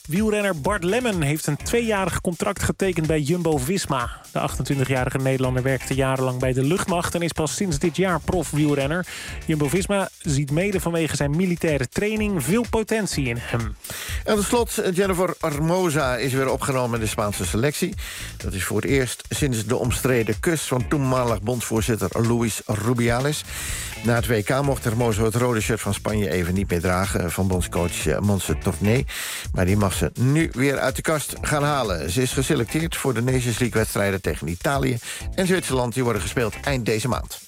Wielrenner Bart Lemmen heeft een tweejarig contract getekend bij Jumbo-Visma. De achtentwintigjarige Nederlander werkte jarenlang bij de luchtmacht en is pas sinds dit jaar prof-wielrenner. Jumbo-Visma ziet mede vanwege zijn militaire training veel potentie in hem. En tot slot, Jennifer Hermosa is weer opgenomen in de Spaanse selectie. Dat is voor het eerst sinds de omstreden kus van toenmalig bondsvoorzitter Luis Rubiales. Na het W K mocht Hermosa het rode shirt van Spanje even niet meer dragen van bondscoach Montse Tourné. Maar die mag ze nu weer uit de kast gaan halen. Ze is geselecteerd voor de Nations League-wedstrijden tegen Italië en Zwitserland. Die worden gespeeld eind deze maand.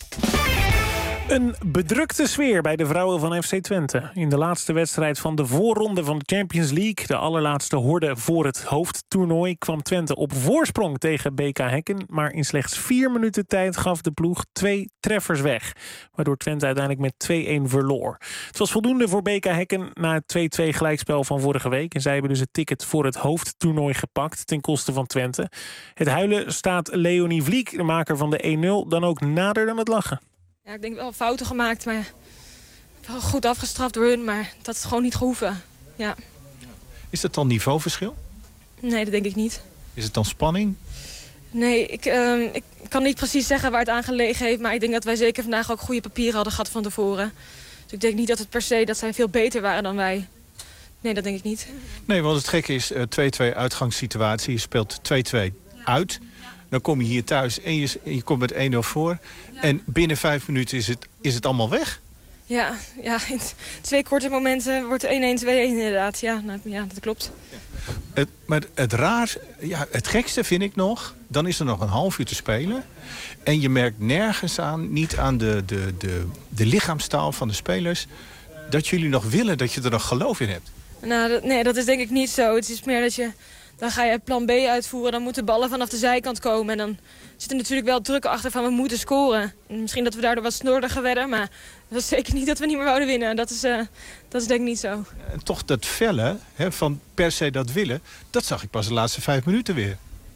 Een bedrukte sfeer bij de vrouwen van F C Twente. In de laatste wedstrijd van de voorronde van de Champions League... de allerlaatste horde voor het hoofdtoernooi... kwam Twente op voorsprong tegen B K Häcken... maar in slechts vier minuten tijd gaf de ploeg twee treffers weg... waardoor Twente uiteindelijk met twee-een verloor. Het was voldoende voor B K Häcken na het twee-twee gelijkspel van vorige week... en zij hebben dus het ticket voor het hoofdtoernooi gepakt... ten koste van Twente. Het huilen staat Leonie Vliek, de maker van de een nul... dan ook nader dan het lachen. Ja, ik denk wel fouten gemaakt, maar wel goed afgestraft door hun. Maar dat is gewoon niet gehoeven. Ja. Is dat dan niveauverschil? Nee, dat denk ik niet. Is het dan spanning? Nee, ik, uh, ik kan niet precies zeggen waar het aan gelegen heeft. Maar ik denk dat wij zeker vandaag ook goede papieren hadden gehad van tevoren. Dus ik denk niet dat het per se dat zij veel beter waren dan wij. Nee, dat denk ik niet. Nee, want het gekke is uh, twee-twee uitgangssituatie. Je speelt twee-twee uit. Dan kom je hier thuis en je, je komt met een nul voor. En binnen vijf minuten is het, is het allemaal weg. Ja, ja, in twee korte momenten wordt een-een, twee-een inderdaad. Ja, nou, ja, dat klopt. Het, maar het raar, ja, het gekste vind ik nog... dan is er nog een half uur te spelen. En je merkt nergens aan, niet aan de, de, de, de lichaamstaal van de spelers... dat jullie nog willen, dat je er nog geloof in hebt. Nou, dat, nee, dat is denk ik niet zo. Het is meer dat je... Dan ga je plan B uitvoeren, dan moeten ballen vanaf de zijkant komen. En dan zit er natuurlijk wel druk achter van we moeten scoren. En misschien dat we daardoor wat snordiger werden, maar dat is zeker niet dat we niet meer wouden winnen. Dat is, uh, dat is denk ik niet zo. En toch dat felle, hè, van per se dat willen, dat zag ik pas de laatste vijf minuten weer.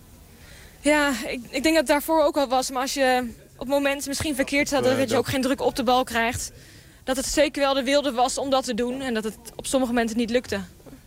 Ja, ik, ik denk dat het daarvoor ook al was. Maar als je op momenten misschien verkeerd staat, dat je ook geen druk op de bal krijgt. Dat het zeker wel de wilde was om dat te doen en dat het op sommige momenten niet lukte.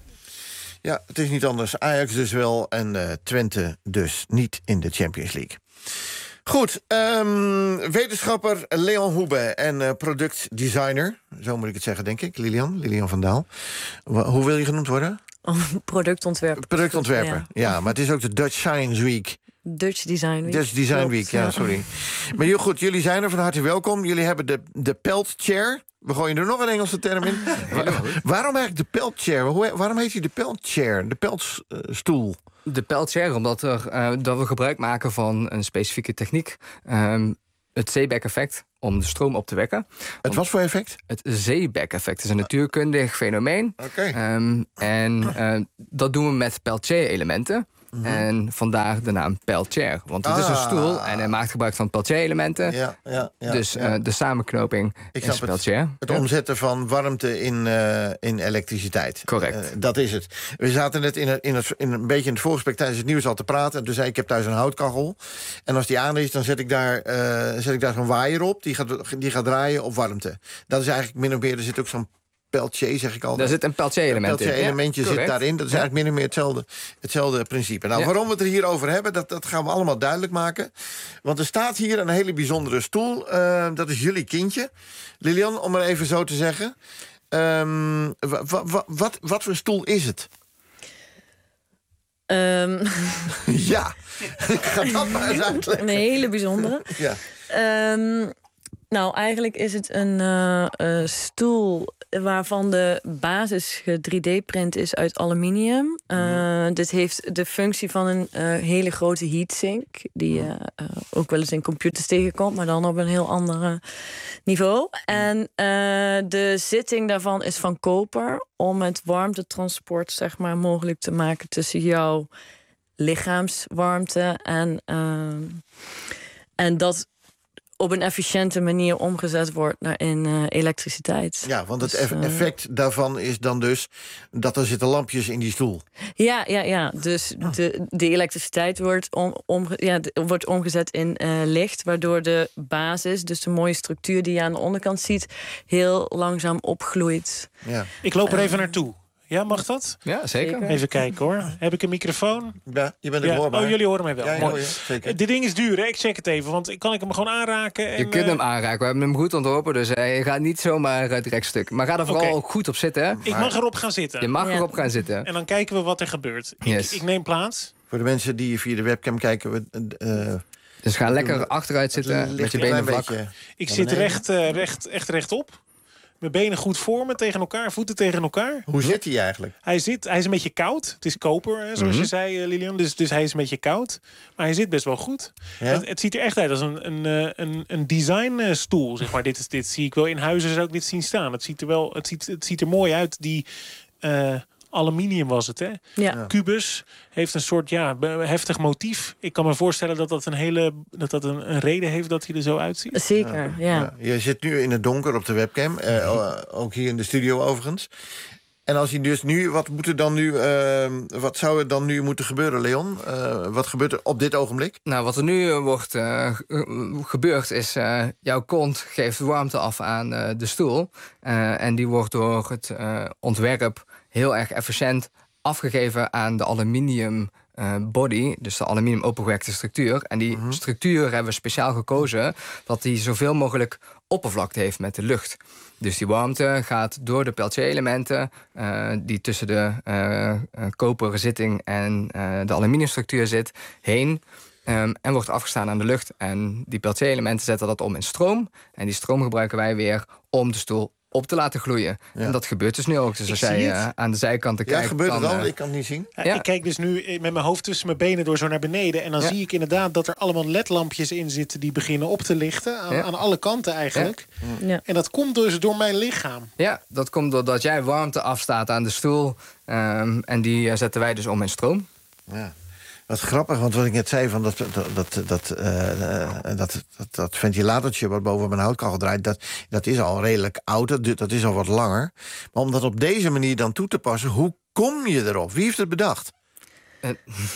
Ja, het is niet anders. Ajax dus wel en uh, Twente dus niet in de Champions League. Goed, um, wetenschapper Leon Hoebe en uh, productdesigner. Zo moet ik het zeggen, denk ik. Lilian, Lilian van Daal. Hoe wil je genoemd worden? Productontwerper. Productontwerper, ja. ja. Maar het is ook de Dutch Science Week. Dutch Design Week. Dutch Design Week, ja, sorry. Maar heel goed, jullie zijn er, van harte welkom. Jullie hebben de, de Pelt Chair. We gooien er nog een Engelse term in. Waar, waarom eigenlijk de Pelt Chair? Hoe, waarom heet hij de Pelt Chair, de peltstoel? De Pelt Chair, omdat er, uh, dat we gebruik maken van een specifieke techniek. Um, het Seebeck-effect, om de stroom op te wekken. Het wat voor effect? Het Seebeck-effect is een natuurkundig fenomeen. Okay. Um, en uh, dat doen we met Peltier-elementen. Mm-hmm. En vandaar de naam Peltier. Want het ah. is een stoel en hij maakt gebruik van Peltier-elementen. Ja, ja, ja, dus ja. Uh, de samenknoping Ik is Peltier. Het, het ja. omzetten van warmte in, uh, in elektriciteit. Correct. Uh, dat is het. We zaten net in, het, in, het, in een beetje in het voorgesprek tijdens het nieuws al te praten. En toen zei ik, ik heb thuis een houtkachel. En als die aan is, dan zet ik daar, uh, zet ik daar zo'n waaier op. Die gaat, die gaat draaien op warmte. Dat is eigenlijk min of meer, er zit ook zo'n Peltier, zeg ik altijd. Daar zit een Peltier-element in. Een Peltier-elementje ja, zit daarin. Dat is ja. eigenlijk min of meer hetzelfde, hetzelfde principe. Nou, ja. waarom we het er hier over hebben, dat, dat gaan we allemaal duidelijk maken. Want er staat hier een hele bijzondere stoel. Uh, dat is jullie kindje. Lilian, om maar even zo te zeggen. Um, wa, wa, wat, wat voor stoel is het? Um. ja, ik ga dat maar eens uitleggen. Een hele bijzondere. ja. Um, nou, eigenlijk is het een uh, uh, stoel waarvan de basis drie D-print is uit aluminium. Uh, mm. Dit heeft de functie van een uh, hele grote heatsink, die je uh, uh, ook wel eens in computers tegenkomt, maar dan op een heel ander uh, niveau. Mm. En uh, de zitting daarvan is van koper om het warmtetransport, zeg maar, mogelijk te maken tussen jouw lichaamswarmte en, uh, en dat op een efficiënte manier omgezet wordt naar in uh, elektriciteit. Ja, want het dus, eff- effect daarvan is dan dus dat er zitten lampjes in die stoel. Ja, ja, ja. Dus oh. de, de elektriciteit wordt, om, om, ja, de, wordt omgezet in uh, licht, waardoor de basis, dus de mooie structuur die je aan de onderkant ziet, heel langzaam opgloeit. Ja. Ik loop er even naartoe. Ja, mag dat? Ja, zeker. Even kijken hoor. Heb ik een microfoon? Ja, je bent er ja. hoorbaar. Oh, jullie horen mij wel. Ja, ja, Mooi. hoor je, zeker. Dit ding is duur, hè? Ik check het even. Want kan ik hem gewoon aanraken? En, Je kunt hem uh... aanraken. We hebben hem goed ontworpen, dus hij gaat niet zomaar uh, direct stuk. Maar ga er vooral okay. ook goed op zitten. Hè? Ik maar... mag erop gaan zitten. Je mag ja. erop gaan zitten. En dan kijken we wat er gebeurt. Yes. Ik, ik neem plaats. Voor de mensen die via de webcam kijken... We, uh, dus ga lekker achteruit zitten met je benen vlak. Ik zit recht, uh, recht, echt rechtop. Mijn benen goed voor me, tegen elkaar, voeten tegen elkaar. Hoe zit hij eigenlijk? Hij, zit, hij is een beetje koud. Het is koper, hè, zoals mm-hmm. je zei, Lilian. Dus, dus hij is een beetje koud. Maar hij zit best wel goed. Ja? Het, het ziet er echt uit als een, een, een, een designstoel. Zeg maar. dit, is, dit zie ik wel in huizen, zou ik dit zien staan. Het ziet er, wel, het ziet, het ziet er mooi uit. Die... Uh, aluminium was het, hè? Ja. Kubus heeft een soort ja, heftig motief. Ik kan me voorstellen dat dat een hele dat dat een, een reden heeft dat hij er zo uitziet. Zeker, ja. ja. ja. Je zit nu in het donker op de webcam, uh, ook hier in de studio overigens. En als je dus nu, wat moet er dan nu, uh, wat zou er dan nu moeten gebeuren, Leon? Uh, wat gebeurt er op dit ogenblik? Nou, wat er nu uh, wordt uh, gebeurd is, uh, jouw kont geeft warmte af aan uh, de stoel. Uh, en die wordt door het uh, ontwerp heel erg efficiënt afgegeven aan de aluminium uh, body, dus de aluminium opengewerkte structuur. En die mm-hmm. structuur hebben we speciaal gekozen dat die zoveel mogelijk oppervlakte heeft met de lucht. Dus die warmte gaat door de Peltier-elementen uh, die tussen de uh, uh, koperen zitting en uh, de aluminiumstructuur zit, heen. Um, en wordt afgestaan aan de lucht. En die Peltier-elementen zetten dat om in stroom. En die stroom gebruiken wij weer om de stoel op te laten gloeien. Ja. En dat gebeurt dus nu ook. Dus als jij uh, aan de zijkanten ja, kijkt... Ja, gebeurt dan, het al? Uh, ik kan het niet zien. Ja, ja. Ik kijk dus nu met mijn hoofd tussen mijn benen door zo naar beneden. En dan ja. zie ik inderdaad dat er allemaal ledlampjes in zitten die beginnen op te lichten. Aan, ja. aan alle kanten eigenlijk. Ja. Ja. En dat komt dus door mijn lichaam. Ja, dat komt doordat jij warmte afstaat aan de stoel. Um, en die uh, zetten wij dus om in stroom. Ja. Wat grappig, want wat ik net zei, van dat, dat, dat, dat, uh, dat, dat, dat ventilatortje wat boven mijn houtkachel draait, dat, dat is al redelijk oud, dat, dat is al wat langer. Maar om dat op deze manier dan toe te passen, hoe kom je erop? Wie heeft het bedacht? Het,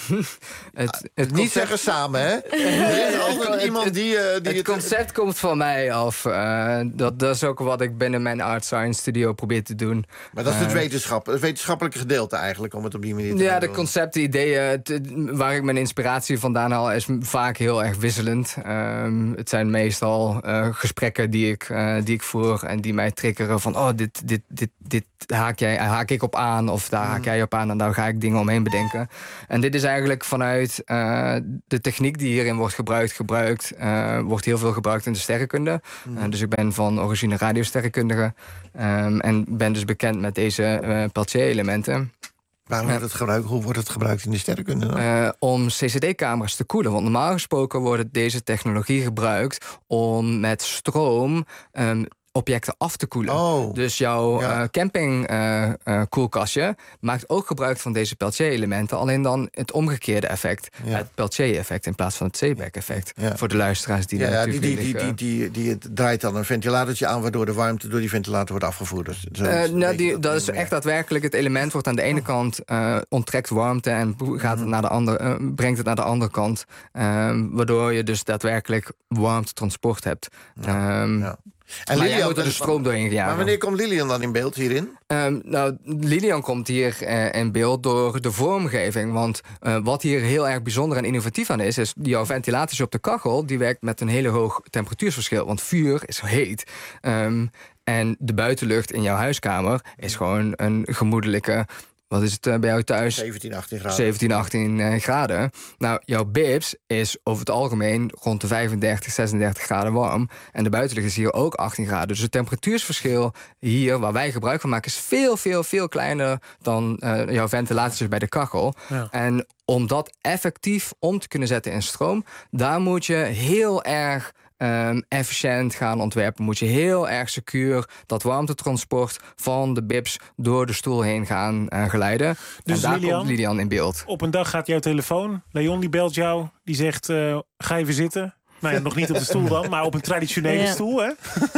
het, het niet zeggen samen, hè? Er is altijd iemand die... Uh, die het, het concept komt van mij af. Uh, dat, dat is ook wat ik binnen mijn Art Science Studio probeer te doen. Maar dat is het, uh, wetenschap, het wetenschappelijke gedeelte eigenlijk, om het op die manier te Ja, doen. de concepten, ideeën, het, waar ik mijn inspiratie vandaan haal, is vaak heel erg wisselend. Um, het zijn meestal uh, gesprekken die ik, uh, die ik voer en die mij triggeren van, oh, dit, dit, dit, dit haak, jij, haak ik op aan, of daar haak jij op aan, en daar ga ik dingen omheen bedenken. En dit is eigenlijk vanuit uh, de techniek die hierin wordt gebruikt, gebruikt uh, wordt heel veel gebruikt in de sterrenkunde. Mm. Uh, dus ik ben van origine radiosterrenkundige um, en ben dus bekend met deze uh, Peltier-elementen. Waarom wordt het gebruikt? Hoe wordt het gebruikt in de sterrenkunde dan? Uh, om C C D-camera's te koelen. Want normaal gesproken wordt deze technologie gebruikt om met stroom Um, objecten af te koelen. Oh, dus jouw ja. uh, camping uh, uh, koelkastje maakt ook gebruik van deze Peltier-elementen, alleen dan het omgekeerde effect. Ja. Het Peltier-effect in plaats van het Seebeck-effect. Ja. Voor de luisteraars die ja, daar ja, natuurlijk die, die, liggen. die, die, die, die draait dan een ventilatortje aan, waardoor de warmte door die ventilator wordt afgevoerd. Dus zo uh, is nou, die, dat, dat is echt daadwerkelijk het element. Wordt aan de ene kant uh, onttrekt warmte en gaat het naar de andere, uh, brengt het naar de andere kant. Um, waardoor je dus daadwerkelijk warmtetransport hebt. Ja. Um, ja. En maar Lilian moet er de stroom doorheen jagen. Maar wanneer komt Lilian dan in beeld hierin? Um, nou, Lilian komt hier uh, in beeld door de vormgeving. Want uh, wat hier heel erg bijzonder en innovatief aan is, is jouw ventilatie op de kachel, die werkt met een hele hoog temperatuursverschil. Want vuur is heet. Um, en de buitenlucht in jouw huiskamer is gewoon een gemoedelijke, wat is het uh, bij jou thuis? zeventien, achttien graden. zeventien, achttien uh, graden. Nou, jouw bibs is over het algemeen rond de vijfendertig, zesendertig graden warm. En de buitenlucht is hier ook achttien graden. Dus het temperatuursverschil hier, waar wij gebruik van maken, is veel, veel, veel kleiner dan uh, jouw ventilatie bij de kachel. Ja. En om dat effectief om te kunnen zetten in stroom, daar moet je heel erg Um, efficiënt gaan ontwerpen. Moet je heel erg secuur dat warmtetransport van de bibs door de stoel heen gaan uh, geleiden. Dus en daar Lilian, komt Lilian in beeld. Op een dag gaat jouw telefoon. Leon die belt jou. Die zegt, uh, ga even zitten. Nou ja, nog niet op de stoel dan, maar op een traditionele ja. stoel. Hè?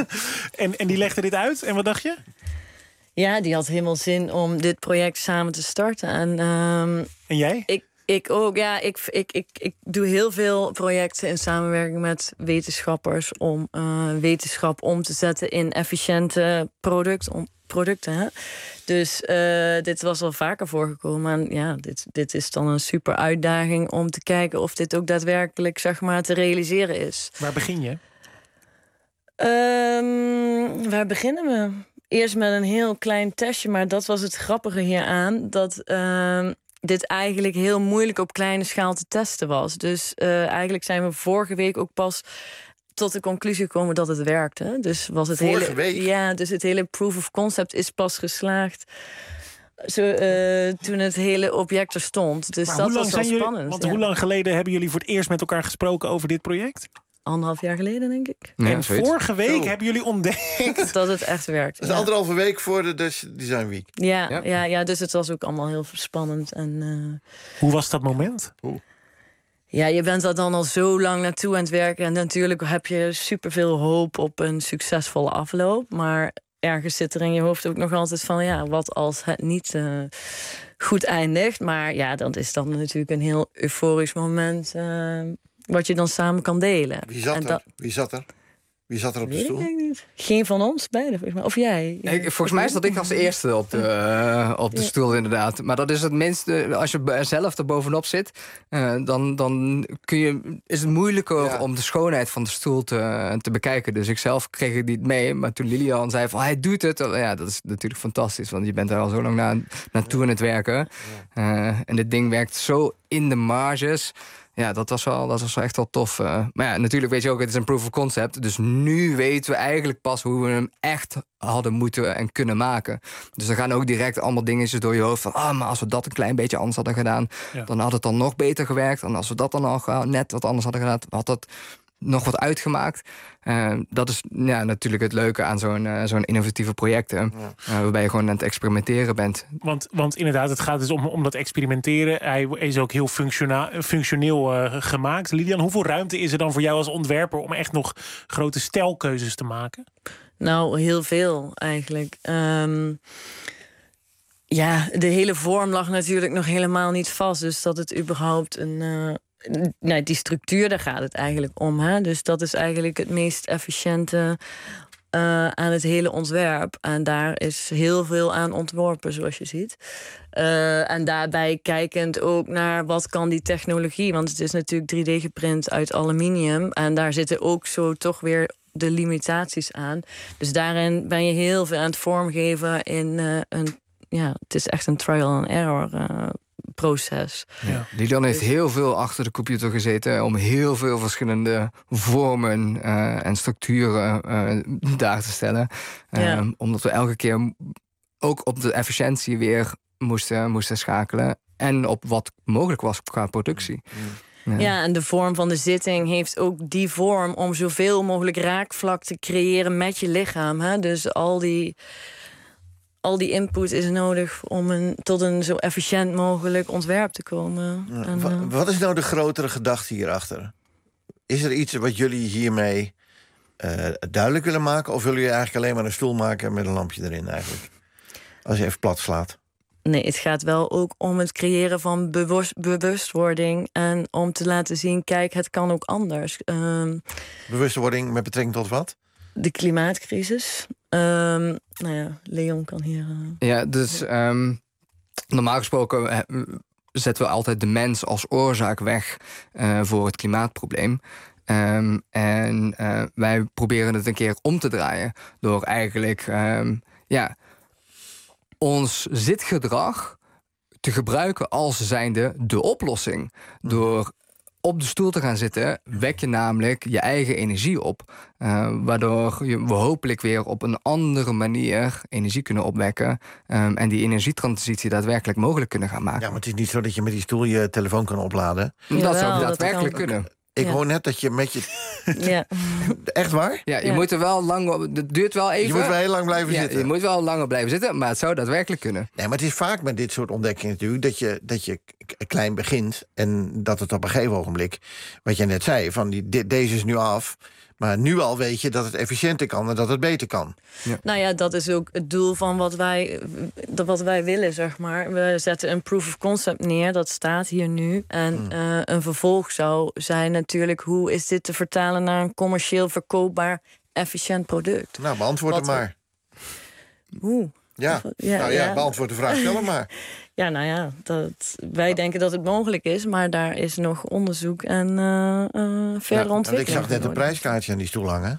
en, en die legde dit uit. En wat dacht je? Ja, die had helemaal zin om dit project samen te starten. En, um, en jij? Ik Ik ook, ja. Ik, ik, ik, ik doe heel veel projecten in samenwerking met wetenschappers om uh, wetenschap om te zetten in efficiënte product, om, producten. Hè? Dus uh, dit was al vaker voorgekomen. En ja, dit, dit is dan een super uitdaging om te kijken of dit ook daadwerkelijk, zeg maar, te realiseren is. Waar begin je? Um, waar beginnen we? Eerst met een heel klein testje, maar dat was het grappige hieraan. Dat uh, dit eigenlijk heel moeilijk op kleine schaal te testen was. Dus uh, eigenlijk zijn we vorige week ook pas tot de conclusie gekomen dat het werkte. Dus was het vorige hele, week? Ja, dus het hele proof of concept is pas geslaagd Zo, uh, toen het hele object er stond. Dus maar dat hoe lang was wel zijn jullie, spannend. Want ja. hoe lang geleden hebben jullie voor het eerst met elkaar gesproken over dit project? Anderhalf jaar geleden, denk ik. Ja, en zoiets. vorige week Zo. hebben jullie ontdekt dat het echt werkt. Dat is ja. anderhalve week voor de Dutch Design Week. Ja, Ja. ja. Ja, ja, dus het was ook allemaal heel spannend. En, uh, Hoe was dat moment? Hoe? Ja, je bent er dan al zo lang naartoe aan het werken. En natuurlijk heb je superveel hoop op een succesvolle afloop. Maar ergens zit er in je hoofd ook nog altijd van, ja, wat als het niet uh, goed eindigt. Maar ja, dat is dan natuurlijk een heel euforisch moment uh, wat je dan samen kan delen. Wie zat en er? dat, Wie zat er? Wie zat er op de weet stoel? ik niet. Geen van ons beiden, volgens mij. Of jij? Ja. Ik, volgens mij zat ik als eerste op de, uh, op de Ja. stoel, inderdaad. Maar dat is het minste. Als je b- zelf er bovenop zit, uh, dan, dan kun je, is het moeilijker Ja. om de schoonheid van de stoel te, te bekijken. Dus ik zelf kreeg het niet mee. Maar toen Lilian zei van hij doet het. Ja, dat is natuurlijk fantastisch. Want je bent er al zo lang na, naartoe aan het werken. Uh, en dit ding werkt zo in de marges. Ja, dat was wel, dat was wel echt wel tof. Uh, maar ja, natuurlijk weet je ook, het is een proof of concept. Dus nu weten we eigenlijk pas hoe we hem echt hadden moeten en kunnen maken. Dus er gaan ook direct allemaal dingetjes door je hoofd van, ah, maar als we dat een klein beetje anders hadden gedaan, Ja. dan had het dan nog beter gewerkt. En als we dat dan nog net wat anders hadden gedaan, had dat nog wat uitgemaakt. Uh, dat is ja, natuurlijk het leuke aan zo'n uh, zo'n innovatieve projecten. Uh, waarbij je gewoon aan het experimenteren bent. Want, want inderdaad, het gaat dus om, om dat experimenteren. Hij is ook heel functiona- functioneel uh, gemaakt. Lilian, hoeveel ruimte is er dan voor jou als ontwerper om echt nog grote stijlkeuzes te maken? Nou, heel veel eigenlijk. Um, ja, de hele vorm lag natuurlijk nog helemaal niet vast. Dus dat het überhaupt een... Uh, nee, die structuur, daar gaat het eigenlijk om. Hè? Dus dat is eigenlijk het meest efficiënte uh, aan het hele ontwerp. En daar is heel veel aan ontworpen, zoals je ziet. Uh, en daarbij kijkend ook naar wat kan die technologie. Want het is natuurlijk drie D geprint uit aluminium. En daar zitten ook zo toch weer de limitaties aan. Dus daarin ben je heel veel aan het vormgeven in uh, een... Ja, het is echt een trial and error uh, proces. Ja. Lilian heeft heel veel achter de computer gezeten om heel veel verschillende vormen uh, en structuren uh, daar te stellen. Uh, Ja. Omdat we elke keer ook op de efficiëntie weer moesten, moesten schakelen. En op wat mogelijk was qua productie. Ja. Ja, en de vorm van de zitting heeft ook die vorm om zoveel mogelijk raakvlak te creëren met je lichaam. Hè? Dus al die, al die input is nodig om een, tot een zo efficiënt mogelijk ontwerp te komen. Ja, en, wa- uh, wat is nou de grotere gedachte hierachter? Is er iets wat jullie hiermee uh, duidelijk willen maken? Of willen jullie eigenlijk alleen maar een stoel maken met een lampje erin eigenlijk? Als je even plat slaat. Nee, het gaat wel ook om het creëren van bewust, bewustwording. En om te laten zien, kijk, het kan ook anders. Um, Bewustwording met betrekking tot wat? de klimaatcrisis. Um, nou ja, Leon kan hier... Uh... Ja, dus um, normaal gesproken eh, zetten we altijd de mens als oorzaak weg uh, voor het klimaatprobleem. Um, en uh, wij proberen het een keer om te draaien door eigenlijk um, ja, ons zitgedrag te gebruiken als zijnde de oplossing. Door op de stoel te gaan zitten, wek je namelijk je eigen energie op. Uh, waardoor je, we hopelijk weer op een andere manier energie kunnen opwekken. Um, en die energietransitie daadwerkelijk mogelijk kunnen gaan maken. Ja, maar het is niet zo dat je met die stoel je telefoon kan opladen. Dat Jawel, zou dat daadwerkelijk kan. kunnen. Ik Ja. hoor net dat je met je... Ja. Echt waar? Ja, je Ja. moet er wel lang... Het duurt wel even. Je moet wel heel lang blijven Ja, zitten. je moet wel langer blijven zitten, maar het zou daadwerkelijk kunnen. Nee, maar het is vaak met dit soort ontdekkingen natuurlijk... dat je, dat je k- klein begint en dat het op een gegeven ogenblik... wat jij net zei, van die, de- deze is nu af... maar nu al weet je dat het efficiënter kan en dat het beter kan. Ja. Nou ja, dat is ook het doel van wat wij, wat wij willen, zeg maar. We zetten een proof of concept neer, dat staat hier nu. En Hmm. uh, een vervolg zou zijn natuurlijk... hoe is dit te vertalen naar een commercieel verkoopbaar, efficiënt product? Nou, beantwoord het Wat- maar. Oeh. Ja, Ja, nou ja, ja. beantwoord de vraag zelf maar. Ja, nou ja, dat, wij denken dat het mogelijk is, maar daar is nog onderzoek en uh, uh, verder Ja, ontwikkeling. ik zag net een nodig. prijskaartje aan die stoel hangen.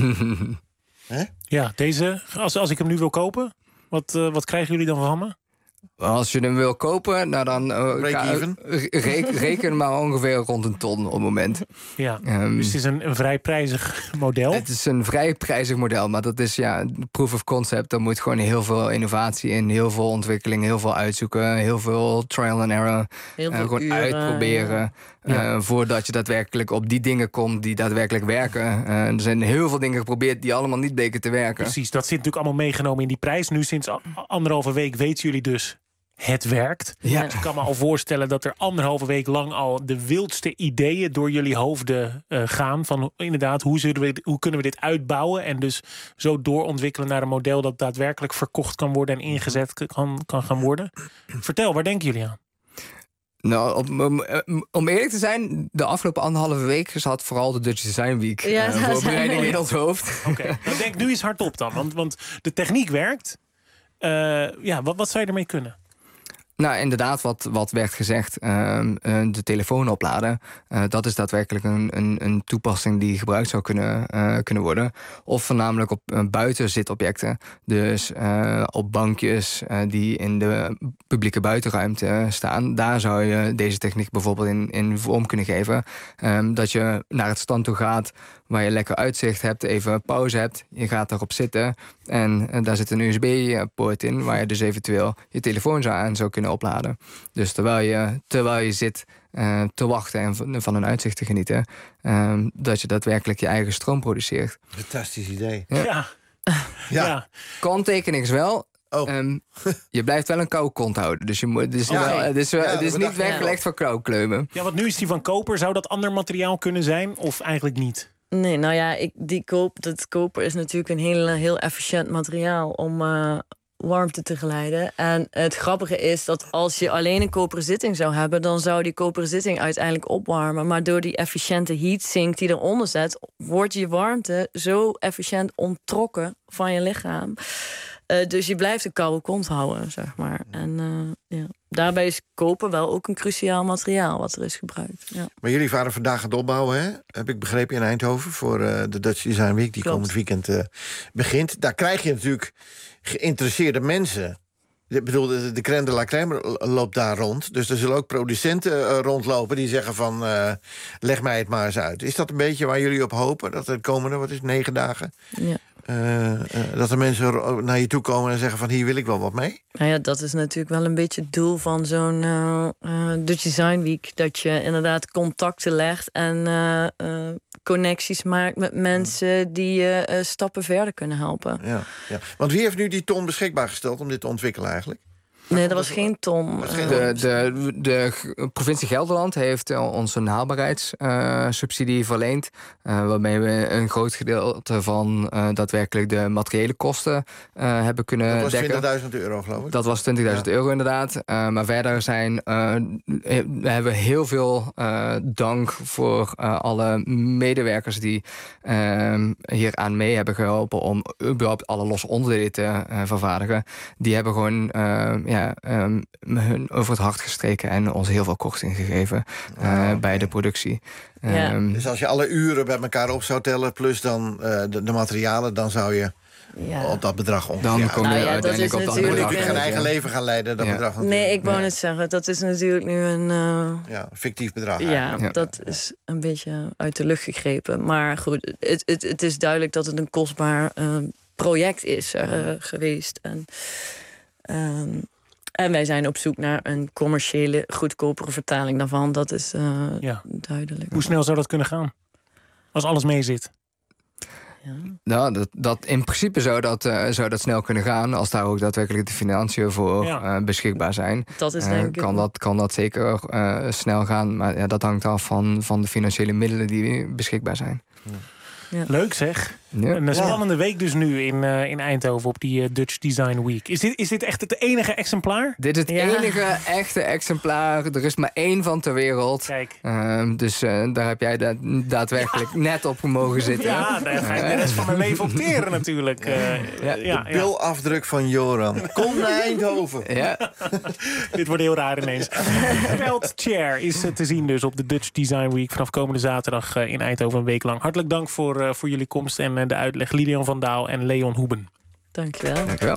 Hè? Ja, deze, als, als ik hem nu wil kopen, wat, uh, wat krijgen jullie dan van me? Als je hem wil kopen, nou dan uh, Break ga- even. re- reken maar ongeveer rond een ton op het moment. Ja, Um, dus het is een, een vrij prijzig model. Het is een vrij prijzig model, maar dat is ja proof of concept. Er moet gewoon heel veel innovatie in, heel veel ontwikkeling, heel veel uitzoeken, heel veel trial and error. Heel Uh, veel gewoon uren, uitproberen. ja. uh, Ja. Voordat je daadwerkelijk op die dingen komt die daadwerkelijk werken. Uh, er zijn heel veel dingen geprobeerd die allemaal niet bleken te werken. Precies, dat zit natuurlijk allemaal meegenomen in die prijs. Nu sinds a- anderhalve week weten jullie dus... het werkt. Ja. Dus ik kan me al voorstellen dat er anderhalve week lang al de wildste ideeën door jullie hoofden uh, gaan. Van inderdaad, hoe, zullen we, hoe kunnen we dit uitbouwen en dus zo doorontwikkelen naar een model dat daadwerkelijk verkocht kan worden en ingezet kan, kan gaan worden. Vertel, waar denken jullie aan? Nou, om, om, om eerlijk te zijn, de afgelopen anderhalve week zat vooral de Dutch Design Week Ja, uh, daar zijn voorbereiding we. in ons hoofd. Oké, okay. Dan denk nu eens hardop dan, want, want de techniek werkt. Uh, ja, wat, wat zou je ermee kunnen? Nou, inderdaad, wat, wat werd gezegd, uh, uh, de telefoon opladen. Uh, dat is daadwerkelijk een, een, een toepassing die gebruikt zou kunnen, uh, kunnen worden. Of voornamelijk op uh, buitenzitobjecten. Dus uh, op bankjes uh, die in de publieke buitenruimte staan. Daar zou je deze techniek bijvoorbeeld in, in vorm kunnen geven. Um, dat je naar het stand toe gaat waar je lekker uitzicht hebt, even pauze hebt. Je gaat daarop zitten en uh, daar zit een U S B-poort in... waar je dus eventueel je telefoon zou aan zou kunnen opladen. Dus terwijl je, terwijl je zit uh, te wachten en van, van een uitzicht te genieten... Um, dat je daadwerkelijk je eigen stroom produceert. Fantastisch idee. Ja. Ja. Ja. ja. Kanttekening is wel... Oh. Um, je blijft wel een koude kont houden. Dus je moet, het is, Ja. wel, het is, wel- Ja, het is dat niet dacht ik weggelegd voor koudkleumen. Ja, want nu is die van koper. Zou dat ander materiaal kunnen zijn of eigenlijk niet? Nee, nou ja, ik, die koop, dat koper is natuurlijk een heel, heel efficiënt materiaal om uh, warmte te geleiden. En het grappige is dat als je alleen een koperen zitting zou hebben, dan zou die koperen zitting uiteindelijk opwarmen. Maar door die efficiënte heatsink die eronder zet, wordt je warmte zo efficiënt onttrokken van je lichaam. Uh, dus je blijft een koude kont houden, zeg maar. En uh, ja. daarbij is koper wel ook een cruciaal materiaal wat er is gebruikt. Ja. Maar jullie waren vandaag aan het opbouwen, hè? Heb ik begrepen, in Eindhoven... voor uh, de Dutch Design Week, die Klopt. komend weekend uh, begint. Daar krijg je natuurlijk geïnteresseerde mensen. Ik bedoel, de, de crème de la crème loopt daar rond. Dus er zullen ook producenten uh, rondlopen die zeggen van... Uh, leg mij het maar eens uit. Is dat een beetje waar jullie op hopen? Dat de komende, wat is het, negen dagen... Ja. Uh, uh, dat er mensen naar je toe komen en zeggen van... hier wil ik wel wat mee? Nou ja, dat is natuurlijk wel een beetje het doel van zo'n uh, uh, Dutch Design Week. Dat je inderdaad contacten legt en uh, uh, connecties maakt met mensen... die je uh, stappen verder kunnen helpen. Ja, ja. Want wie heeft nu die ton beschikbaar gesteld om dit te ontwikkelen eigenlijk? Nee, dat was geen ton. Dat was geen Uh, De, de, de provincie Gelderland heeft uh, ons een haalbaarheidssubsidie uh, verleend. Uh, waarmee we een groot gedeelte van uh, daadwerkelijk de materiële kosten uh, hebben kunnen dat was dekken. twintigduizend euro, geloof ik. Dat was twintigduizend Ja. euro inderdaad. Uh, maar verder zijn, uh, we hebben heel veel uh, dank voor uh, alle medewerkers die uh, hier aan mee hebben geholpen om überhaupt alle losse onderdelen te uh, vervaardigen. Die hebben gewoon uh, ja, um, hun over het hart gestreken en ons heel veel korting gegeven uh, Ah, oké. bij de productie. Ja. Um, Dus als je alle uren bij elkaar op zou tellen... plus dan uh, de, de materialen, dan zou je ja. op dat bedrag ongeveer... dan kom je Nou ja, dat uiteindelijk is op dat natuurlijk- moet bedrag. ik geen Ja. eigen leven gaan leiden, dat Ja. bedrag natuurlijk. Nee, ik wou Nee. net zeggen, dat is natuurlijk nu een... Uh, Ja, fictief bedrag ja, eigenlijk. Ja. dat is een beetje uit de lucht gegrepen. Maar goed, het, het, het is duidelijk dat het een kostbaar uh, project is uh, geweest. En, um, en wij zijn op zoek naar een commerciële, goedkopere vertaling daarvan. Dat is uh, Ja. duidelijk. Hoe snel zou dat kunnen gaan? Als alles mee zit. Ja. Nou, dat, dat, in principe zou dat, uh, zou dat snel kunnen gaan... als daar ook daadwerkelijk de financiën voor Ja. uh, beschikbaar zijn. Dat is Uh, denk ik... kan, dat, kan dat zeker uh, snel gaan. Maar ja, dat hangt af van, van de financiële middelen die beschikbaar zijn. Leuk zeg. Een uh, Ja. spannende week dus nu in, uh, in Eindhoven op die uh, Dutch Design Week. Is dit, is dit echt het enige exemplaar? Dit is het Ja. enige echte exemplaar. Er is maar één van ter wereld. Kijk. Uh, dus uh, daar heb jij da- daadwerkelijk ja. net op mogen zitten. Ja, daar ga ik de rest van mijn leven op teren natuurlijk. Uh, ja. Ja, de bilafdruk van Joram. Kom naar Eindhoven. Ja. Dit wordt heel raar ineens. Belt Chair is te zien dus op de Dutch Design Week vanaf komende zaterdag in Eindhoven een week lang. Hartelijk dank voor, uh, voor jullie komst en uh, de uitleg. Lilian van Daal en Leon Hoeben. Dankjewel. Dankjewel.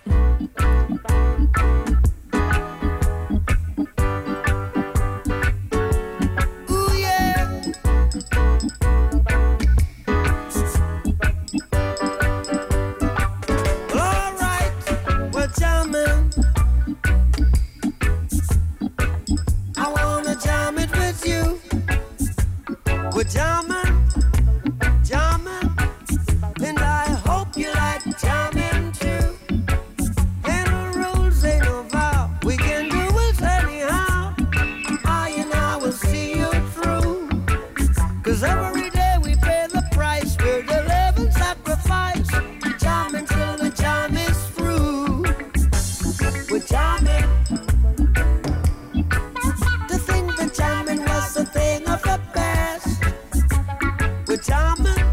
We're jamming, jamming, and I hope you like jamming too. And the rules ain't no vow, we can do it anyhow. I and I will see you through. Cause every day we pay the price, we're the living sacrifice. Jamming till the jam is through. We're jamming. To think that jamming was a thing of the past. We're jamming,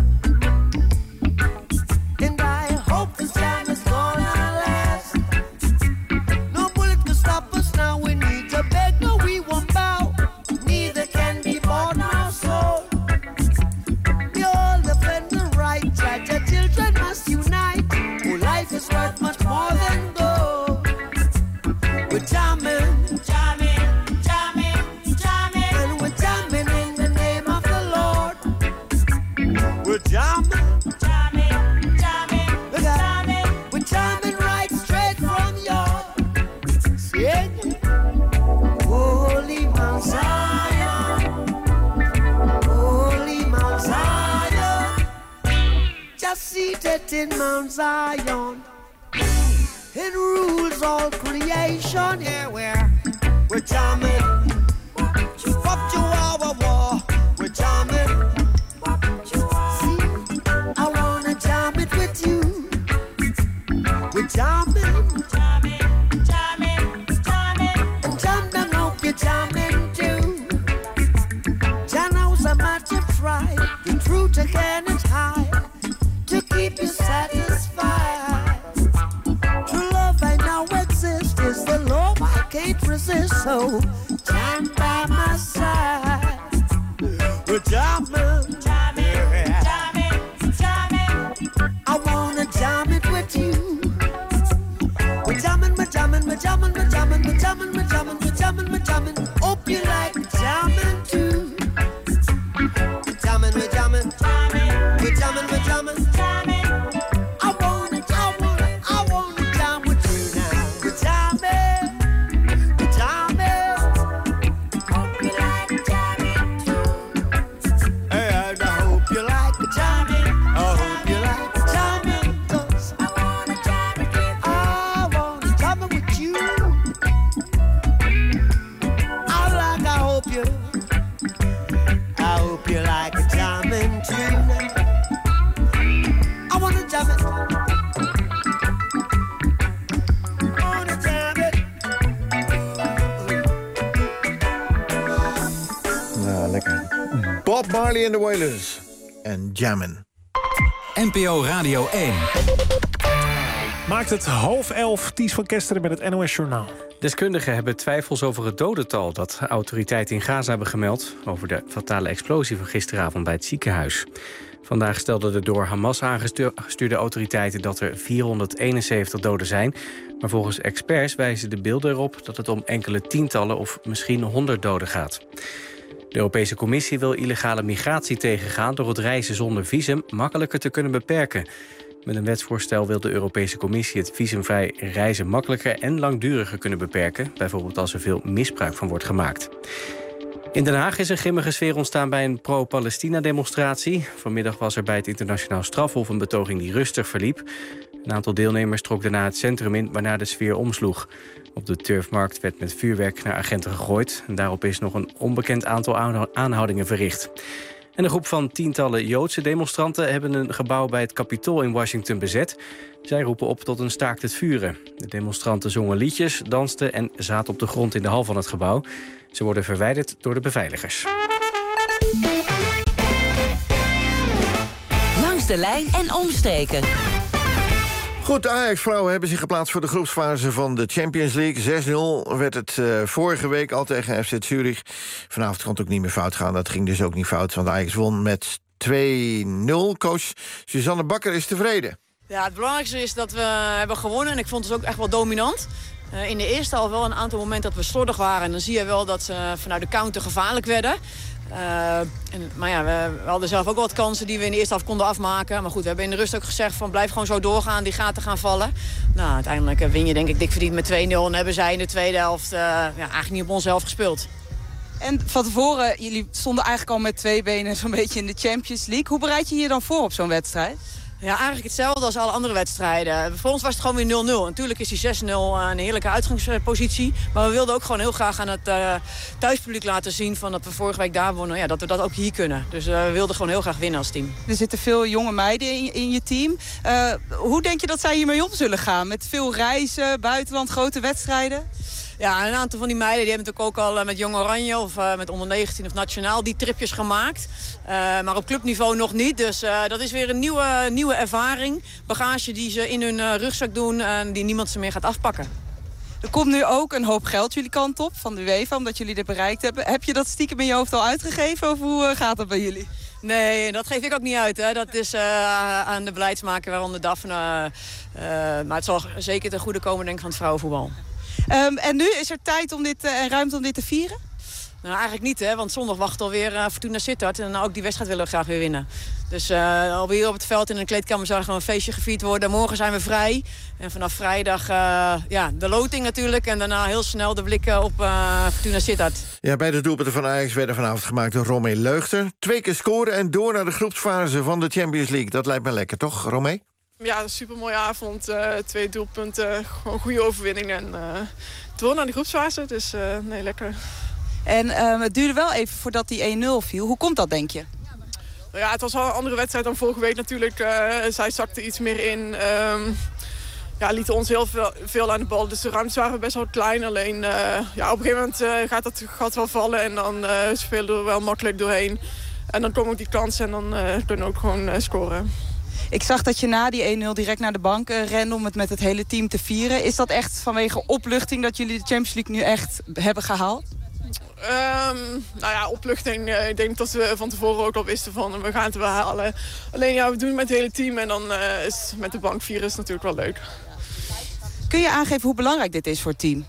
and I hope this jam is gonna last. No bullet can stop us now. We need to beg, no, we won't bow. Neither can be bought nor sold. We all defend the right. Judge, our children must unite. Oh, life is worth much more than gold. We're jamming, jamming, jamming, jamming, and we're jamming in the name of the Lord. We're jamming, jamming, jamming, jamming. We're jamming right straight from your sing. Holy Mount Zion, Holy Mount Zion, just seated in Mount Zion. It rules all creation. Yeah, we're we're jamming. Fuck you all a war. We're jamming. I wanna jam it with you. We're jamming, jamming, jamming, jamming. And jam them, hope you're jamming too. Jam knows how much you try. The truth again is high to keep you satisfied. True love I know exists is the love I can't resist. So jam by my side. We're jamming, jamming, jamming, jamming. I wanna jam it with you. We're jamming, we're jamming, we're jamming, we're jamming, we're jamming, we're jamming, we're jamming, we're jamming. Hope you like jamming too. We're jamming, we're jamming, jamming, we're jamming, we're jamming, jamming. I wanna, I wanna, I wanna jam with you now. We're jamming, we're jamming. Hope you like jamming too. And I hope you like jamming. I hope you like jamming. 'Cause I wanna jam it with you. I wanna jam it with you. I like, I hope you, I hope you like jamming too. I wanna jam it. I wanna jam it. Nou, lekker. Bob Marley and the Wailers. En jammen. N P O Radio één. Maakt het half elf, Ties van Kesteren met het N O S Journaal. Deskundigen hebben twijfels over het dodental dat autoriteiten in Gaza hebben gemeld over de fatale explosie van gisteravond bij het ziekenhuis. Vandaag stelden de door Hamas aangestuurde autoriteiten dat er vierhonderdeenenzeventig doden zijn. Maar volgens experts wijzen de beelden erop dat het om enkele tientallen of misschien honderd doden gaat. De Europese Commissie wil illegale migratie tegengaan door het reizen zonder visum makkelijker te kunnen beperken. Met een wetsvoorstel wil de Europese Commissie het visumvrij reizen makkelijker en langduriger kunnen beperken, bijvoorbeeld als er veel misbruik van wordt gemaakt. In Den Haag is een grimmige sfeer ontstaan bij een pro-Palestina-demonstratie. Vanmiddag was er bij het internationaal strafhof een betoging die rustig verliep. Een aantal deelnemers trok daarna het centrum in, waarna de sfeer omsloeg. Op de Turfmarkt werd met vuurwerk naar agenten gegooid. En daarop is nog een onbekend aantal aanhoudingen verricht. En een groep van tientallen Joodse demonstranten hebben een gebouw bij het Capitool in Washington bezet. Zij roepen op tot een staakt het vuren. De demonstranten zongen liedjes, dansten en zaten op de grond in de hal van het gebouw. Ze worden verwijderd door de beveiligers. Langs de lijn en omstreken. Goed, de Ajax-vrouwen hebben zich geplaatst voor de groepsfase van de Champions League. zes nul werd het uh, vorige week al tegen F C Zurich. Vanavond kon het ook niet meer fout gaan. Dat ging dus ook niet fout, want Ajax won met twee nul. Coach Suzanne Bakker is tevreden. Ja, het belangrijkste is dat we hebben gewonnen. En ik vond het ook echt wel dominant. Uh, in de eerste al wel een aantal momenten dat we slordig waren. En dan zie je wel dat ze vanuit de counter gevaarlijk werden. Uh, en, maar ja, we, we hadden zelf ook wel wat kansen die we in de eerste helft konden afmaken. Maar goed, we hebben in de rust ook gezegd van blijf gewoon zo doorgaan, die gaten gaan vallen. Nou, uiteindelijk win je denk ik dik verdiend met twee nul. En hebben zij in de tweede helft uh, ja, eigenlijk niet op ons helft gespeeld. En van tevoren, jullie stonden eigenlijk al met twee benen zo'n beetje in de Champions League. Hoe bereid je je dan voor op zo'n wedstrijd? Ja, eigenlijk hetzelfde als alle andere wedstrijden. Voor ons was het gewoon weer nul nul. Natuurlijk is die zes nul een heerlijke uitgangspositie. Maar we wilden ook gewoon heel graag aan het uh, thuispubliek laten zien van dat we vorige week daar wonnen. Ja, dat we dat ook hier kunnen. Dus uh, we wilden gewoon heel graag winnen als team. Er zitten veel jonge meiden in, in je team. Uh, hoe denk je dat zij hiermee om zullen gaan? Met veel reizen, buitenland, grote wedstrijden? Ja, een aantal van die meiden die hebben natuurlijk ook al met Jong Oranje of uh, met onder negentien of nationaal die tripjes gemaakt. Uh, maar op clubniveau nog niet. Dus uh, dat is weer een nieuwe, nieuwe ervaring. Bagage die ze in hun uh, rugzak doen en die niemand ze meer gaat afpakken. Er komt nu ook een hoop geld jullie kant op van de UEFA, omdat jullie dit bereikt hebben. Heb je dat stiekem in je hoofd al uitgegeven of hoe uh, gaat dat bij jullie? Nee, dat geef ik ook niet uit. Hè. Dat is uh, aan de beleidsmaker, waaronder Daphne. Uh, maar het zal zeker ten goede komen denk ik, van het vrouwenvoetbal. Um, en nu is er tijd om dit, uh, en ruimte om dit te vieren? Nou, eigenlijk niet, hè, want zondag wacht alweer uh, Fortuna Sittard. En ook die wedstrijd willen we graag weer winnen. Dus uh, alweer op het veld in een kleedkamer zal er gewoon een feestje gevierd worden. Morgen zijn we vrij. En vanaf vrijdag uh, ja, de loting natuurlijk. En daarna heel snel de blikken op uh, Fortuna Sittard. Ja, beide doelpunten van Ajax werden vanavond gemaakt door Romee Leugter. Twee keer scoren en door naar de groepsfase van de Champions League. Dat lijkt me lekker, toch, Romee? Ja, een supermooie avond. Uh, twee doelpunten, gewoon goede overwinning. En uh, door naar de groepsfase, dus uh, nee, lekker. En uh, het duurde wel even voordat die één nul viel. Hoe komt dat, denk je? Nou ja, het was wel een andere wedstrijd dan vorige week natuurlijk. Uh, zij zakte iets meer in. Um, ja, lieten ons heel veel, veel aan de bal. Dus de ruimtes waren best wel klein. Alleen uh, ja, op een gegeven moment uh, gaat dat gat wel vallen. En dan uh, spelen we er wel makkelijk doorheen. En dan komen ook die kansen en dan uh, kunnen we ook gewoon uh, scoren. Ik zag dat je na die één nul direct naar de bank uh, rende om het met het hele team te vieren. Is dat echt vanwege opluchting dat jullie de Champions League nu echt hebben gehaald? Um, nou ja, opluchting. Uh, ik denk dat we van tevoren ook al wisten van we gaan het wel halen. Alleen ja, we doen het met het hele team en dan uh, is met de bank vieren is natuurlijk wel leuk. Kun je aangeven hoe belangrijk dit is voor het team?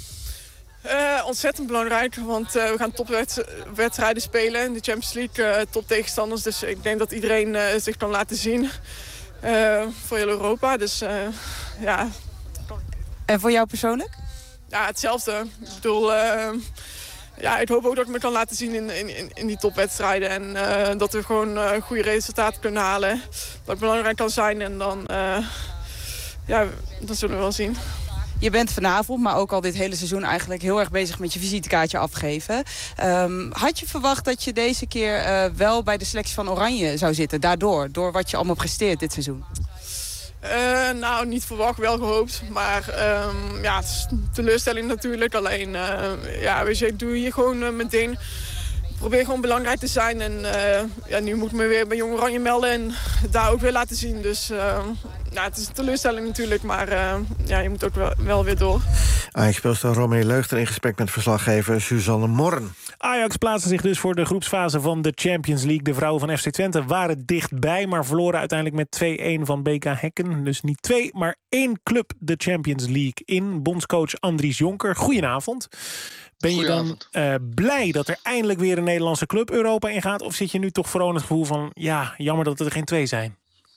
Uh, ontzettend belangrijk, want uh, we gaan topwedstrijden spelen in de Champions League, uh, top tegenstanders. Dus ik denk dat iedereen uh, zich kan laten zien uh, voor heel Europa. Dus uh, ja. En voor jou persoonlijk? Ja, hetzelfde. Ik bedoel, uh, ja, ik hoop ook dat ik me kan laten zien in, in, in die topwedstrijden. En uh, dat we gewoon uh, goede resultaten kunnen halen. Dat het belangrijk kan zijn en dan, uh, ja, dat zullen we wel zien. Je bent vanavond, maar ook al dit hele seizoen eigenlijk heel erg bezig met je visitekaartje afgeven. Um, had je verwacht dat je deze keer uh, wel bij de selectie van Oranje zou zitten? Daardoor, door wat je allemaal presteert dit seizoen? Uh, nou, niet verwacht, wel gehoopt. Maar um, ja, het is een teleurstelling natuurlijk. Alleen, uh, ja, weet je, ik doe hier gewoon uh, meteen. Ik probeer gewoon belangrijk te zijn. En uh, ja, nu moet ik me weer bij Jong Oranje melden en daar ook weer laten zien. Dus uh, ja, het is een teleurstelling natuurlijk, maar uh, ja, je moet ook wel, wel weer door. Ajax-speelster Romee Leugter in gesprek met verslaggever Suzanne Morren. Ajax plaatste zich dus voor de groepsfase van de Champions League. De vrouwen van F C Twente waren dichtbij, maar verloren uiteindelijk met twee-een van B K Häcken. Dus niet twee, maar één club de Champions League in. Bondscoach Andries Jonker, goedenavond. Ben je dan uh, blij dat er eindelijk weer een Nederlandse club Europa ingaat? Of zit je nu toch vooral in het gevoel van, ja, jammer dat er geen twee zijn?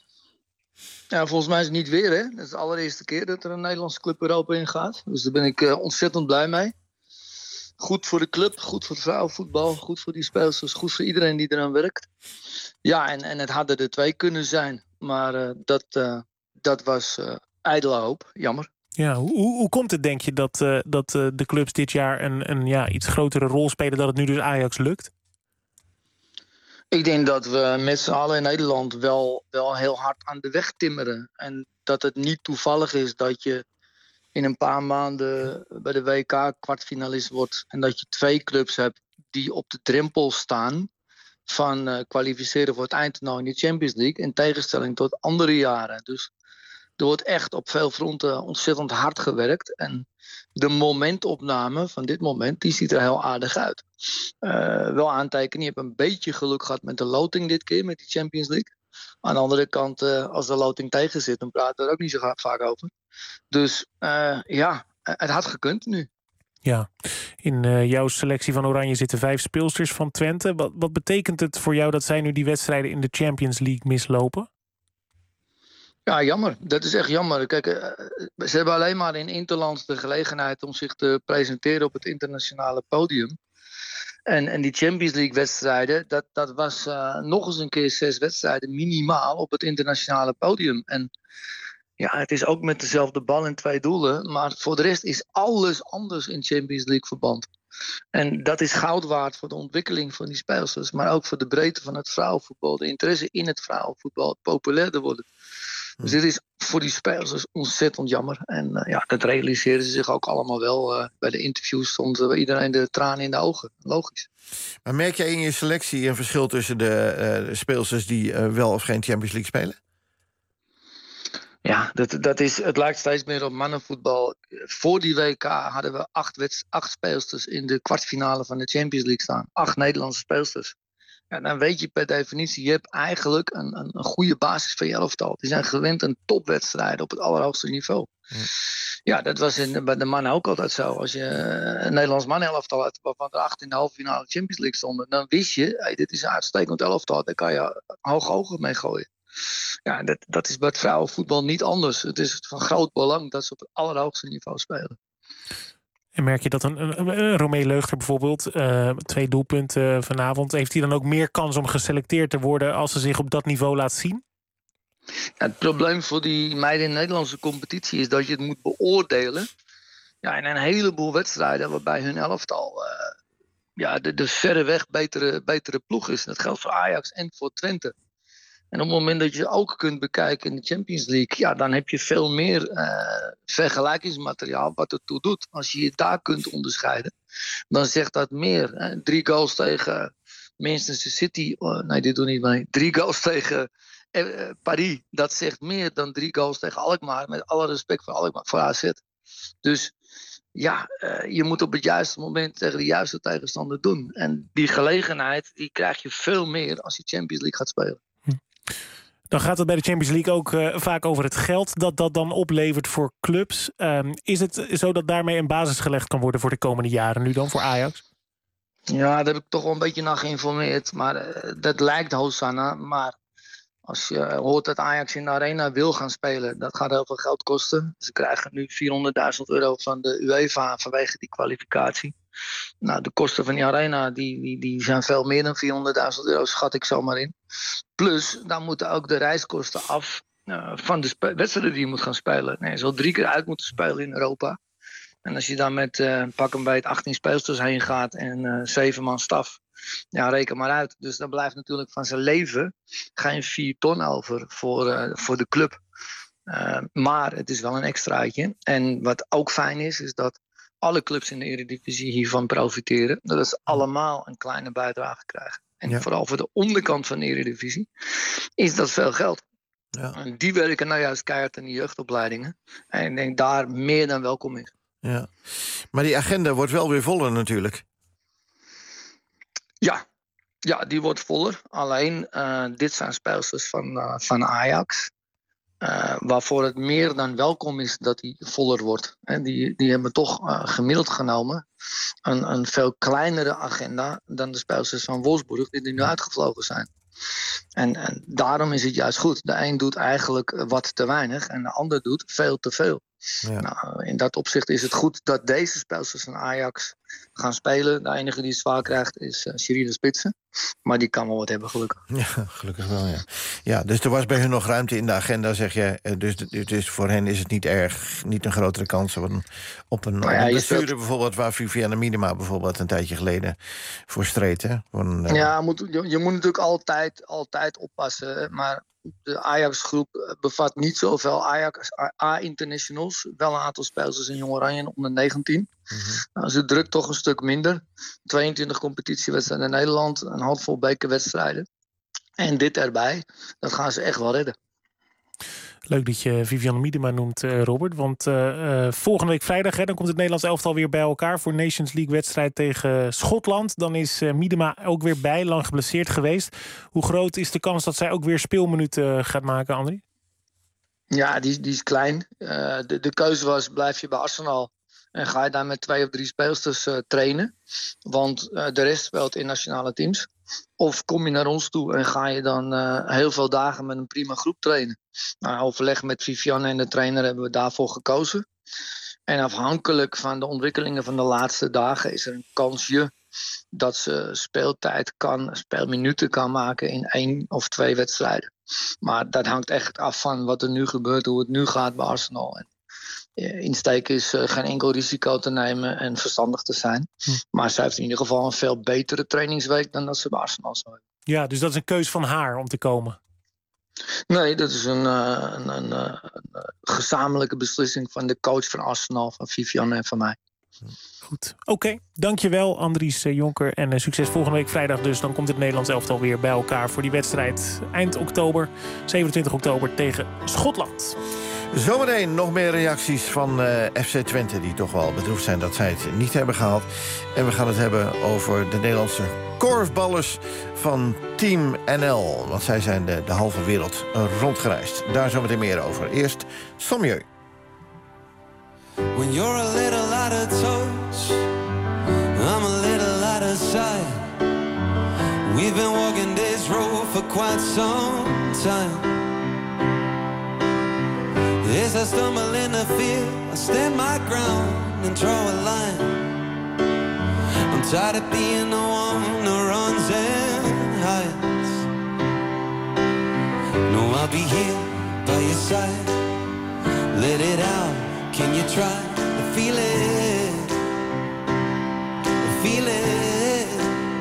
Ja, volgens mij is het niet weer, hè. Het is de allereerste keer dat er een Nederlandse club Europa ingaat. Dus daar ben ik uh, ontzettend blij mee. Goed voor de club, goed voor het vrouwenvoetbal, goed voor die speelsters, goed voor iedereen die eraan werkt. Ja, en, en het hadden er twee kunnen zijn. Maar uh, dat, uh, dat was uh, ijdele hoop, jammer. Ja, hoe, hoe komt het, denk je, dat, uh, dat uh, de clubs dit jaar een, een ja, iets grotere rol spelen, dat het nu dus Ajax lukt? Ik denk dat we met z'n allen in Nederland wel, wel heel hard aan de weg timmeren. En dat het niet toevallig is dat je in een paar maanden bij de W K kwartfinalist wordt. En dat je twee clubs hebt die op de drempel staan van uh, kwalificeren voor het eindtoernooi in de Champions League. In tegenstelling tot andere jaren. Dus er wordt echt op veel fronten ontzettend hard gewerkt. En de momentopname van dit moment, die ziet er heel aardig uit. Uh, wel aantekenen, je hebt een beetje geluk gehad met de loting dit keer, met die Champions League. Aan de andere kant, uh, als de loting tegen zit, dan praten we er ook niet zo vaak over. Dus uh, ja, het had gekund nu. Ja, in uh, jouw selectie van Oranje zitten vijf speelsters van Twente. Wat, wat betekent het voor jou dat zij nu die wedstrijden in de Champions League mislopen? Ja, jammer. Dat is echt jammer. Kijk, uh, ze hebben alleen maar in Interland de gelegenheid om zich te presenteren op het internationale podium. En, en die Champions League wedstrijden, dat, dat was uh, nog eens een keer zes wedstrijden minimaal op het internationale podium. En ja, het is ook met dezelfde bal en twee doelen. Maar voor de rest is alles anders in Champions League verband. En dat is goud waard voor de ontwikkeling van die speelsters. Maar ook voor de breedte van het vrouwenvoetbal. De interesse in het vrouwenvoetbal, het populairder worden. Dus dit is voor die spelers ontzettend jammer. En uh, ja, dat realiseren ze zich ook allemaal wel. Uh, bij de interviews stond uh, iedereen de tranen in de ogen. Logisch. Maar merk jij in je selectie een verschil tussen de, uh, de speelsters die uh, wel of geen Champions League spelen? Ja, dat, dat is, het lijkt steeds meer op mannenvoetbal. Voor die W K hadden we acht, wets, acht speelsters in de kwartfinale van de Champions League staan. Acht Nederlandse speelsters. Ja, dan weet je per definitie, je hebt eigenlijk een, een, een goede basis van je elftal. Die zijn gewend aan topwedstrijden op het allerhoogste niveau. Ja, ja dat was in, bij de mannen ook altijd zo. Als je een Nederlands mannenelftal had, waarvan er acht in de halve finale Champions League stonden, dan wist je, hey, dit is een uitstekend elftal. Daar kan je hoog ogen mee gooien. Ja, dat, dat is bij het vrouwenvoetbal niet anders. Het is van groot belang dat ze op het allerhoogste niveau spelen. En merk je dat een, een, een Romee Leugter bijvoorbeeld, uh, twee doelpunten vanavond, heeft hij dan ook meer kans om geselecteerd te worden als ze zich op dat niveau laat zien? Ja, het probleem voor die meiden in de Nederlandse competitie is dat je het moet beoordelen. Ja, in een heleboel wedstrijden waarbij hun elftal uh, ja, de, de verreweg betere, betere ploeg is. Dat geldt voor Ajax en voor Twente. En op het moment dat je ze ook kunt bekijken in de Champions League, ja, dan heb je veel meer uh, vergelijkingsmateriaal wat ertoe doet. Als je je daar kunt onderscheiden, dan zegt dat meer. Hè? Drie goals tegen Manchester City, oh, nee, dit doe niet mee. Drie goals tegen uh, Paris, dat zegt meer dan drie goals tegen Alkmaar. Met alle respect voor Alkmaar, voor A Z. Dus ja, uh, je moet op het juiste moment tegen de juiste tegenstander doen. En die gelegenheid, die krijg je veel meer als je Champions League gaat spelen. Dan gaat het bij de Champions League ook uh, vaak over het geld dat dat dan oplevert voor clubs. Um, is het zo dat daarmee een basis gelegd kan worden voor de komende jaren nu dan voor Ajax? Ja, daar heb ik toch wel een beetje naar geïnformeerd. Maar uh, dat lijkt Hosanna. Maar als je uh, hoort dat Ajax in de Arena wil gaan spelen, dat gaat heel veel geld kosten. Ze krijgen nu vierhonderdduizend euro van de UEFA vanwege die kwalificatie. Nou, de kosten van die Arena die, die, die zijn veel meer dan vierhonderdduizend euro, schat ik zomaar in. Plus, dan moeten ook de reiskosten af uh, van de spe- wedstrijden die je moet gaan spelen. Nee, je zal drie keer uit moeten spelen in Europa. En als je dan met uh, pak een beetje achttien speelsters heen gaat en uh, zeven man staf, ja, reken maar uit. Dus dan blijft natuurlijk van zijn leven geen vier ton over voor, uh, voor de club. Uh, maar het is wel een extraatje. En wat ook fijn is, is dat alle clubs in de Eredivisie hiervan profiteren. Dat ze allemaal een kleine bijdrage krijgen. En ja. vooral voor de onderkant van de Eredivisie is dat veel geld. Ja. En die werken nou juist keihard in de jeugdopleidingen. En ik denk daar meer dan welkom is. Ja. Maar die agenda wordt wel weer voller natuurlijk. Ja, ja die wordt voller. Alleen, uh, dit zijn speelsters van, uh, van Ajax. Uh, waarvoor het meer dan welkom is dat die voller wordt. He, die, die hebben toch uh, gemiddeld genomen een, een veel kleinere agenda dan de speelsters van Wolfsburg die er nu uitgevlogen zijn. En, en daarom is het juist goed. De een doet eigenlijk wat te weinig en de ander doet veel te veel. Ja. Nou, in dat opzicht is het goed dat deze speelsters van Ajax gaan spelen. De enige die het zwaar krijgt is uh, Sherine Spitsen. Maar die kan wel wat hebben, gelukkig. Ja, gelukkig wel, ja. Ja, dus er was bij hun nog ruimte in de agenda, zeg je. Dus, dus voor hen is het niet erg, niet een grotere kans op een, op een, nou ja, op een je blessure speelt... bijvoorbeeld, waar Vivianne Miedema bijvoorbeeld een tijdje geleden voor streed, hè? Van, uh... Ja, moet, je, je moet natuurlijk altijd, altijd oppassen. Maar de Ajax-groep bevat niet zoveel Ajax A-internationals. Wel een aantal spelers in Jong Oranje en onder negentien. Mm-hmm. Nou, ze drukt toch een stuk minder. tweeëntwintig competitiewedstrijden in Nederland. Een handvol bekerwedstrijden. En dit erbij, dat gaan ze echt wel redden. Leuk dat je Vivianne Miedema noemt, uh, Robert. Want uh, uh, volgende week vrijdag hè, dan komt het Nederlands elftal weer bij elkaar voor Nations League wedstrijd tegen Schotland. Dan is uh, Miedema ook weer bij, lang geblesseerd geweest. Hoe groot is de kans dat zij ook weer speelminuten uh, gaat maken, André? Ja, die, die is klein. Uh, de, de keuze was, blijf je bij Arsenal en ga je daar met twee of drie speelsters uh, trainen. Want uh, de rest speelt in nationale teams. Of kom je naar ons toe en ga je dan uh, heel veel dagen met een prima groep trainen. Nou, overleg met Vivianne en de trainer hebben we daarvoor gekozen. En afhankelijk van de ontwikkelingen van de laatste dagen is er een kansje dat ze speeltijd kan, speelminuten kan maken in één of twee wedstrijden. Maar dat hangt echt af van wat er nu gebeurt, hoe het nu gaat bij Arsenal. En insteek is uh, geen enkel risico te nemen en verstandig te zijn. Hm. Maar zij heeft in ieder geval een veel betere trainingsweek dan dat ze bij Arsenal zou hebben. Ja, dus dat is een keus van haar om te komen? Nee, dat is een, uh, een, een, een, een gezamenlijke beslissing van de coach van Arsenal, van Vivianne en van mij. Goed, oké. Okay. Dankjewel Andries Jonker. En uh, succes volgende week vrijdag dus. Dan komt het Nederlands elftal weer bij elkaar voor die wedstrijd eind oktober, zevenentwintig oktober tegen Schotland. Zometeen nog meer reacties van uh, F C Twente, die toch wel bedroefd zijn dat zij het niet hebben gehaald. En we gaan het hebben over de Nederlandse korfballers van Team N L. Want zij zijn de, de halve wereld rondgereisd. Daar zometeen meer over. Eerst Sommieu. When you're a little out of touch, I'm a little out of sight. We've been walking this road for quite some time. As I stumble in the field, I stand my ground and draw a line. I'm tired of being the one who runs and hides. No, I'll be here by your side. Let it out, can you try to feel it? Feel it.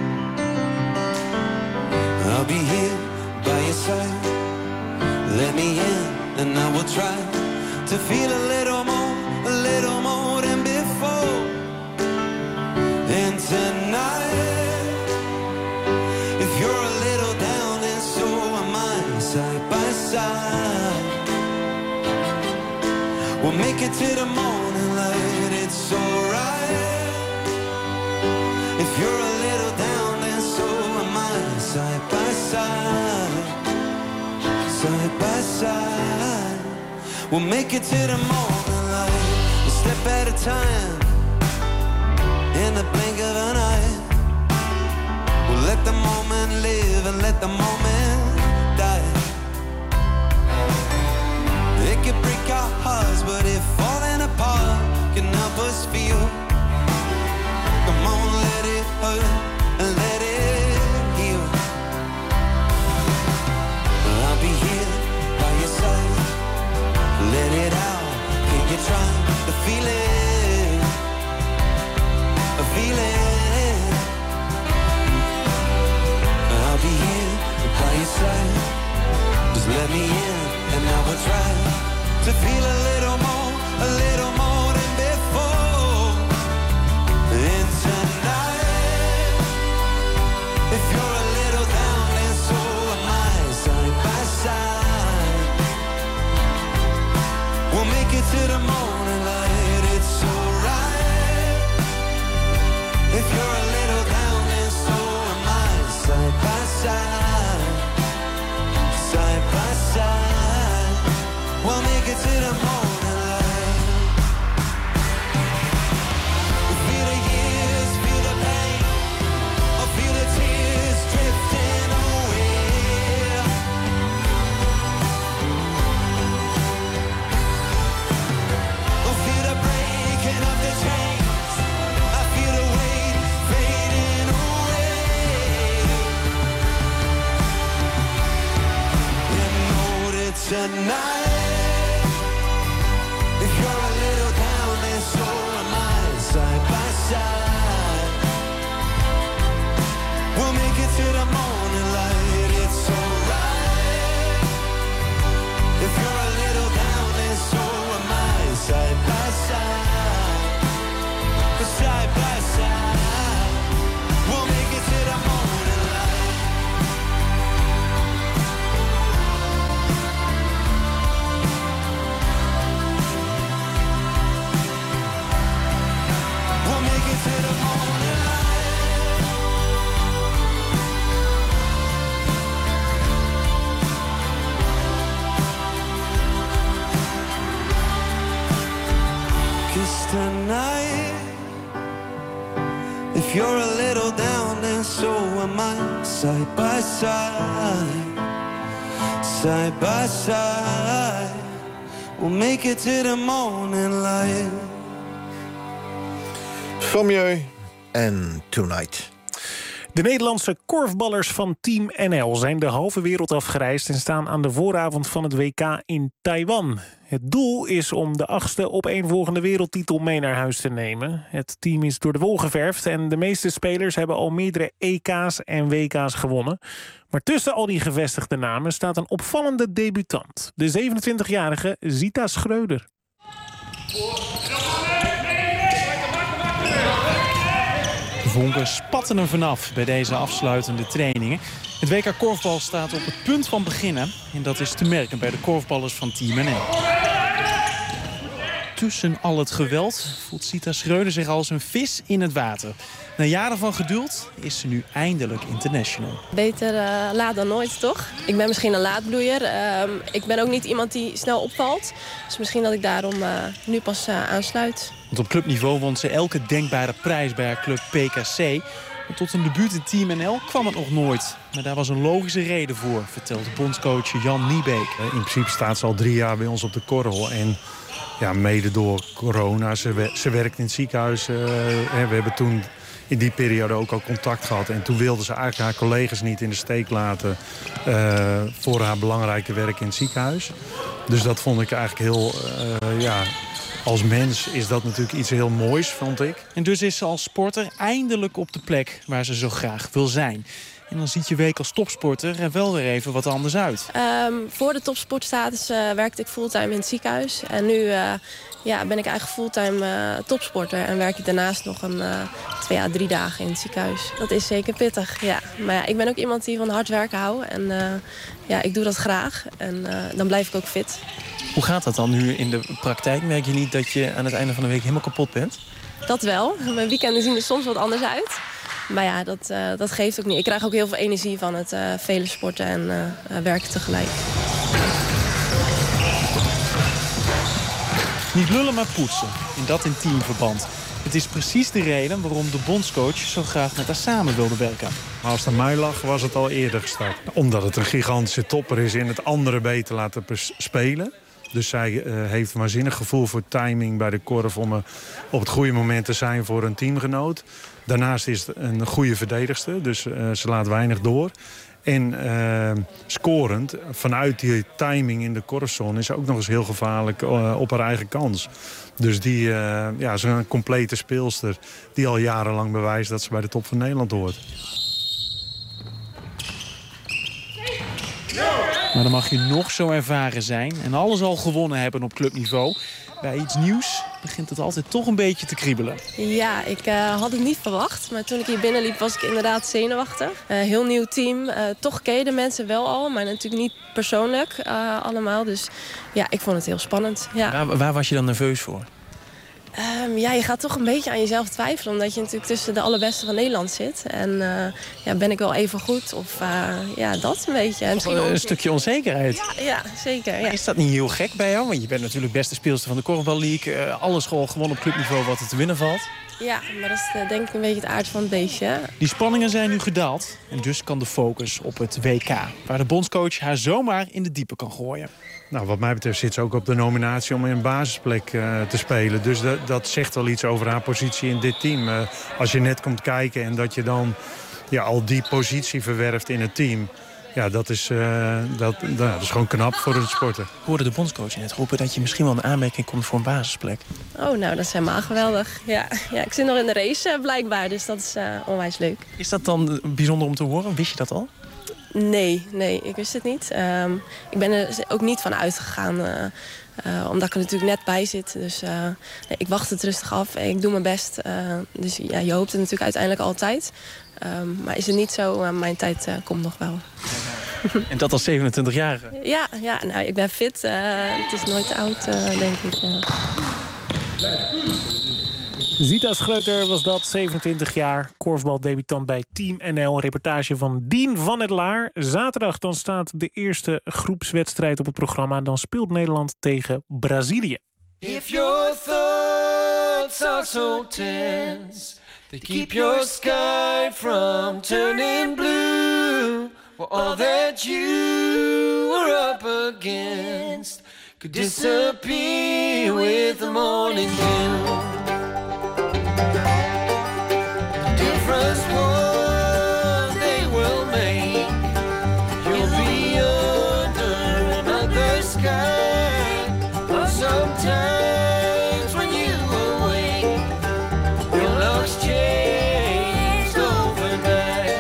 I'll be here by your side. Let me in and I will try to feel a little more, a little more than before. And tonight, if you're a little down and so am I, side by side, we'll make it to the morning light, it's alright. If you're a little down and so am I, side by side, side by side, we'll make it to the morning light, a step at a time, in the blink of an eye. We'll let the moment live and let the moment die. It could break our hearts, but if falling apart can help us feel, come on, let it hurt and let it heal. I'll be here by your side. Let it out, can you try to feel it, feel it. I'll be here by your side. Just let me in and I will try to feel a little more, a little more than before. And tonight, if you're a little down and so am I, side by side, we'll make it to the morning light, it's alright. If you're a little down and so am I, side by side, side by side, we'll make it to the morning light. Feel the years, feel the pain, I feel the tears drifting away. I feel the breaking of the chains, I feel the weight If you're a little down, then so am I. Side by side, side by side, we'll make it to the morning light. Sommieu en Tonight. De Nederlandse korfballers van Team N L zijn de halve wereld afgereisd en staan aan de vooravond van het W K in Taiwan. Het doel is om de achtste opeenvolgende wereldtitel mee naar huis te nemen. Het team is door de wol geverfd en de meeste spelers hebben al meerdere E K's en W K's gewonnen. Maar tussen al die gevestigde namen staat een opvallende debutant. De zevenentwintigjarige Zita Schreuder. De vonken spatten er vanaf bij deze afsluitende trainingen. Het W K korfbal staat op het punt van beginnen. En dat is te merken bij de korfballers van Team N L. Tussen al het geweld voelt Zita Schreuder zich als een vis in het water. Na jaren van geduld is ze nu eindelijk international. Beter uh, laat dan nooit, toch? Ik ben misschien een laatbloeier. Uh, ik ben ook niet iemand die snel opvalt. Dus misschien dat ik daarom uh, nu pas uh, aansluit. Want op clubniveau won ze elke denkbare prijs bij haar club P K C. Maar tot een debuut in Team N L kwam het nog nooit. Maar daar was een logische reden voor, vertelt bondscoach Jan Niebeek. In principe staat ze al drie jaar bij ons op de korrel. En ja, mede door corona, ze, ze werkt in het ziekenhuis. Uh, we hebben toen in die periode ook al contact gehad. En toen wilde ze eigenlijk haar collega's niet in de steek laten uh, voor haar belangrijke werk in het ziekenhuis. Dus dat vond ik eigenlijk heel, uh, ja, als mens is dat natuurlijk iets heel moois, vond ik. En dus is ze als sporter eindelijk op de plek waar ze zo graag wil zijn. En dan ziet je week als topsporter er wel weer even wat anders uit. Um, voor de topsportstatus uh, werkte ik fulltime in het ziekenhuis. En nu uh, ja, ben ik eigenlijk fulltime uh, topsporter. En werk ik daarnaast nog een uh, twee à drie dagen in het ziekenhuis. Dat is zeker pittig, ja. Maar ja, ik ben ook iemand die van hard werken houdt. En uh, ja, ik doe dat graag. En uh, dan blijf ik ook fit. Hoe gaat dat dan nu in de praktijk? Merk je niet dat je aan het einde van de week helemaal kapot bent? Dat wel. Mijn weekenden zien er soms wat anders uit. Maar ja, dat, uh, dat geeft ook niet. Ik krijg ook heel veel energie van het uh, vele sporten en uh, werken tegelijk. Niet lullen, maar poetsen. En dat in teamverband. Het is precies de reden waarom de bondscoach zo graag met haar samen wilde werken. Maar als het aan mij lag, was het al eerder gestart. Omdat het een gigantische topper is in het andere beter laten spelen. Dus zij uh, heeft een waanzinnig gevoel voor timing bij de korf om uh, op het goede moment te zijn voor een teamgenoot. Daarnaast is het een goede verdedigster, dus uh, ze laat weinig door. En uh, scorend, vanuit die timing in de korfzone, is ze ook nog eens heel gevaarlijk uh, op haar eigen kans. Dus die uh, ja, is een complete speelster die al jarenlang bewijst dat ze bij de top van Nederland hoort. Maar dan mag je nog zo ervaren zijn en alles al gewonnen hebben op clubniveau. Bij iets nieuws begint het altijd toch een beetje te kriebelen. Ja, ik uh, had het niet verwacht. Maar toen ik hier binnenliep was ik inderdaad zenuwachtig. Uh, heel nieuw team. Uh, toch ken je de mensen wel al, maar natuurlijk niet persoonlijk uh, allemaal. Dus ja, ik vond het heel spannend. Ja. Waar, waar was je dan nerveus voor? Um, ja, je gaat toch een beetje aan jezelf twijfelen. Omdat je natuurlijk tussen de allerbeste van Nederland zit. En uh, ja, ben ik wel even goed? Of uh, ja, dat een beetje. En misschien een, een stukje onzekerheid. Ja, ja zeker. Ja. Is dat niet heel gek bij jou? Want je bent natuurlijk beste speelster van de Korfbal League. Uh, alles gewoon gewonnen op clubniveau wat er te winnen valt. Ja, maar dat is uh, denk ik een beetje het aard van het beestje. Die spanningen zijn nu gedaald. En dus kan de focus op het W K. Waar de bondscoach haar zomaar in de diepe kan gooien. Nou, wat mij betreft zit ze ook op de nominatie om in een basisplek uh, te spelen. Dus dat, dat zegt wel iets over haar positie in dit team. Uh, als je net komt kijken en dat je dan ja, al die positie verwerft in het team. Ja, dat is, uh, dat, dat is gewoon knap voor het sporten. Ik hoorde de bondscoach net roepen dat je misschien wel een aanmerking komt voor een basisplek. Oh, nou, dat is helemaal geweldig. Ja, ja, ik zit nog in de race uh, blijkbaar, dus dat is uh, onwijs leuk. Is dat dan bijzonder om te horen? Wist je dat al? Nee, nee, ik wist het niet. Um, ik ben er ook niet van uitgegaan, uh, uh, omdat ik er natuurlijk net bij zit. Dus uh, nee, ik wacht het rustig af en ik doe mijn best. Uh, dus ja, je hoopt het natuurlijk uiteindelijk altijd. Um, maar is het niet zo, uh, mijn tijd uh, komt nog wel. En dat als zevenentwintigjarige? Ja, ja, nou, ik ben fit. Uh, het is nooit te oud, uh, denk ik. Uh. Zita Schreuder was dat, zevenentwintig jaar, korfbaldebutant bij Team N L. Reportage van Dien van het Laar. Zaterdag dan staat de eerste groepswedstrijd op het programma. Dan speelt Nederland tegen Brazilië. If your thoughts are so tense, They keep your sky from turning blue. Well, all that you were up against could disappear with the morning dew. The difference one day will make. You'll be under another sky. But sometimes when you awake, your luck's changed overnight.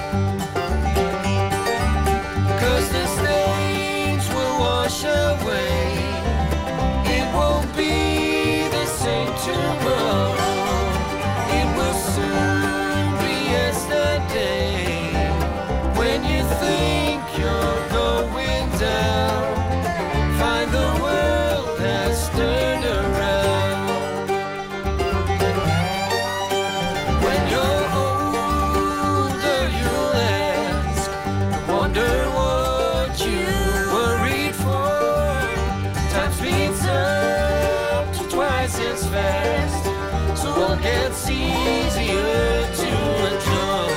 'Cause the stains will wash away. It won't be the same tomorrow. It will soon be yesterday. When you think you're going down, find the world has turned around. When you're older, you'll ask, wonder what you worried for. Time speeds up to twice as fast, so it gets easier to enjoy.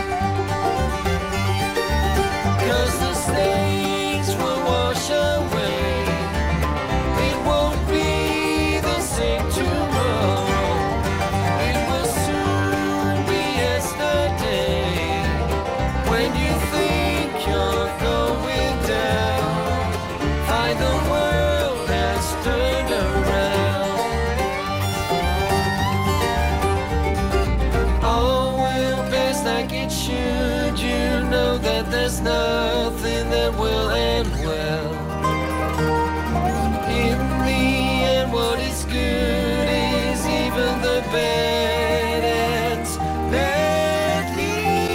'Cause the stains will wash away. It won't be the same tomorrow. It will soon be yesterday. When you think you're going down, find the world has turned around. All will pass like it should. You know that there's nothing that will end well. In the end, what is good is even the bad ends badly.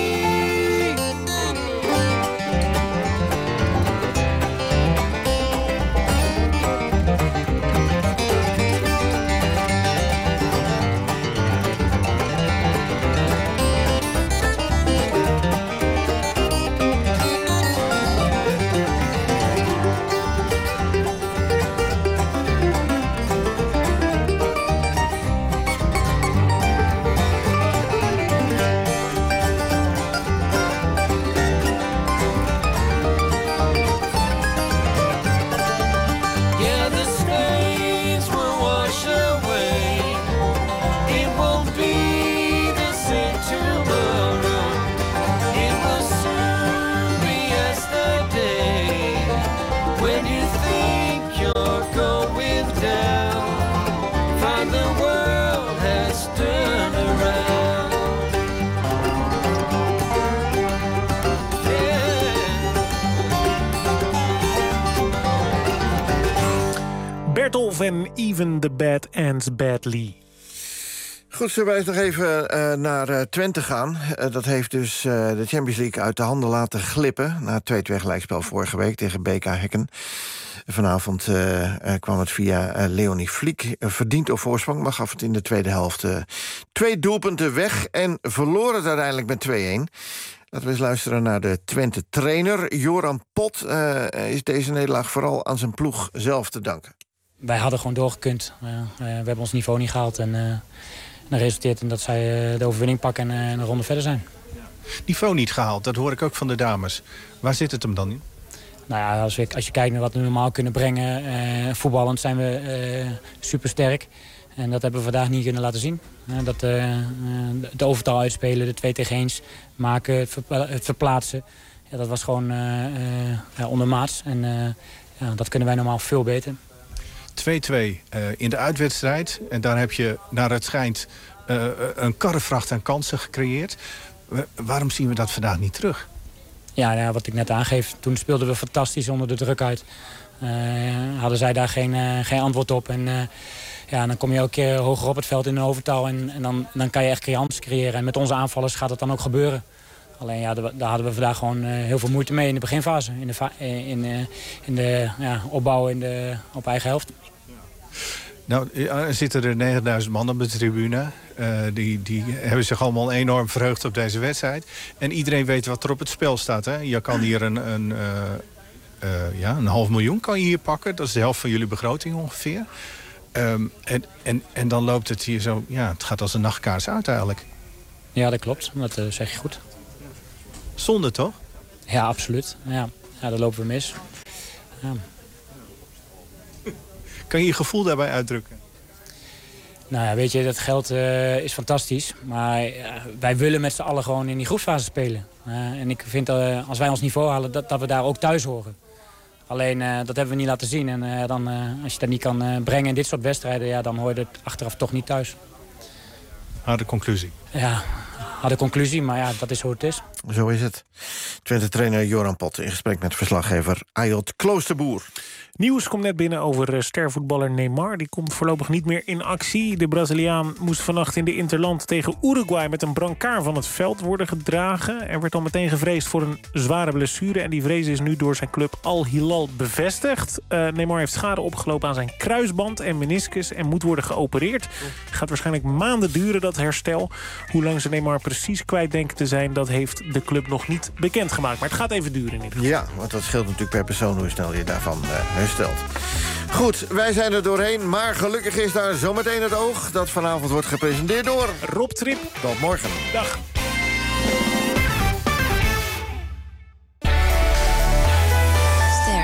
Yeah, the stains will wash away. It won't be the same tomorrow. It will soon be yesterday. When you think you're going down, find the world has turned around. Bertolf en Even the Bad Ends Badly. Goed, zullen wij eens nog even uh, naar uh, Twente gaan. Uh, dat heeft dus uh, de Champions League uit de handen laten glippen. Na het twee-twee gelijkspel vorige week tegen B K Häcken. Vanavond uh, uh, kwam het via uh, Leonie Fliek. Uh, verdiend op voorsprong, maar gaf het in de tweede helft uh, twee doelpunten weg. En verloor het uiteindelijk met twee-een. Laten we eens luisteren naar de Twente-trainer. Joran Pot uh, is deze nederlaag vooral aan zijn ploeg zelf te danken. Wij hadden gewoon doorgekund. Uh, uh, we hebben ons niveau niet gehaald. En uh, dat resulteert in dat zij uh, de overwinning pakken en uh, een ronde verder zijn. Niveau niet gehaald, dat hoor ik ook van de dames. Waar zit het hem dan in? Nou ja, als, we, als je kijkt naar wat we normaal kunnen brengen... Uh, voetballend zijn we uh, supersterk. En dat hebben we vandaag niet kunnen laten zien. Uh, dat uh, uh, het overtal uitspelen, de twee tegen eens maken, het, verpla het verplaatsen. Ja, dat was gewoon uh, uh, ja, ondermaats. En uh, ja, dat kunnen wij normaal veel beter. twee-twee uh, in de uitwedstrijd. En daar heb je, naar het schijnt, uh, een karrevracht aan kansen gecreëerd. Uh, waarom zien we dat vandaag niet terug? Ja, nou, wat ik net aangeef. Toen speelden we fantastisch onder de druk uit. Uh, hadden zij daar geen, uh, geen antwoord op. En uh, ja, dan kom je elke keer hoger op het veld in een overtal. En, en dan, dan kan je echt kansen creëren. En met onze aanvallers gaat dat dan ook gebeuren. Alleen ja, daar hadden we vandaag gewoon uh, heel veel moeite mee in de beginfase. In de, in, uh, in de ja, opbouw in de, op eigen helft. Nou, er zitten er negenduizend man op de tribune. Uh, die, die hebben zich allemaal enorm verheugd op deze wedstrijd. En iedereen weet wat er op het spel staat. Hè? Je kan hier een, een, uh, uh, ja, een half miljoen kan je hier pakken. Dat is de helft van jullie begroting ongeveer. Um, en, en, en dan loopt het hier zo... Ja, het gaat als een nachtkaars uit eigenlijk. Ja, dat klopt. Dat uh, zeg je goed. Zonde, toch? Ja, absoluut. Ja, ja, dat lopen we mis. Ja. Kan je je gevoel daarbij uitdrukken? Nou ja, weet je, dat geld uh, is fantastisch. Maar uh, wij willen met z'n allen gewoon in die groepsfase spelen. Uh, en ik vind uh, als wij ons niveau halen, dat, dat we daar ook thuis horen. Alleen, uh, dat hebben we niet laten zien. En uh, dan, uh, als je dat niet kan uh, brengen in dit soort wedstrijden, ja, dan hoor je het achteraf toch niet thuis. Harde conclusie. Ja, harde conclusie, maar ja, dat is hoe het is. Zo is het. Twente-trainer Joran Pot in gesprek met verslaggever Ayotte Kloosterboer. Nieuws komt net binnen over stervoetballer Neymar. Die komt voorlopig niet meer in actie. De Braziliaan moest vannacht in de Interland tegen Uruguay met een brancard van het veld worden gedragen. Er werd al meteen gevreesd voor een zware blessure. En die vrees is nu door zijn club Al Hilal bevestigd. Uh, Neymar heeft schade opgelopen aan zijn kruisband en meniscus en moet worden geopereerd. Het gaat waarschijnlijk maanden duren, dat herstel. Hoe lang ze Neymar precies kwijt denken te zijn, dat heeft de club nog niet bekendgemaakt. Maar het gaat even duren in ieder geval. Ja, want dat scheelt natuurlijk per persoon hoe snel je daarvan uh, herstelt. Goed, wij zijn er doorheen, maar gelukkig is daar zometeen het oog dat vanavond wordt gepresenteerd door Rob Trip. Tot morgen. Dag. Ster.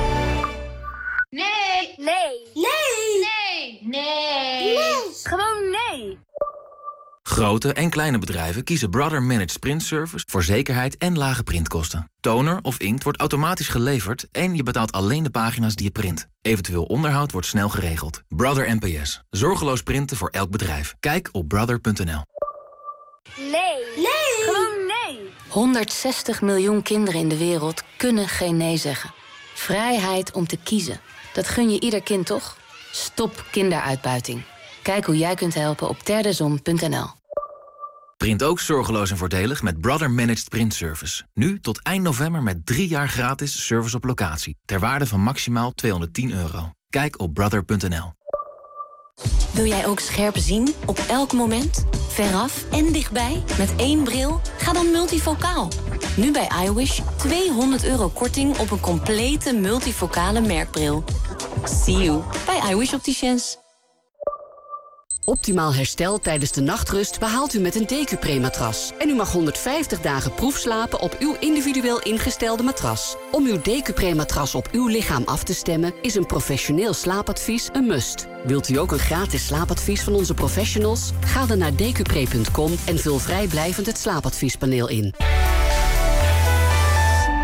Nee. Nee. Nee. Nee. Nee. Nee. Gewoon nee. Grote en kleine bedrijven kiezen Brother Managed Print Service voor zekerheid en lage printkosten. Toner of inkt wordt automatisch geleverd en je betaalt alleen de pagina's die je print. Eventueel onderhoud wordt snel geregeld. Brother N P S. Zorgeloos printen voor elk bedrijf. Kijk op brother punt n l. Nee. Nee. Gewoon nee. honderdzestig miljoen kinderen in de wereld kunnen geen nee zeggen. Vrijheid om te kiezen. Dat gun je ieder kind toch? Stop kinderuitbuiting. Kijk hoe jij kunt helpen op terdezon punt n l. Print ook zorgeloos en voordelig met Brother Managed Print Service. Nu tot eind november met drie jaar gratis service op locatie. Ter waarde van maximaal tweehonderdtien euro. Kijk op brother punt n l. Wil jij ook scherp zien op elk moment? Veraf en dichtbij? Met één bril? Ga dan multifocaal. Nu bij iWish tweehonderd euro korting op een complete multifocale merkbril. See you bij iWish Opticians. Optimaal herstel tijdens de nachtrust behaalt u met een Decupre-matras. En u mag honderdvijftig dagen proefslapen op uw individueel ingestelde matras. Om uw Decupre-matras op uw lichaam af te stemmen is een professioneel slaapadvies een must. Wilt u ook een gratis slaapadvies van onze professionals? Ga dan naar decupre punt com en vul vrijblijvend het slaapadviespaneel in.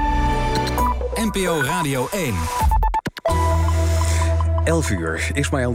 N P O Radio één. elf uur, Ismaël